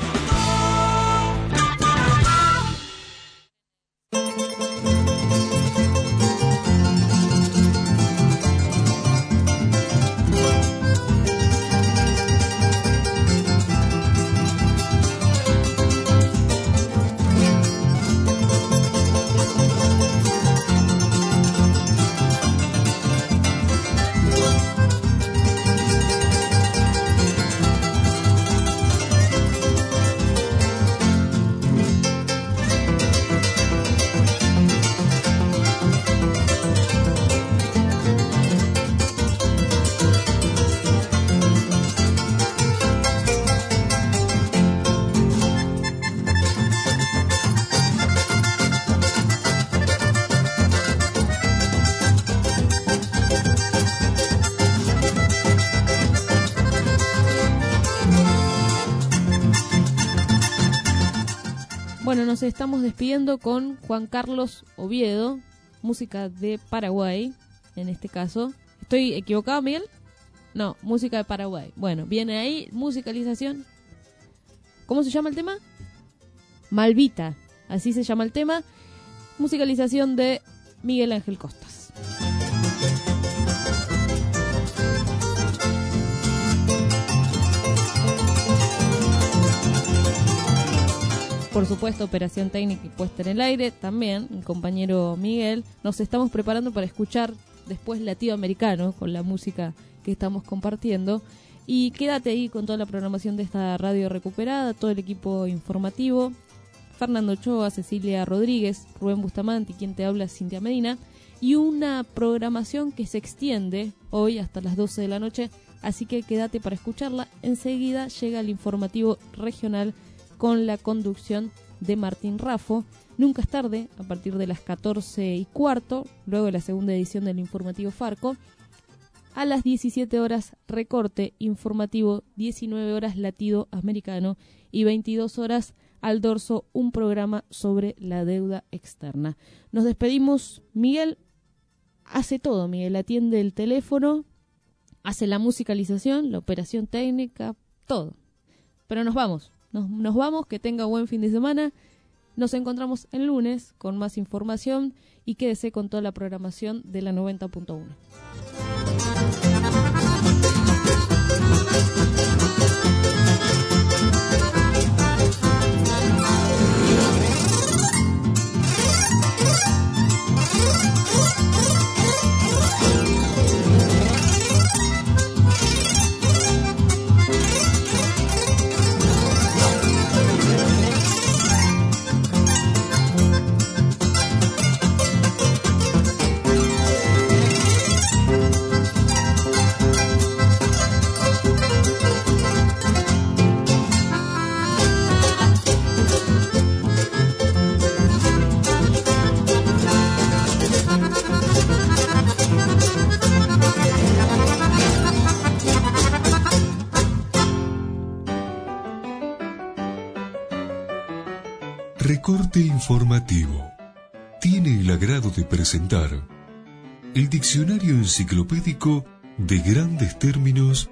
Bueno, nos estamos despidiendo con Juan Carlos Oviedo, música de Paraguay, en este caso. ¿Estoy equivocado, Miguel? No, música de Paraguay. Bueno, viene ahí, musicalización. ¿Cómo se llama el tema? Malvita, así se llama el tema. Musicalización de Miguel Ángel Costas. Por supuesto, operación técnica y puesta en el aire, también mi compañero Miguel. Nos estamos preparando para escuchar después Latido Americano con la música que estamos compartiendo. Y quédate ahí con toda la programación de esta radio recuperada, todo el equipo informativo. Fernando Ochoa, Cecilia Rodríguez, Rubén Bustamante y quien te habla, Cintia Medina. Y una programación que se extiende hoy hasta las 12 de la noche, así que quédate para escucharla. Enseguida llega el informativo regional con la conducción de Martín Raffo. Nunca es tarde, a partir de las 14:15, luego de la segunda edición del informativo Farco. A las 17 horas, recorte informativo, 19 horas Latido Americano y 22 horas Al Dorso, un programa sobre la deuda externa. Nos despedimos. Miguel hace todo. Miguel atiende el teléfono, hace la musicalización, la operación técnica, todo. Pero nos vamos. Nos vamos, que tenga buen fin de semana. Nos encontramos el lunes con más información y quédese con toda la programación de la 90.1. Recorte informativo. Tiene el agrado de presentar el diccionario enciclopédico de grandes términos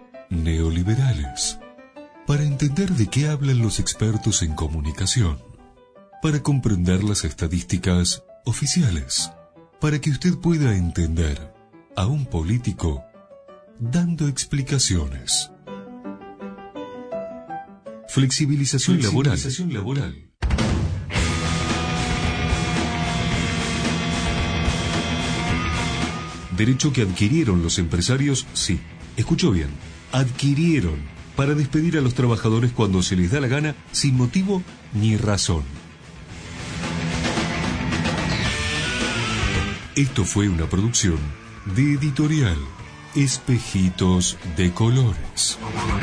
neoliberales, para entender de qué hablan los expertos en comunicación. para comprender las estadísticas oficiales, para que usted pueda entender a un político dando explicaciones. Flexibilización laboral. Derecho que adquirieron los empresarios, sí, escuchó bien, adquirieron para despedir a los trabajadores cuando se les da la gana, sin motivo ni razón. Esto fue una producción de Editorial Espejitos de Colores.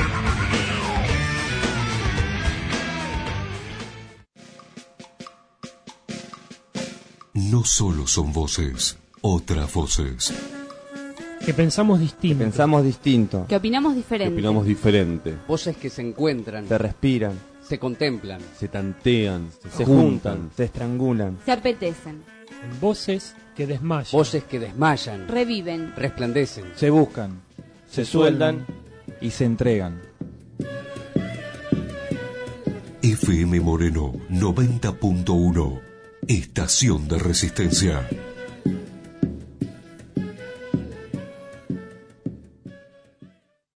No solo son voces, otras voces. Que pensamos distinto. Que opinamos diferente. Voces que se encuentran, Se respiran, se contemplan, se tantean, se juntan, se estrangulan. Se apetecen. Voces que desmayan. voces que desmayan, Reviven. resplandecen. Se buscan, se sueldan y se entregan. FM Moreno 90.1, Estación de Resistencia.